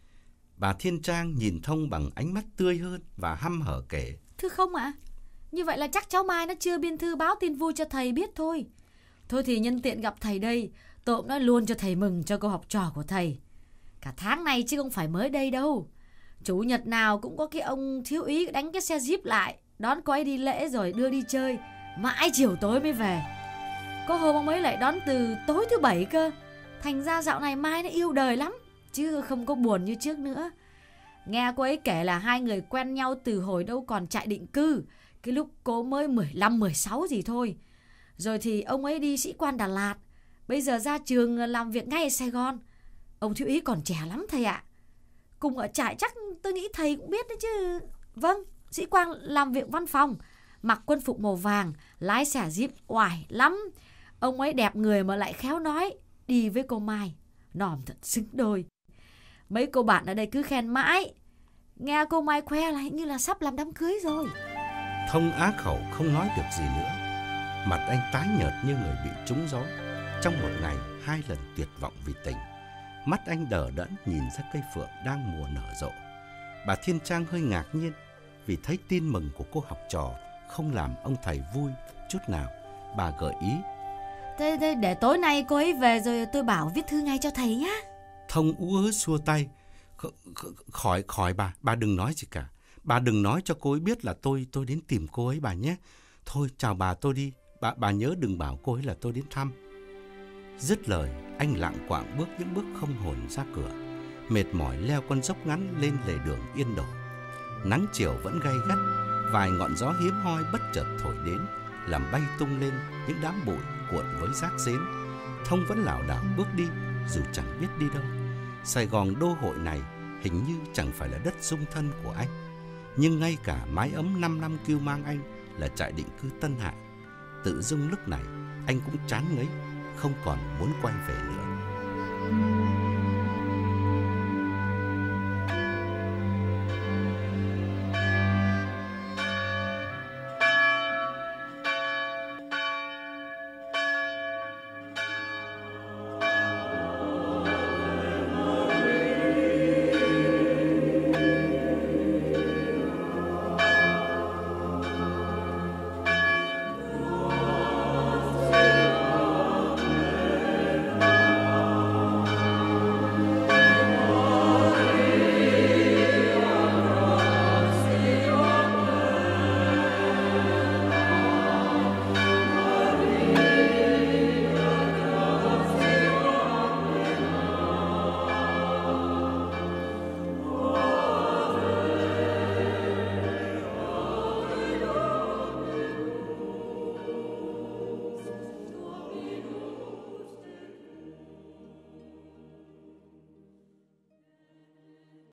Bà Thiên Trang nhìn Thông bằng ánh mắt tươi hơn và hăm hở kể: "Thưa không ạ, à? Như vậy là chắc cháu Mai nó chưa biên thư báo tin vui cho thầy biết thôi. Thôi thì nhân tiện gặp thầy đây, tôi cũng nói luôn cho thầy mừng cho cô học trò của thầy. Cả tháng này chứ không phải mới đây đâu. Chủ nhật nào cũng có cái ông thiếu úy đánh cái xe jeep lại, đón cô ấy đi lễ rồi đưa đi chơi, mãi chiều tối mới về. Có hôm ông ấy lại đón từ tối thứ bảy cơ. Thành ra dạo này Mai nó yêu đời lắm, chứ không có buồn như trước nữa. Nghe cô ấy kể là hai người quen nhau từ hồi đâu còn trại định cư, cái lúc cô mới mười lăm mười sáu gì thôi. Rồi thì ông ấy đi sĩ quan Đà Lạt, bây giờ ra trường làm việc ngay ở Sài Gòn. Ông thiếu úy còn trẻ lắm thầy ạ. Cùng ở trại chắc tôi nghĩ thầy cũng biết đấy chứ." "Vâng, sĩ quan làm việc văn phòng, mặc quân phục màu vàng, lái xe jeep oải lắm. Ông ấy đẹp người mà lại khéo nói, đi với cô Mai nòm thật xứng đôi. Mấy cô bạn ở đây cứ khen mãi. Nghe cô Mai khoe là hình như là sắp làm đám cưới rồi." Thông á khẩu không nói được gì nữa. Mặt anh tái nhợt như người bị trúng gió. Trong một ngày hai lần tuyệt vọng vì tình, mắt anh đờ đẫn nhìn ra cây phượng đang mùa nở rộ. Bà Thiên Trang hơi ngạc nhiên vì thấy tin mừng của cô học trò không làm ông thầy vui chút nào. Bà gợi ý: Thế, thế để tối nay cô ấy về rồi tôi bảo viết thư ngay cho thầy nhá. Thông ú ớ xua tay: Khỏi, khỏi bà, bà đừng nói gì cả. Bà đừng nói cho cô ấy biết là tôi tôi đến tìm cô ấy bà nhé. Thôi chào bà, tôi đi. Bà, bà nhớ đừng bảo cô ấy là tôi đến thăm. Dứt lời, anh lạng quạng bước những bước không hồn ra cửa, mệt mỏi leo con dốc ngắn lên lề đường Yên Đổ. Nắng chiều vẫn gay gắt, vài ngọn gió hiếm hoi bất chợt thổi đến, làm bay tung lên những đám bụi cuộn với rác rến. Thông vẫn lảo đảo bước đi, dù chẳng biết đi đâu. Sài Gòn đô hội này hình như chẳng phải là đất dung thân của anh, nhưng ngay cả mái ấm năm năm cưu mang anh là trại định cư Tân Hạ, tự dưng lúc này anh cũng chán ngấy, không còn muốn quay về nữa.